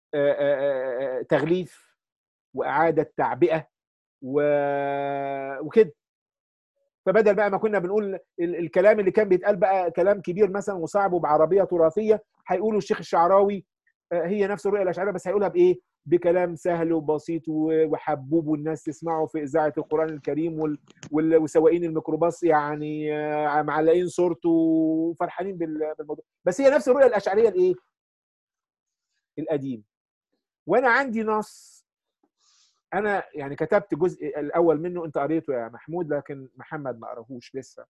تغليف واعاده تعبئه وكده. فبدل بقى ما كنا بنقول الكلام اللي كان بيتقال بقى كلام كبير مثلا وصعب وبعربيه تراثيه، هيقولوا الشيخ الشعراوي هي نفس الرؤيه الاشعريه بس هيقولها بكلام سهل وبسيط وحبوب والناس تسمعه في اذاعه القران الكريم، وسواقين الميكروباص يعني معلقين صورته وفرحانين بالموضوع. بس هي نفس الرؤيه الاشعريه القديم. وانا عندي نص انا يعني كتبت جزء الاول منه، انت قريته يا محمود لكن محمد ما قراهوش لسه،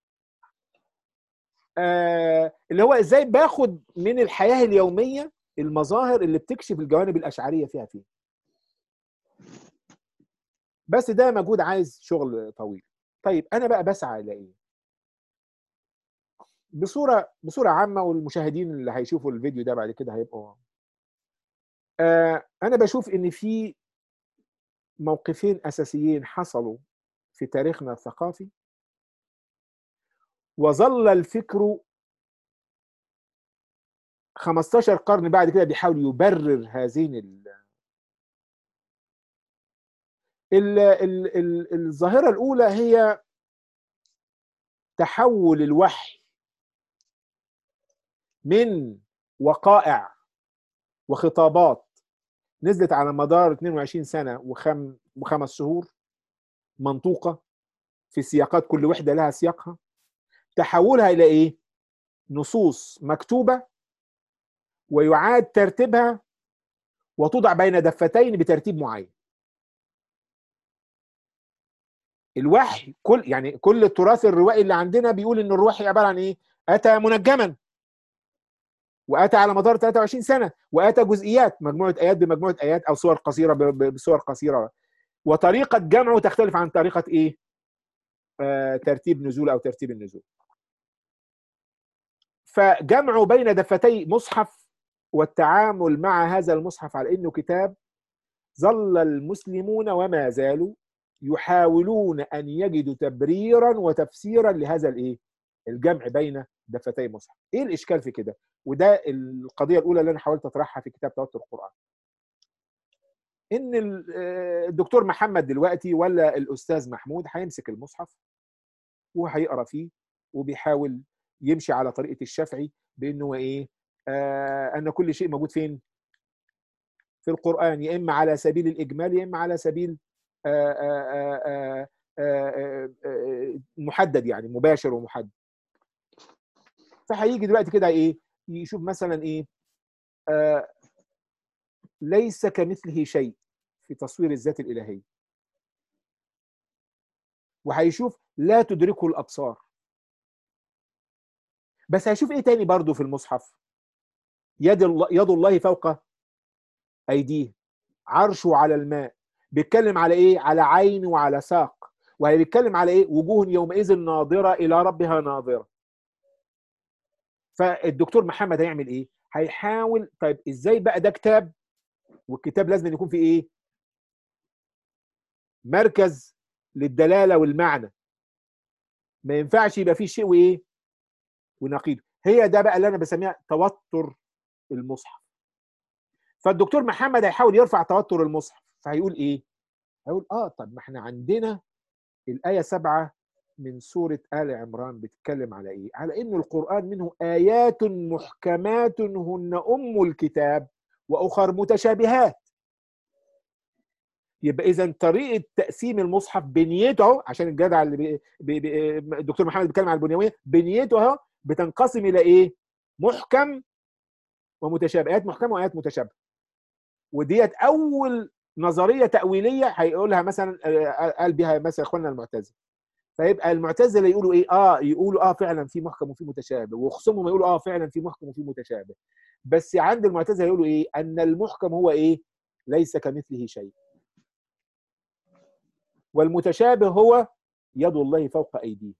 اللي هو ازاي باخد من الحياه اليوميه المظاهر اللي بتكشف الجوانب الاشعريه فيها فين. بس ده مجهود عايز شغل طويل. طيب انا بقى بسعى الى بصوره عامه، والمشاهدين اللي هيشوفوا الفيديو ده بعد كده هيبقوا انا بشوف ان في موقفين اساسيين حصلوا في تاريخنا الثقافي، وظل الفكر 15 قرن بعد كده بيحاول يبرر هذين الظاهرة الأولى هي تحول الوحي من وقائع وخطابات نزلت على مدار 22 سنة وخمس شهور منطوقة في سياقات كل وحدة لها سياقها، تحولها إلى نصوص مكتوبة ويعاد ترتيبها وتوضع بين دفتين بترتيب معين. الوحي كل التراث الروائي اللي عندنا بيقول ان الوحي عباره عن اتى منجما، واتى على مدار 23 سنه، واتى جزئيات، مجموعه ايات بمجموعه ايات او صور قصيره بصور قصيره، وطريقه جمعه تختلف عن طريقه ترتيب نزول او ترتيب النزول. فجمعوا بين دفتي مصحف والتعامل مع هذا المصحف على انه كتاب، ظل المسلمون وما زالوا يحاولون ان يجدوا تبريرا وتفسيرا لهذا الجمع بين دفتي مصحف. ايه الاشكال في كده؟ وده القضيه الاولى اللي انا حاولت اطرحها في كتاب توتر القران. ان الدكتور محمد دلوقتي ولا الاستاذ محمود هيمسك المصحف وهيقرا فيه وبيحاول يمشي على طريقه الشافعي بانه ان كل شيء موجود فين؟ في القرآن، يا إما على سبيل الإجمال يا إما على سبيل محدد، يعني مباشر ومحدد. فهيجي دلوقتي كده يشوف مثلا ليس كمثله شيء في تصوير الذات الإلهية. وهيشوف لا تدركه الابصار. بس هيشوف ايه تاني برضو في المصحف؟ يد الله فوق ايديه، عرشه على الماء. بيتكلم على ايه؟ على عين وعلى ساق. وهيتكلم على ايه؟ وجوه يومئذ ناظره الى ربها ناظره. فالدكتور محمد هيعمل ايه؟ هيحاول طيب ازاي بقى ده كتاب، والكتاب لازم يكون فيه ايه؟ مركز للدلاله والمعنى. ما ينفعش يبقى فيه شيء وايه؟ ونقيض. هي ده بقى اللي انا بسميها توتر المصحف. فالدكتور محمد هيحاول يرفع توتر المصحف، فهيقول ايه؟ هيقول طب ما احنا عندنا الآية 7 من سورة آل عمران بتتكلم على ايه؟ على ان القرآن منه آيات محكمات هن أم الكتاب وأخر متشابهات. يبقى إذا طريقة تقسيم المصحف بنيته اهو، عشان الجدع اللي الدكتور محمد بيتكلم على البنيوية، بنيته اهو بتنقسم إلى ايه؟ محكم ومتشابه، آيات محكمة وآيات متشابهة. وديت أول نظرية تأويلية هيقولها مثلا قال بها مثلا إخواننا المعتزلة. فيبقى المعتزله يقولوا ايه؟ يقولوا فعلا في محكم وفي متشابه، وخصومهم يقولوا فعلا في محكم وفي متشابه. بس عند المعتزله يقولوا ايه؟ ان المحكم هو ايه؟ ليس كمثله شيء. والمتشابه هو يد الله فوق ايديه.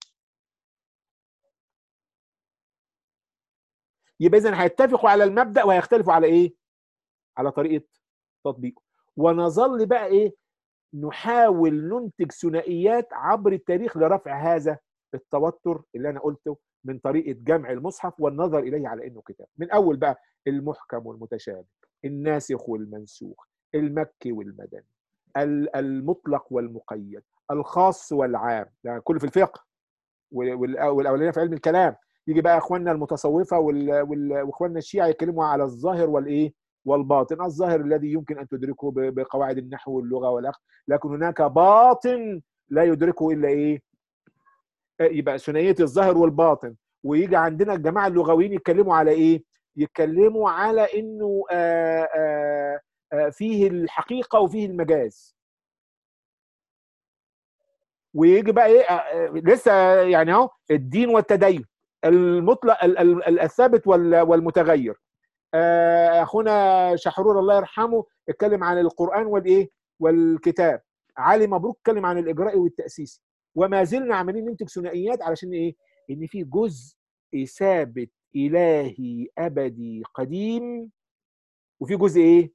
يبقى اذا هيتفقوا على المبدا وهيختلفوا على ايه؟ على طريقه تطبيقه. ونظل بقى ايه؟ نحاول ننتج ثنائيات عبر التاريخ لرفع هذا التوتر اللي انا قلته، من طريقه جمع المصحف والنظر اليه على انه كتاب. من اول بقى المحكم والمتشابه، الناسخ والمنسوخ، المكي والمدني، المطلق والمقيد، الخاص والعام، يعني كله في الفقه والاولانيه في علم الكلام. يجي بقى اخواننا المتصوفه واخواننا الشيعه يتكلموا على الظاهر والايه؟ والباطن. الظاهر الذي يمكن ان تدركه بقواعد النحو واللغه والاخر، لكن هناك باطن لا يدركه الا ايه؟ يبقى ثنائيه الظاهر والباطن. ويجي عندنا الجماعه اللغويين يتكلموا على ايه؟ يتكلموا على انه فيه الحقيقه وفيه المجاز. ويجي بقى ايه؟ لسه يعني اهو الدين والتدين، المطلق الثابت والمتغير. اخونا شحرور الله يرحمه اتكلم عن القرآن والايه؟ والكتاب. علي مبروك اتكلم عن الاجراء والتأسيسي. وما زلنا عمالين ننتج ثنائيات علشان ايه؟ ان في جزء ثابت الهي ابدي قديم، وفي جزء ايه؟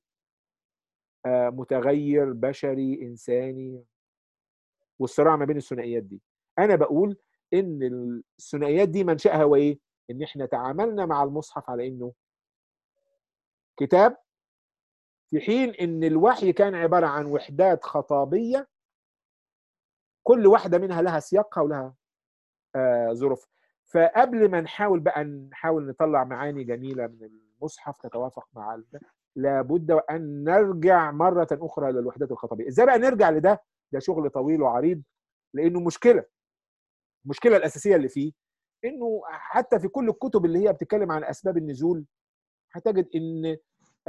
متغير بشري انساني. والصراع ما بين الثنائيات دي، انا بقول ان الثنائيات دي منشأها هو ايه؟ ان احنا تعاملنا مع المصحف على انه كتاب، في حين ان الوحي كان عبارة عن وحدات خطابية، كل واحدة منها لها سياقها ولها ظروف. فقبل ما نحاول نطلع معاني جميلة من المصحف تتوافق مع لابد ان نرجع مرة اخرى للوحدات الخطابية. ازاي بقى نرجع لده؟ ده شغل طويل وعريض، لانه المشكلة الاساسية اللي فيه انه حتى في كل الكتب اللي هي بتتكلم عن اسباب النزول هتجد ان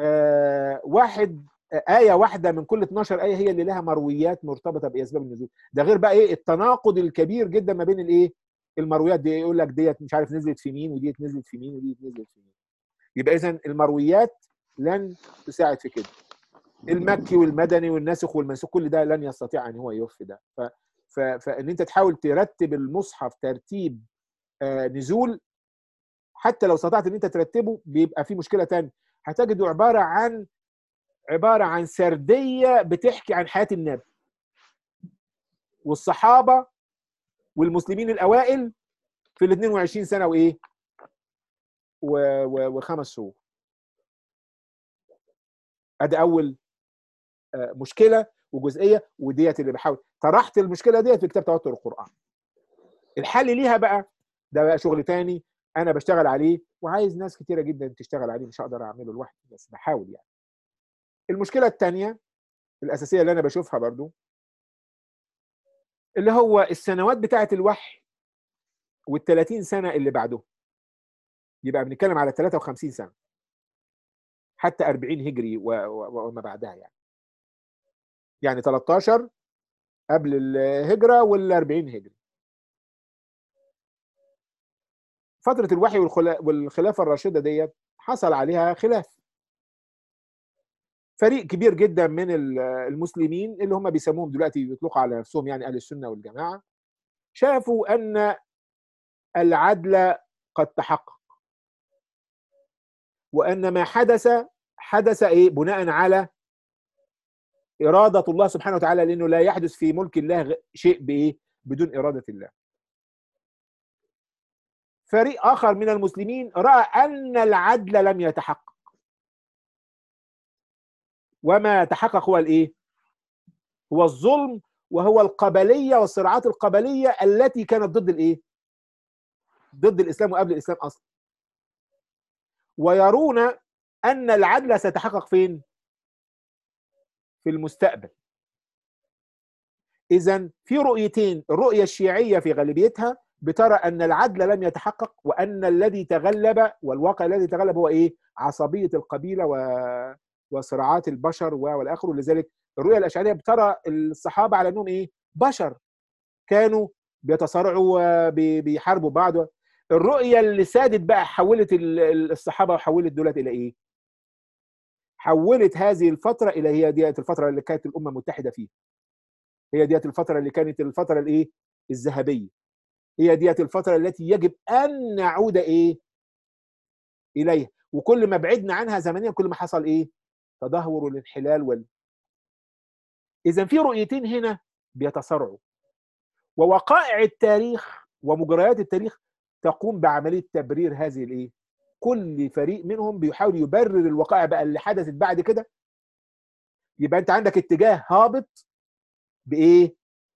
آية واحدة من كل 12 آية هي اللي لها مرويات مرتبطة بأسباب النزول. ده غير بقى ايه؟ التناقض الكبير جدا ما بين الايه؟ المرويات دي. يقول لك ديت مش عارف نزلت في مين، وديت نزلت في مين، وديت نزلت في مين. يبقى اذا المرويات لن تساعد في كده. المكي والمدني والناسخ والمنسوخ كل ده لن يستطيع ان هو يوفي ده. فان انت تحاول ترتب المصحف ترتيب نزول، حتى لو استطعت ان انت ترتبه بيبقى في مشكله ثانيه. هتجده عباره عن سرديه بتحكي عن حياه النبي والصحابه والمسلمين الاوائل في ال 22 سنه وايه؟ وخمس شهور. ادي اول مشكله وجزئيه، وديت اللي بحاول طرحت المشكله ديت في كتاب توتر القرآن. الحل ليها بقى ده بقى شغل تاني انا بشتغل عليه، وعايز ناس كتيره جدا تشتغل عليه، مش هقدر اعمله لوحدي بس بحاول يعني. المشكله الثانيه الاساسيه اللي انا بشوفها برضو، اللي هو السنوات بتاعه الوحي وال30 سنه اللي بعده. يبقى بنتكلم على 53 سنه حتى 40 هجري وما بعدها، يعني 13 قبل الهجرة وال40 هجري. فترة الوحي والخلافة الراشدة ديت حصل عليها خلاف. فريق كبير جدا من المسلمين اللي هم بيسموهم دلوقتي يطلقوا على نفسهم يعني أهل السنة والجماعة، شافوا أن العدل قد تحقق، وأن ما حدث إيه؟ بناء على إرادة الله سبحانه وتعالى، لأنه لا يحدث في ملك الله شيء بإيه؟ بدون إرادة الله. فريق آخر من المسلمين رأى أن العدل لم يتحقق، وما تحقق هو الإيه؟ هو الظلم، وهو القبلية والصراعات القبلية التي كانت ضد الإيه؟ ضد الإسلام وقبل الإسلام أصلا. ويرون أن العدل سيتحقق فين؟ في المستقبل. إذن في رؤيتين، الرؤية الشيعية في غالبيتها بترى أن العدل لم يتحقق، وأن الذي تغلب والواقع الذي تغلب هو إيه؟ عصبية القبيلة وصراعات البشر والآخر. ولذلك الرؤية الأشعرية بترى الصحابة على أنهم إيه؟ بشر كانوا بيتصارعوا وبيحاربوا بعض. الرؤية اللي سادت بقى حولت الصحابة وحولت دولت إلى إيه؟ حولت هذه الفترة إلى هي ديت الفترة اللي كانت الأمة متحدة فيها. هي ديت الفترة اللي كانت الفترة الإيه؟ الذهبية. هي ديت الفترة التي يجب أن نعود إيه؟ إليها. وكل ما بعدنا عنها زمنيا كل ما حصل إيه؟ تدهور والانحلال إذا في رؤيتين هنا بيتصارعوا، ووقائع التاريخ ومجريات التاريخ تقوم بعملية تبرير هذه الإيه؟ كل فريق منهم بيحاول يبرر الوقائع بقى اللي حدثت بعد كده. يبقى أنت عندك اتجاه هابط بإيه؟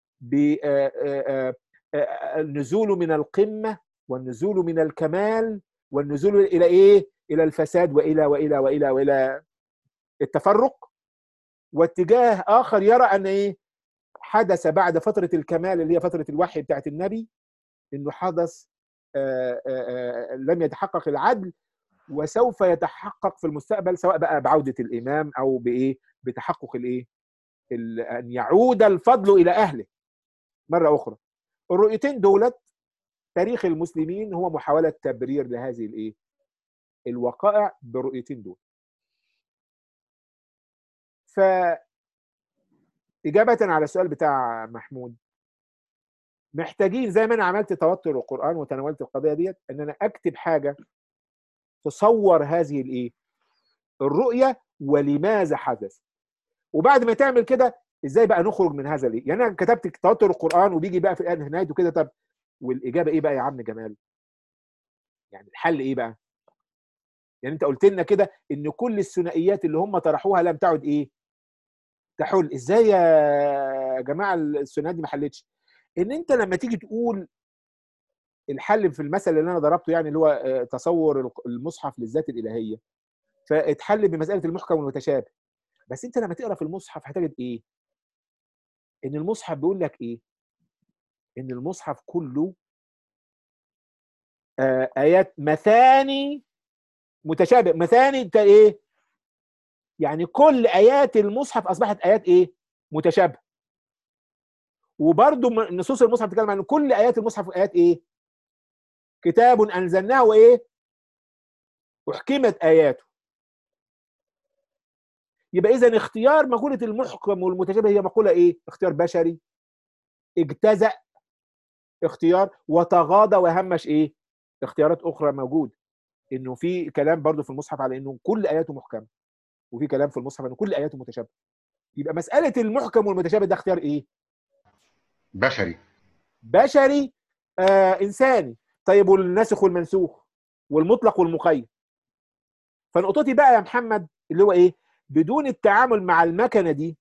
النزول من القمة، والنزول من الكمال، والنزول إلى إيه؟ إلى الفساد وإلى التفرق. واتجاه آخر يرى أن إيه؟ حدث بعد فترة الكمال اللي هي فترة الوحي بتاعت النبي، إنه حدث لم يتحقق العدل، وسوف يتحقق في المستقبل، سواء بقى بعودة الإمام أو بإيه؟ بتحقق الإيه؟ أن يعود الفضل إلى أهله مرة أخرى. الرؤيتين دولت تاريخ المسلمين هو محاولة تبرير لهذه الإيه؟ الوقائع بالرؤيتين دول. فإجابة على السؤال بتاع محمود، محتاجين زي ما أنا عملت توتر القرآن وتناولت القضية ديت، أن أنا أكتب حاجة تصور هذه الإيه؟ الرؤية ولماذا حدث. وبعد ما تعمل كده ازاي بقى نخرج من هذا ليه؟ يعني انا كتبت توتر القرآن وبيجي بقى في نهايته كده، طب والاجابه ايه بقى يا عم جمال؟ يعني الحل ايه بقى؟ يعني انت قلت لنا كده ان كل الثنائيات اللي هم طرحوها لم تعد ايه؟ تحل. ازاي يا جماعه الثنائيات دي ما حلتش؟ ان انت لما تيجي تقول الحل في المثل اللي انا ضربته، يعني اللي هو تصور المصحف للذات الالهيه، فاتحل بمساله المحكم والمتشابه. بس انت لما تقرا في المصحف هتجد ايه؟ ان المصحف بيقول لك ايه؟ ان المصحف كله ايات مثاني متشابه. مثاني ايه؟ يعني كل ايات المصحف اصبحت ايات ايه؟ متشابهه. وبرده نصوص المصحف بتتكلم عن كل ايات المصحف ايات ايه؟ كتاب انزلناه وايه؟ احكمت اياته. يبقى اذا اختيار مقوله المحكم والمتشابه هي مقوله ايه؟ اختيار بشري اجتزأ اختيار وتغاضى وهمش ايه؟ اختيارات اخرى موجوده. انه في كلام برضه في المصحف على انه كل اياته محكمه، وفي كلام في المصحف انه كل اياته متشابهه. يبقى مساله المحكم والمتشابه ده اختيار ايه؟ بشري انساني. طيب والناسخ والمنسوخ والمطلق والمقيد؟ فنقطتي بقى يا محمد اللي هو ايه؟ بدون التعامل مع المكنه دي.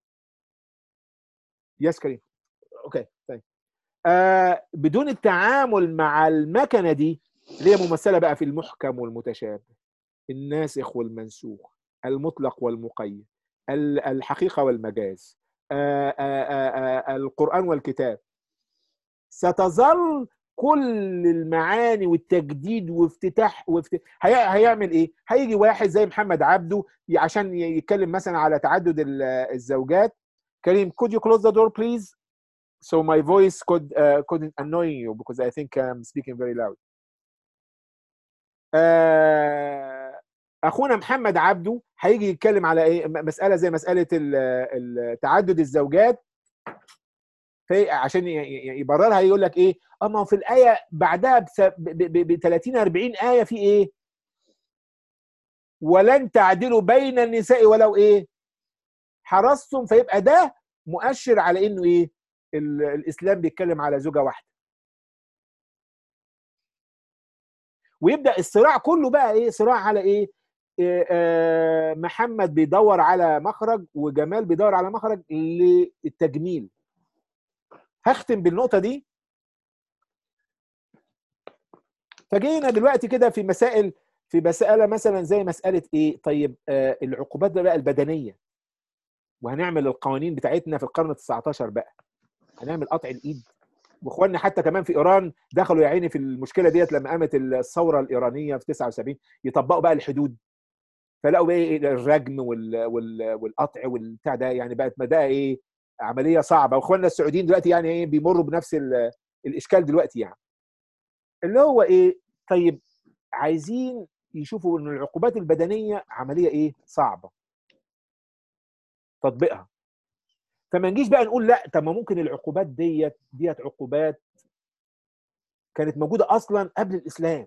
يس كريم. اوكي طيب. بدون التعامل مع المكنه دي اللي هي ممثله بقى في المحكم والمتشابه، الناسخ والمنسوخ، المطلق والمقيد، الحقيقه والمجاز، القرآن والكتاب، ستظل كل المعاني والتجديد وافتتاح هيعمل ايه؟ هيجي واحد زي محمد عبده عشان يتكلم مثلا على تعدد الزوجات. كريم could you close the door please؟ so my voice couldn't annoy you because I think I'm speaking very loud. اخونا محمد عبده هيجي يتكلم على ايه، مساله زي مساله تعدد الزوجات، عشان يبررها يقول لك ايه، اما في الايه بعدها ب 30 40 ايه في ايه، ولن تعدلوا بين النساء ولو ايه حرصتم، فيبقى ده مؤشر على انه ايه، الاسلام بيتكلم على زوجه واحده. ويبدا الصراع كله بقى ايه، صراع على ايه، محمد بيدور على مخرج وجمال بيدور على مخرج للتجميل. هختم بالنقطه دي. فجينا دلوقتي كده في مسألة مثلا زي مسألة ايه، طيب العقوبات بقى البدنية، وهنعمل القوانين بتاعتنا في القرن ال19 بقى، هنعمل قطع الايد. واخواننا حتى كمان في ايران دخلوا يا عيني في المشكله ديت لما قامت الثوره الايرانيه في 79، يطبقوا بقى الحدود، فلقوا بقى ايه الرجم والقطع والبتاع ده، يعني بقت ده ايه عمليه صعبه. واخواننا السعوديين دلوقتي يعني ايه بيمروا بنفس الاشكال دلوقتي، يعني اللي هو ايه، طيب عايزين يشوفوا ان العقوبات البدنيه عمليه ايه صعبه تطبيقها. فما نجيش بقى نقول لا، طب ما ممكن العقوبات ديت عقوبات كانت موجوده اصلا قبل الاسلام،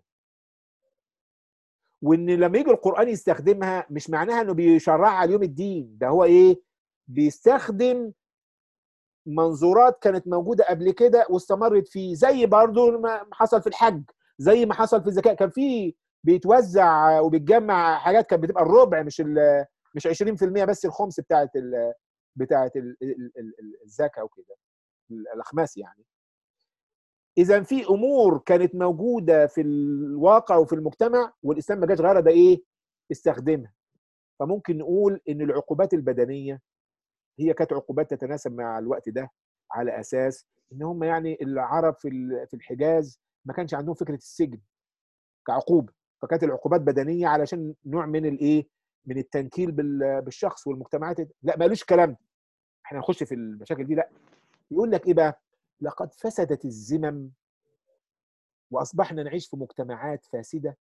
وان لما يجي القران يستخدمها مش معناها انه بيشرعها على يوم الدين، ده هو ايه، بيستخدم منظورات كانت موجوده قبل كده واستمرت فيه، زي برضو ما حصل في الحج، زي ما حصل في الزكاه، كان في بيتوزع وبيتجمع حاجات كانت بتبقى الربع، مش 20% بس، الخمس بتاعت الزكاه وكده، الاخماس يعني. اذا في امور كانت موجوده في الواقع وفي المجتمع والاسلام ما جاش غيرها، ده ايه استخدمها. فممكن نقول ان العقوبات البدنيه هي كانت عقوبات تتناسب مع الوقت ده، على اساس ان هم يعني العرب في الحجاز ما كانش عندهم فكره السجن كعقوبه، فكانت العقوبات بدنيه علشان نوع من الايه، من التنكيل بالشخص والمجتمعات. لا، مالوش كلام ده، احنا نخش في المشاكل دي لا. يقول لك ايه بقى، لقد فسدت الذمم واصبحنا نعيش في مجتمعات فاسده،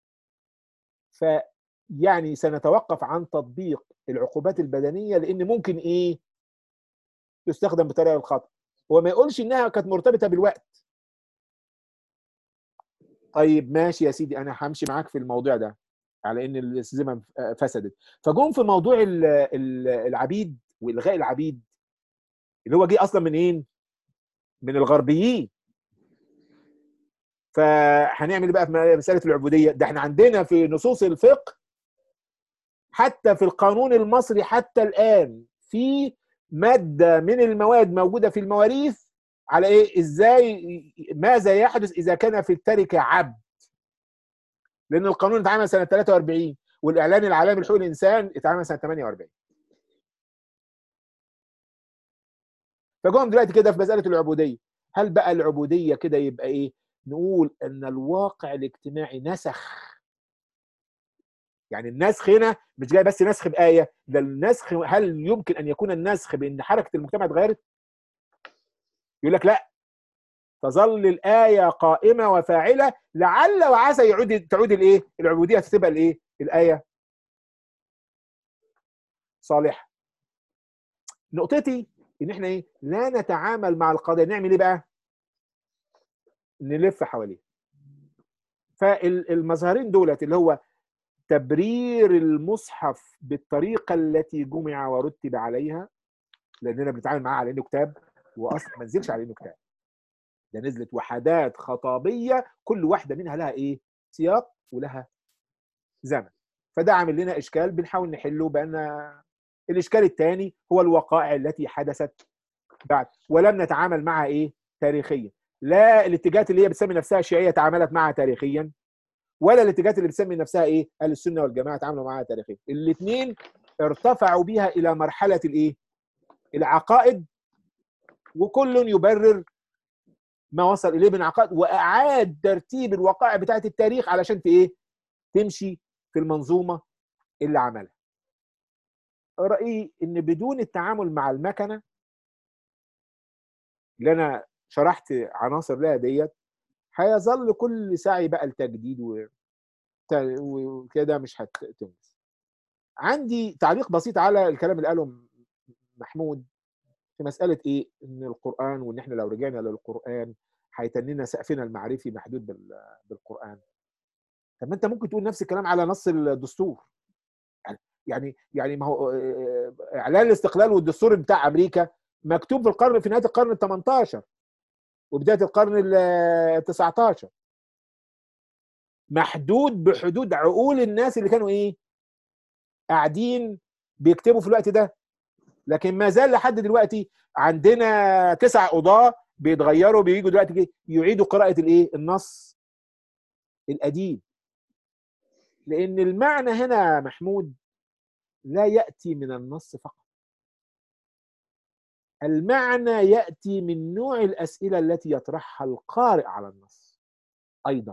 فيعني سنتوقف عن تطبيق العقوبات البدنيه لان ممكن ايه تستخدم بطريقه الخطا. هو ما يقولش انها كانت مرتبطه بالوقت. طيب ماشي يا سيدي، انا همشي معاك في الموضوع ده على ان الذمم فسدت. فجم في موضوع العبيد والغاء العبيد، اللي هو جه اصلا منين؟ من الغربيين. فهنعمل بقى في مساله العبوديه ده، احنا عندنا في نصوص الفقه حتى في القانون المصري حتى الان في ماده من المواد موجوده في المواريث على ايه، ازاي ماذا يحدث اذا كان في التركه عبد، لان القانون اتعمل سنه 43 والاعلان العالمي لحقوق الانسان اتعمل سنه 48. فجم دلوقتي كده في مساله العبوديه، هل بقى العبوديه كده يبقى ايه، نقول ان الواقع الاجتماعي نسخ، يعني النسخ هنا مش جاي بس نسخ بايه، ده النسخ هل يمكن ان يكون النسخ بان حركه المجتمع اتغيرت؟ يقول لك لا، تظل الايه قائمه وفاعله، لعل وعسى تعود الايه، العبوديه تبقى الايه، الايه صالحه. نقطتي ان احنا ايه، لا نتعامل مع القضيه، نعمل ايه بقى، نلف حواليه. فالمظهرين دولت اللي هو تبرير المصحف بالطريقه التي جمع ورتب عليها، لاننا بنتعامل معاه على انه كتاب، واصلا ما نزلش على انه كتاب، ده نزلت وحدات خطابيه كل واحده منها لها ايه، سياق ولها زمن. فده عامل لنا اشكال بنحاول نحله بان الاشكال الثاني هو الوقائع التي حدثت بعد، ولم نتعامل معها ايه تاريخيا. لا الاتجاهات اللي هي بتسمي نفسها شيعيه تعاملت معها تاريخيا، ولا الاتجاهات اللي بتسمي نفسها ايه اهل السنه والجماعه تعاملوا معها تاريخيا. الاثنين ارتفعوا بها الى مرحله الايه، العقائد، وكل يبرر ما وصل اليه من عقائد، واعاد ترتيب الوقائع بتاعه التاريخ علشان ايه، تمشي في المنظومه اللي عملها. رايي ان بدون التعامل مع المكنه اللي انا شرحت عناصر لها ديت هيظل كل سعي بقى التجديد وكده مش هتنجز. عندي تعليق بسيط على الكلام اللي قاله محمود في مساله ايه، ان القران وان احنا لو رجعنا للقران هيتننا سقفنا المعرفي محدود بالقران. طب ما انت ممكن تقول نفس الكلام على نص الدستور. يعني ما هو اعلان الاستقلال والدستور بتاع امريكا مكتوب في نهايه القرن ال 18 وبدايه القرن ال 19، محدود بحدود عقول الناس اللي كانوا ايه قاعدين بيكتبوا في الوقت ده. لكن ما زال لحد دلوقتي عندنا 9 قضاة بيتغيروا، بييجوا دلوقتي يعيدوا قراءة الايه النص القديم. لان المعنى هنا محمود لا يأتي من النص فقط، المعنى يأتي من نوع الأسئلة التي يطرحها القارئ على النص أيضا.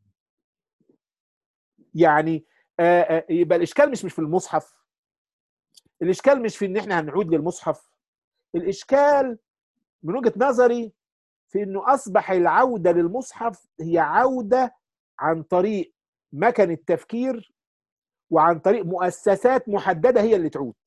يعني يبقى الإشكال مش في المصحف، الإشكال مش في إن إحنا هنعود للمصحف، الإشكال من وجهة نظري في إنه أصبح العودة للمصحف هي عودة عن طريق مكن التفكير وعن طريق مؤسسات محددة هي اللي تعود.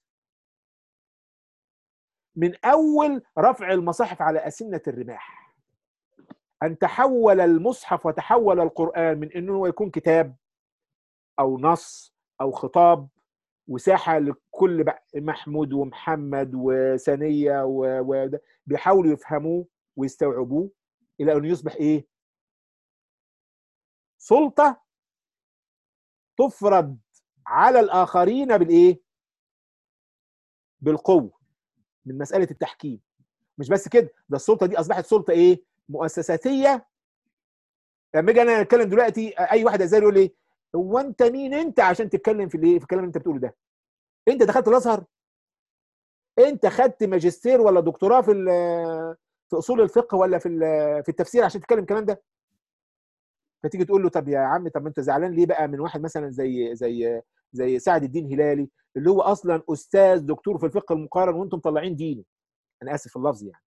من أول رفع المصاحف على أسنة الرماح، أن تحول المصحف وتحول القرآن من أنه يكون كتاب أو نص أو خطاب وساحة لكل محمود ومحمد وثانية بيحاولوا يفهموه ويستوعبوه، إلى أن يصبح إيه؟ سلطة تفرض على الآخرين بالإيه؟ بالقوة، من مسألة التحكيم. مش بس كده، ده السلطة دي أصبحت سلطة إيه؟ مؤسساتية. لما اجي انا اتكلم دلوقتي اي واحد ازاي يقول لي هو انت مين انت عشان تتكلم في الايه، في الكلام اللي انت بتقوله ده؟ انت دخلت الازهر؟ انت خدت ماجستير ولا دكتوراه في اصول الفقه ولا في التفسير عشان تتكلم الكلام ده؟ فتيجي تقول له طب يا عم، طب انت زعلان ليه بقى من واحد مثلا زي سعد الدين هلالي اللي هو اصلا استاذ دكتور في الفقه المقارن وانتم مطلعين دينه؟ انا اسف في اللفظ يعني.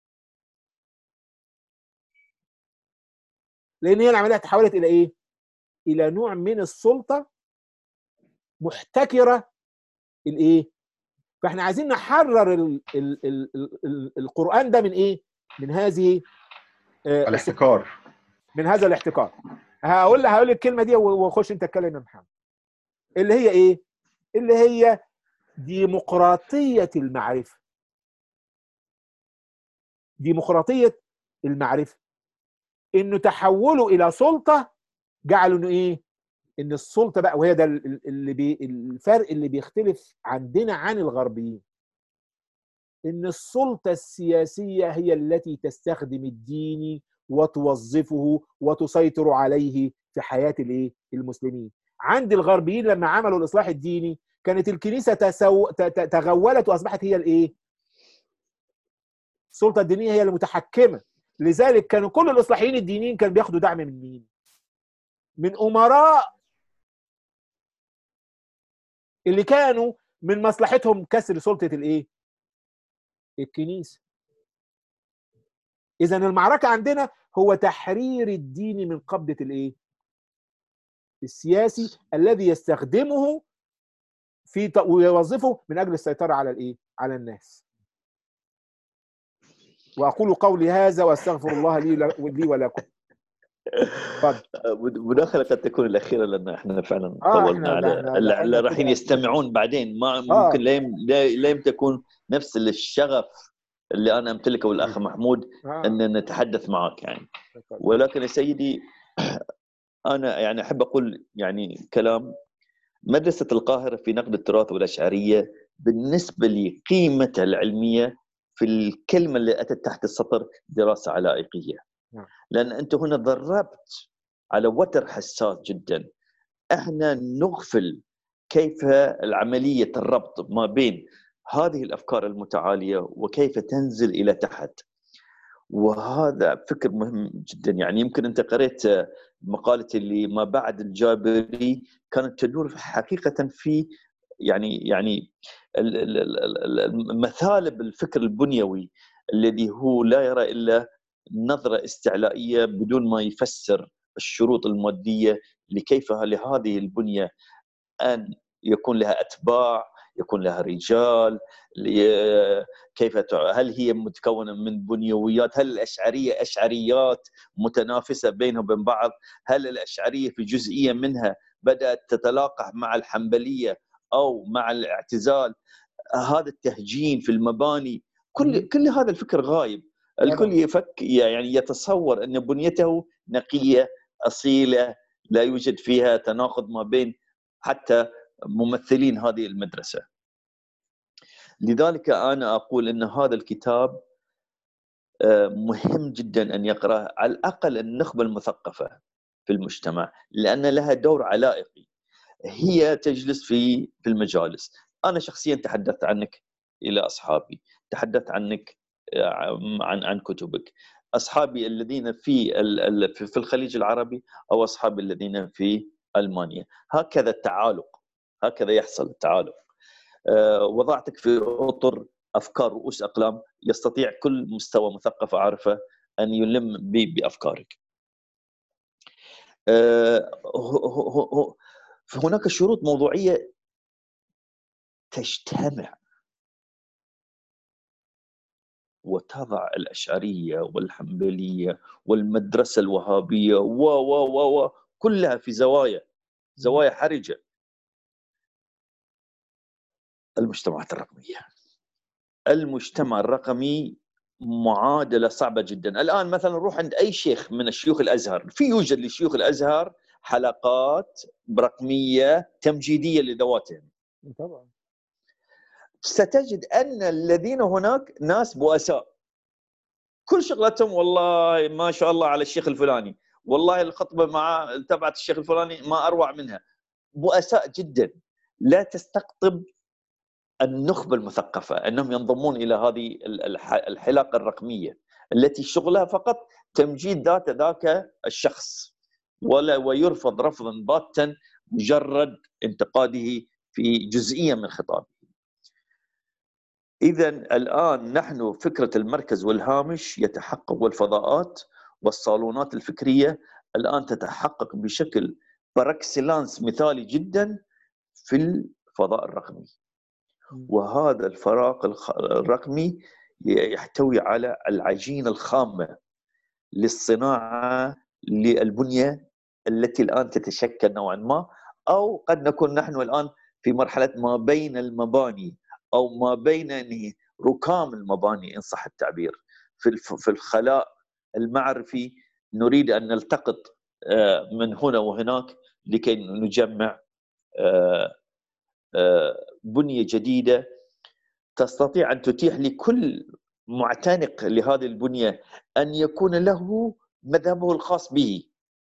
لان هي العمليه تحولت الى ايه؟ الى نوع من السلطه محتكره الايه؟ فاحنا عايزين نحرر القرآن ده من ايه؟ من هذه الاحتكار، من هذا الاحتكار. هقول الكلمه دي واخش انت اتكلم يا محمد. اللي هي ايه؟ اللي هي ديمقراطيه المعرفه. ديمقراطيه المعرفه انه تحولوا الى سلطه، جعلوا انه ايه؟ ان السلطه بقى، وهي ده الفرق اللي بيختلف عندنا عن الغربيين، إن السلطة السياسية هي التي تستخدم الدين وتوظفه وتسيطر عليه في حياة المسلمين. عند الغربيين لما عملوا الإصلاح الديني كانت الكنيسة تغولت وأصبحت هي الإيه؟ السلطة الدينية هي المتحكمة. لذلك كانوا كل الإصلاحيين الدينيين كانوا بياخدوا دعم من مين؟ من أمراء اللي كانوا من مصلحتهم كسر سلطة الإيه؟ الكنيسة. إذا المعركة عندنا هو تحرير الدين من قبضة الإيه؟ السياسي الذي يستخدمه ويوظفه من أجل السيطرة على الإيه؟ على الناس. وأقول قولي هذا وأستغفر الله لي ولكم. مداخلة قد تكون الأخيرة لأن احنا فعلا طولنا على اللي رايحين يستمعون بعدين. ما ممكن لا تكون نفس الشغف اللي أنا أمتلكه والأخ محمود أن نتحدث معك يعني. ولكن يا سيدي أنا يعني أحب أقول يعني كلام. مدرسة القاهرة في نقد التراث والأشعرية بالنسبة لي قيمتها العلمية في الكلمة اللي أتت تحت السطر دراسة علائقية. لأن أنت هنا ضربت على وتر حساس جدا. احنا نغفل كيف العملية الربط ما بين هذه الأفكار المتعالية وكيف تنزل إلى تحت. وهذا فكر مهم جدا. يعني يمكن أنت قرأت مقالة اللي ما بعد الجابري كانت تدور حقيقة في يعني مثالب الفكر البنيوي الذي هو لا يرى إلا نظرة استعلائية بدون ما يفسر الشروط المادية لكيف لهذه البنية أن يكون لها أتباع، يكون لها رجال، هل هي متكونة من بنيويات، هل الأشعرية أشعريات متنافسة بينهم وبين بعض، هل الأشعرية في جزئية منها بدأت تتلاقح مع الحنبلية أو مع الاعتزال، هذا التهجين في المباني، كل هذا الفكر غايب. الكل يعني يتصور أن بنيته نقية أصيلة لا يوجد فيها تناقض ما بين حتى ممثلين هذه المدرسة. لذلك أنا أقول أن هذا الكتاب مهم جدا أن يقرأه على الأقل النخبة المثقفة في المجتمع، لأن لها دور علائقي. هي تجلس في المجالس. أنا شخصيا تحدثت عنك إلى أصحابي، تحدثت عنك عن كتبك. أصحابي الذين في الخليج العربي أو أصحابي الذين في ألمانيا، هكذا التعالق، هكذا يحصل التعالق. وضعتك في أطر أفكار رؤوس أقلام يستطيع كل مستوى مثقف أعرفه أن يلم بأفكارك. هناك شروط موضوعية تجتمع وتضع الأشعرية والحنبلية والمدرسة الوهابية و كلها في زوايا حرجة. المجتمع الرقمي معادلة صعبة جدا. الآن مثلا نروح عند أي شيخ من الشيوخ الأزهر، يوجد لشيوخ الأزهر حلقات رقمية تمجيدية لذواتهم. طبعا ستجد أن الذين هناك ناس بؤساء، كل شغلتهم والله ما شاء الله على الشيخ الفلاني، والله الخطبة مع تبعت الشيخ الفلاني ما أروع منها. بؤساء جدا، لا تستقطب النخبة المثقفة أنهم ينضمون إلى هذه الحلقة الرقمية التي شغلها فقط تمجيد ذاك الشخص، ويرفض رفضا باتا مجرد انتقاده في جزئية من خطابه. إذن الآن نحن فكرة المركز والهامش يتحقق، والفضاءات والصالونات الفكرية الآن تتحقق بشكل باراكسيلانس مثالي جدا في الفضاء الرقمي. وهذا الفراغ الرقمي يحتوي على العجينة الخامة للصناعة للبنية التي الآن تتشكل نوعا ما، أو قد نكون نحن الآن في مرحلة ما بين المباني أو ما بين ركام المباني إن صح التعبير. في الخلاء المعرفي نريد أن نلتقط من هنا وهناك لكي نجمع بنية جديدة تستطيع أن تتيح لكل معتنق لهذه البنية أن يكون له مذهبه الخاص به.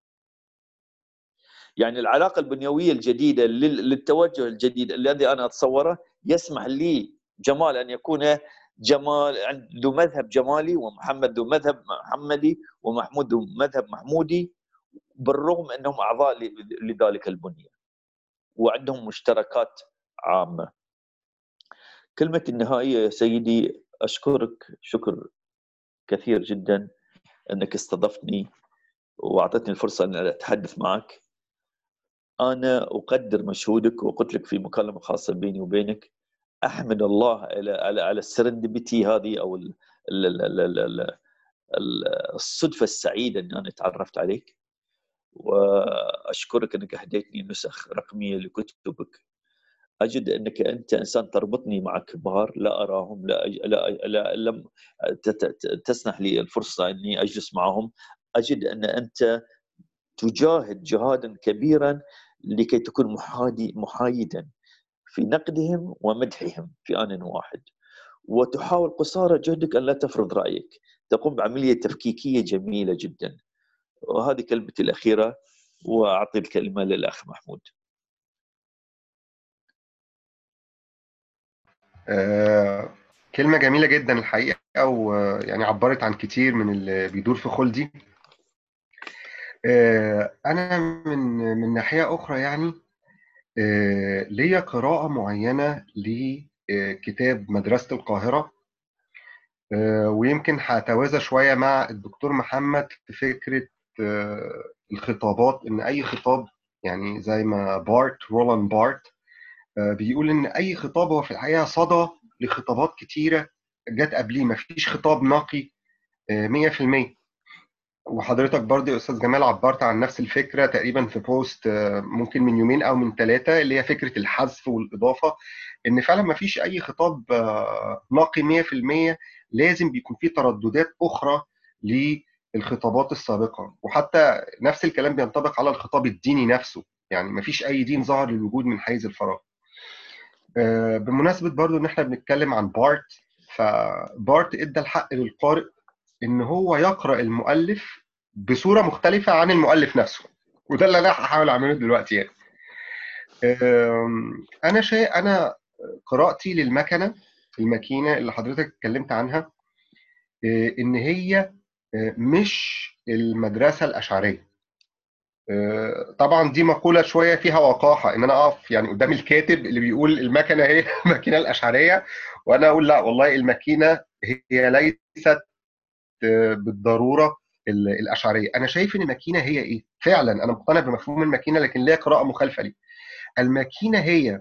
يعني العلاقة البنيوية الجديدة للتوجه الجديد الذي أنا أتصوره يسمح لي جمال أن يكون جمال عنده مذهب جمالي، ومحمد ذو مذهب محمدي، ومحمود ذو مذهب محمودي، بالرغم أنهم أعضاء لذلك البنية وعندهم مشتركات عامة. كلمة النهائية يا سيدي، أشكرك شكر كثير جدا أنك استضفتني وأعطتني الفرصة أن أتحدث معك. أنا أقدر مجهودك، وقلت لك في مكالمة خاصة بيني وبينك أحمد الله على السرندبتي هذه، أو الصدفة السعيدة أن أنا تعرفت عليك، وأشكرك أنك أهديتني نسخ رقمية لكتبك. أجد أنك أنت إنسان تربطني مع كبار لا أراهم، لم تسنح لي الفرصة أني أجلس معهم. أجد أن أنت تجاهد جهادا كبيرا لكي تكون محايدا في نقدهم ومدحهم في آن واحد، وتحاول قصارى جهدك أن لا تفرض رأيك، تقوم بعملية تفكيكية جميلة جدا. وهذه كلمتي الأخيرة، وأعطي الكلمة للأخ محمود. كلمة جميلة جدا الحقيقة، ويعني عبرت عن كتير من اللي بيدور في خلدي. أنا من ناحية أخرى يعني ليا قراءة معينة لكتاب مدرسة القاهرة ويمكن هتوازى شوية مع الدكتور محمد في فكرة الخطابات، إن أي خطاب يعني زي ما رولان بارت بيقول إن أي خطاب هو في الحقيقة صدى لخطابات كتيرة جت قبليه، مفيش خطاب نقي 100%. وحضرتك برضه يا أستاذ جمال عبرت عن نفس الفكرة تقريبا في بوست ممكن من يومين أو من 3، اللي هي فكرة الحذف والإضافة، إن فعلا مفيش أي خطاب نقي 100%، لازم بيكون فيه ترددات أخرى للخطابات السابقة. وحتى نفس الكلام بينطبق على الخطاب الديني نفسه، يعني مفيش أي دين ظهر للوجود من حيز الفراغ. بمناسبة برضو إن إحنا بنتكلم عن بارت، فبارت إدى الحق للقارئ إن هو يقرأ المؤلف بصورة مختلفة عن المؤلف نفسه، وده اللي أنا هحاول أعمله دلوقتي يعني. أنا قراءتي الماكينة اللي حضرتك اتكلمت عنها، إن هي مش المدرسة الأشعرية. طبعا دي مقولة شوية فيها وقاحة، إن أنا أقف يعني قدام الكاتب اللي بيقول المكنة هي الماكينة الأشعرية، وأنا أقول لا والله الماكينة هي ليست بالضرورة الأشعرية. أنا شايف إن الماكينة هي إيه؟ فعلا أنا مقتنع بمفهوم الماكينة، لكن ليها قراءة مخالفة لي. الماكينة هي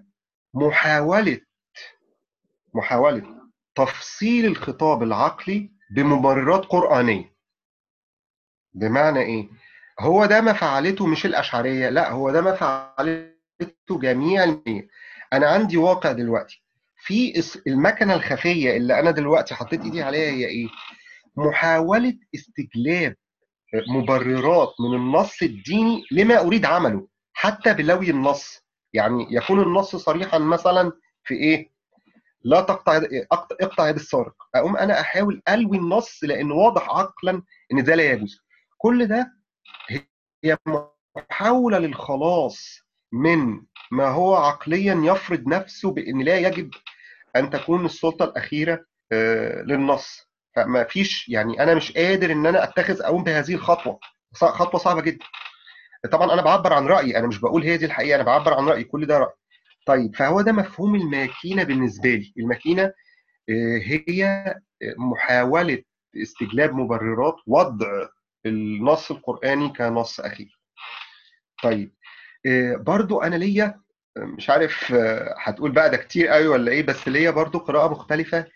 محاولة تفصيل الخطاب العقلي بمبررات قرآنية. بمعنى إيه؟ هو ده ما فعلته مش الأشعرية، لا هو ده ما فعلته جميع المية. أنا عندي واقع دلوقتي في المكنة الخفية اللي أنا دلوقتي حطيت إيدي عليها، هي إيه؟ محاولة استجلاب مبررات من النص الديني لما أريد عمله، حتى بلوي النص. يعني يكون النص صريحا مثلا في إيه؟ لا تقطع اقطع يد السارق، أقوم أنا أحاول ألوي النص لأن واضح عقلا إن ده لا يجوز. كل ده هي محاولة للخلاص من ما هو عقليا يفرض نفسه بأن لا يجب أن تكون السلطة الأخيرة للنص. فما فيش يعني، أنا مش قادر أن أنا أقوم بهذه الخطوة، خطوة صعبة جدا. طبعا أنا بعبر عن رأيي، أنا مش بقول هي دي الحقيقة، أنا بعبر عن رأيي، كل ده رأي. طيب فهو ده مفهوم الماكينة بالنسبة لي. الماكينة هي محاولة استجلاب مبررات وضع النص القرآني كنص أخير. طيب برضو أنا ليا مش عارف هتقول بقى ده كتير قوي ولا إيه، بس ليا برضو قراءة مختلفة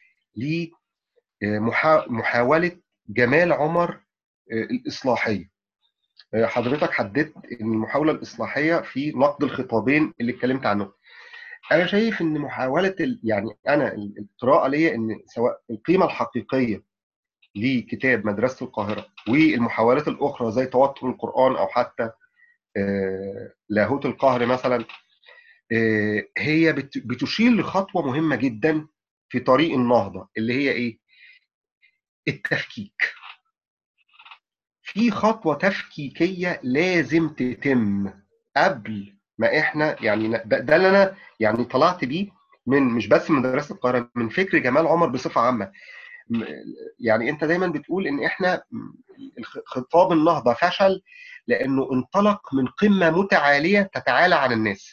لمحاولة جمال عمر الإصلاحية. حضرتك حددت إن المحاولة الإصلاحية في نقد الخطابين اللي اتكلمت عنهم. أنا شايف إن محاولة يعني أنا القراءة ليا إن سواء القيمة الحقيقية لكتاب مدرسة القاهرة والمحاولات الأخرى زي توتر القرآن أو حتى لاهوت القهر مثلا، هي بتشير لخطوة مهمة جدا في طريق النهضة، اللي هي إيه؟ التفكيك. في خطوة تفكيكية لازم تتم قبل ما إحنا يعني ده اللي أنا يعني طلعت بيه من مش بس من مدرسة القاهرة، من فكر جمال عمر بصفة عامة. يعني أنت دايما بتقول إن إحنا خطاب النهضة فشل لأنه انطلق من قمة متعالية تتعالى عن الناس.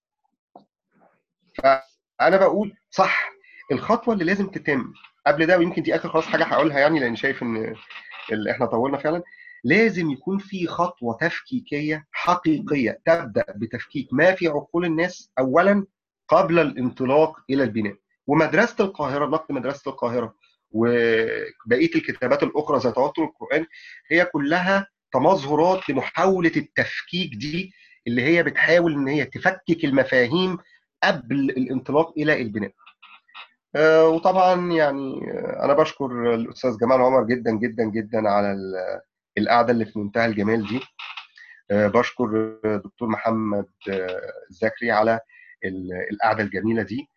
فأنا بقول صح، الخطوة اللي لازم تتم قبل ده، ويمكن دي آخر خلاص حاجة هقولها يعني لأن شايف إن اللي إحنا طولنا فعلا، لازم يكون في خطوة تفكيكية حقيقية تبدأ بتفكيك ما في عقول الناس أولا قبل الانطلاق إلى البناء. ومدرسة القاهرة، نقد مدرسة القاهرة وبقية الكتابات الأخرى زي توتر القرآن هي كلها تمظهرات لمحاولة التفكيك دي، اللي هي بتحاول إن هي تفكك المفاهيم قبل الانطلاق إلى البناء. وطبعا يعني أنا بشكر الأستاذ جمال عمر جدا جدا جدا على القعدة اللي في منتهى الجمال دي. بشكر دكتور محمد الزكري على القعدة الجميلة دي،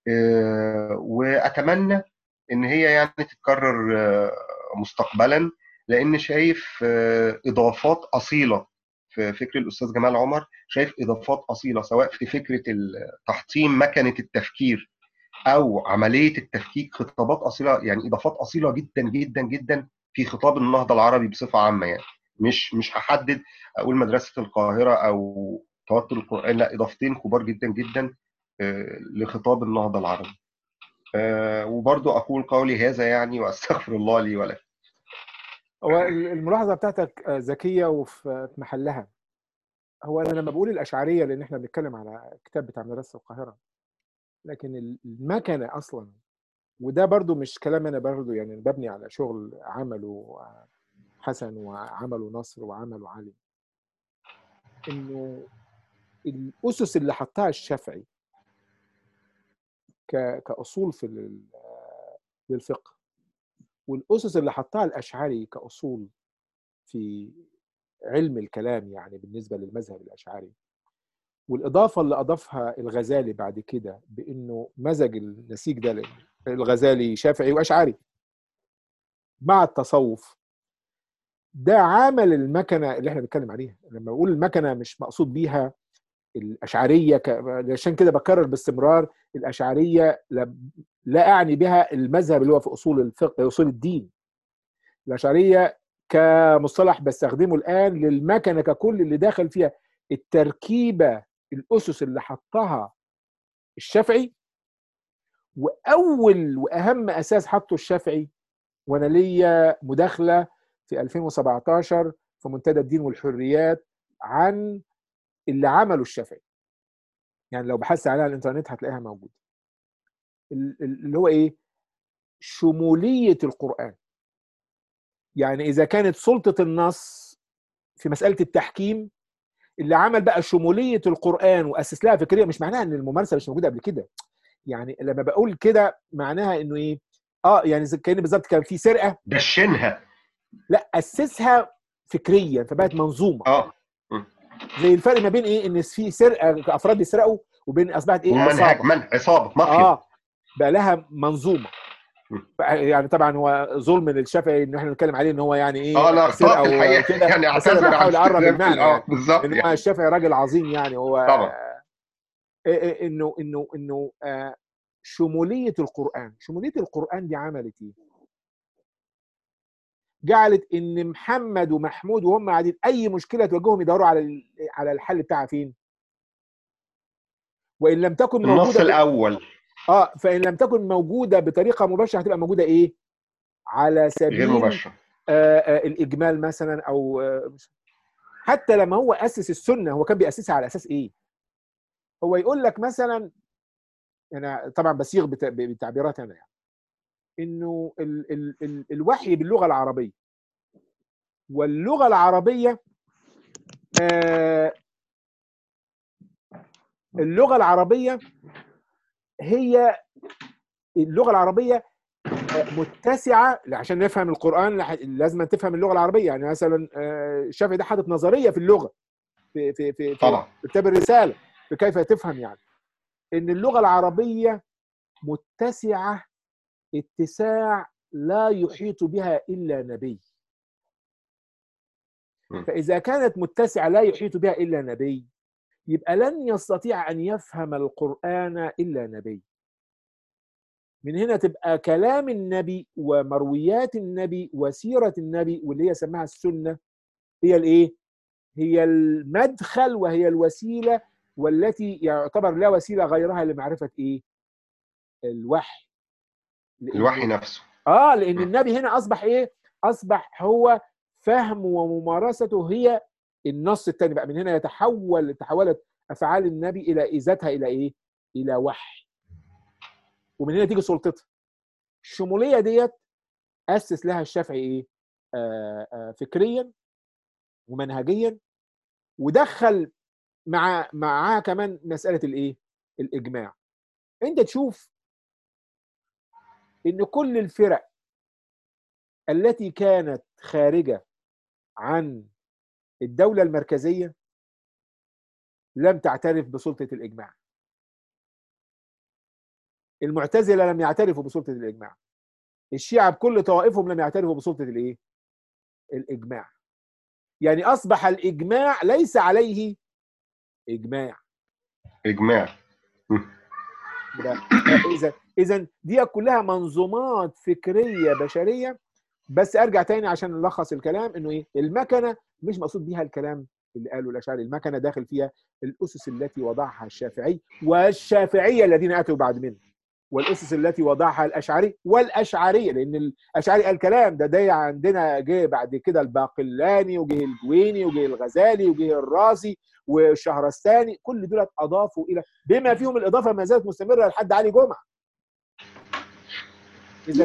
وأتمنى إن هي يعني تتكرر مستقبلا، لأن شايف إضافات أصيلة في فكر الأستاذ جمال عمر، شايف إضافات أصيلة سواء في فكرة تحطيم مكنة التفكير أو عملية التفكيك، خطابات أصيلة يعني إضافات أصيلة جدا جدا جدا في خطاب النهضة العربي بصفة عامة. يعني مش هحدد أقول مدرسة القاهرة أو توتر القرآن، لا إضافتين كبار جدا جدا لخطاب النهضة العربي. وبرضو أقول قولي هذا يعني، وأستغفر الله لي ولكم. هو الملاحظه بتاعتك ذكيه وفي محلها. هو انا لما بقول الاشعريه، لان احنا بنتكلم على كتاب بتاع مدرسه القاهره، لكن المكنه اصلا، وده برضو مش كلام انا، برضو يعني ببني على شغل عمله حسن وعمله نصر وعمله علي، انه الاسس اللي حطها الشافعي كاصول للفقه، والاسس اللي حطها الاشعري كاصول في علم الكلام يعني بالنسبه للمذهب الاشعري، والاضافه اللي اضافها الغزالي بعد كده بانه مزج النسيج ده، الغزالي شافعي واشعري مع التصوف، ده عمل المكنه اللي احنا بنتكلم عليها. لما بقول المكنه مش مقصود بيها الاشعريه عشان كده بكرر باستمرار الاشعريه، لا اعني بها المذهب اللي هو في اصول الفقه، اصول الدين. الاشعريه كمصطلح بستخدمه الان للمكنه ككل اللي داخل فيها التركيبه، الاسس اللي حطها الشافعي. واول واهم اساس حطه الشافعي، وانا ليا مداخله في 2017 في منتدى الدين والحريات عن اللي عمله الشافعي، يعني لو بحثت عليها على الانترنت هتلاقيها موجوده. اللي هو ايه؟ شموليه القران. يعني اذا كانت سلطه النص في مساله التحكيم، اللي عمل بقى شموليه القران واسس لها فكريه، مش معناها ان الممارسه مش موجوده قبل كده. يعني لما بقول كده معناها انه ايه؟ يعني كان بالظبط كان في سرقه، دشنها. لا، اسسها فكريا فبقت منظومه. م. زي الفرق ما بين ايه؟ ان في سرقه افراد بيسرقوا، وبين اصبحت ايه؟ ومنهج، عصابه. عصابه مافيا. بقى لها منظومه. يعني طبعا هو ظلم للشافعي ان احنا نتكلم عليه ان هو يعني ايه انا اخطات سرقه في الحقيقه وكده، يعني، بس انا اعتذر عن بحاول اقرب استخدام المعنى يعني، بالظبط لان هو يعني. الشافعي راجل عظيم يعني. هو طبعا. انه شموليه القران. شموليه القران دي عملت ايه؟ جعلت ان محمد ومحمود وهم قاعدين اي مشكله تواجههم يدوروا على الحل بتاعها فين؟ وان لم تكن النص موجوده الاول. فان لم تكن موجوده بطريقه مباشره هتبقى موجوده ايه؟ على غير سبيل مباشره. الاجمال مثلا، او حتى لما هو اسس السنه هو كان بياسسها على اساس ايه؟ هو يقول لك مثلا، انا طبعا بصيغ بتعبيرات انا يعني، انه الوحي باللغه العربيه، واللغه العربيه اللغه العربيه هي اللغه العربيه متسعه. عشان نفهم القران لازم تفهم اللغه العربيه. يعني مثلا الشافعي ده حاطط نظريه في اللغه في طبعا. كتاب الرساله في كيف تفهم، يعني ان اللغه العربيه متسعه اتساع لا يحيط بها الا نبي. فاذا كانت متسعه لا يحيط بها الا نبي، يبقى لن يستطيع ان يفهم القران الا نبي. من هنا تبقى كلام النبي ومرويات النبي وسيره النبي، واللي هي سماها السنه، هي الايه؟ هي المدخل وهي الوسيله، والتي يعتبر لا وسيله غيرها لمعرفه ايه؟ الوحي. الوحي لانه نفسه. لان النبي هنا اصبح ايه؟ اصبح هو فهم وممارسته هي النص الثاني بقى. من هنا تحولت افعال النبي الى ذاتها الى ايه؟ الى وحي. ومن هنا تيجي سلطتها. الشموليه ديت اسس لها الشافعي ايه؟ فكريا ومنهجيا، ودخل معاها كمان مساله الايه؟ الاجماع. انت تشوف ان كل الفرق التي كانت خارجه عن الدوله المركزيه لم تعترف بسلطه الاجماع. المعتزله لم يعترفوا بسلطه الاجماع. الشيعه بكل طوائفهم لم يعترفوا بسلطه الايه؟ الاجماع. يعني اصبح الاجماع ليس عليه اجماع. اجماع. اذا دي كلها منظومات فكريه بشريه. بس ارجع تاني عشان نلخص الكلام، انه ايه؟ المكنه مش مقصود بيها الكلام اللي قاله الاشاعري. المكنه داخل فيها الاسس التي وضعها الشافعي والشافعيه الذين اتوا بعد منه. والاسس التي وضعها الاشعري والاشعريه، لان الاشعري قال كلام ده عندنا جه بعد كده الباقلاني وجه الجويني وجه الغزالي وجه الرازي والشهرستاني، كل دول اضافوا الى بما فيهم الاضافه ما زالت مستمره لحد علي جمعه. اذا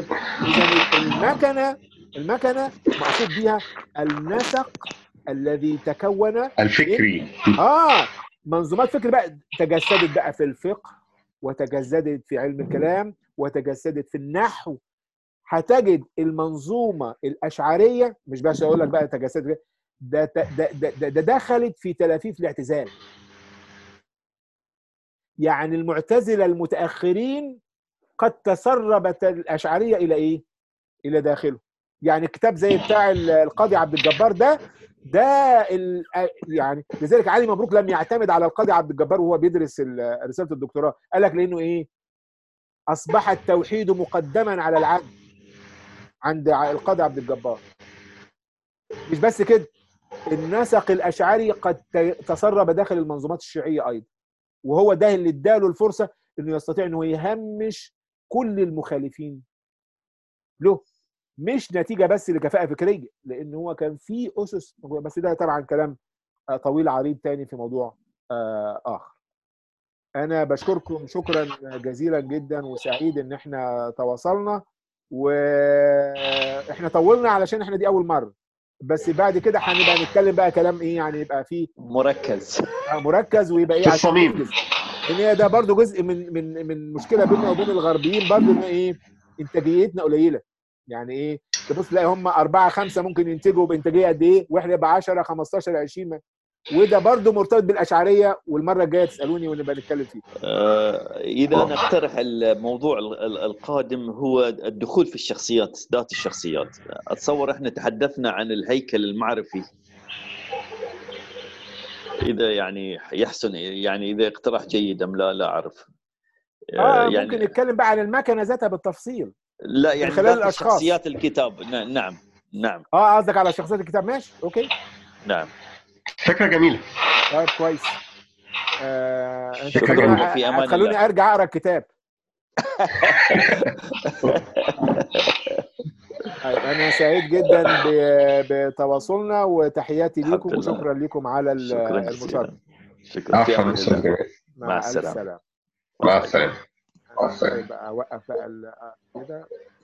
المكنه مقصود بها النسق الذي تكون الفكري. منظومات فكر بقى تجسدت بقى في الفقه، وتجسدت في علم الكلام، وتجسدت في النحو. هتجد المنظومه الاشعريه مش بس اقول لك بقى تجسدت، ده دخلت في تلافيف الاعتزال. يعني المعتزله المتاخرين قد تسربت الاشعريه الى ايه؟ الى داخله. يعني كتاب زي بتاع القاضي عبد الجبار ده يعني لذلك علي مبروك لم يعتمد على القاضي عبد الجبار وهو بيدرس رساله الدكتوراه، قال لك لانه ايه؟ اصبح التوحيد مقدما على العدل عند القاضي عبد الجبار. مش بس كده، النسق الاشعري قد تسرب داخل المنظومات الشيعيه ايضا، وهو ده اللي اداله الفرصه انه يستطيع انه يهمش كل المخالفين له، مش نتيجه بس لكفاءه فكريه، لان هو كان في اسس. بس ده طبعا كلام طويل عريض تاني في موضوع اخر. انا بشكركم شكرا جزيلا جدا، وسعيد ان احنا تواصلنا، واحنا طولنا علشان احنا دي اول مره، بس بعد كده هنبقى نتكلم بقى كلام ايه يعني، يبقى فيه مركز ويبقى ايه عشان ننجز. لان ده برضو جزء من مشكله بيننا وبين الغربيين برضو، ان ايه انتاجيتنا قليله. يعني ايه تبص تلاقي هم 4 5 ممكن ينتجوا بانتاجيه قد ايه، واحنا يبقى 10 15 20. وده برضو مرتبط بالاشعريه، والمره الجايه تسالوني ونبقى نتكلم فيه. اذا نقترح الموضوع القادم هو الدخول في الشخصيات، ذات الشخصيات. اتصور احنا تحدثنا عن الهيكل المعرفي، اذا يعني يحسن، يعني اذا اقتراح جيد ام لا اعرف. يعني ممكن نتكلم بقى عن المكنه ذاتها بالتفصيل، لا يعني من خلال الاشخاص. شخصيات الكتاب. نعم قصدك على شخصيات الكتاب. ماشي، اوكي، نعم، فكره جميله. طيب كويس. شكرا، في امان خلوني الله. ارجع اقرا الكتاب. طيب انا سعيد جدا بتواصلنا، وتحياتي لكم وشكرا لكم على المشاركه. شكرا، في امان عفوا. الله. مع السلامه. مع السلامه. طيب اوقف بقى كده.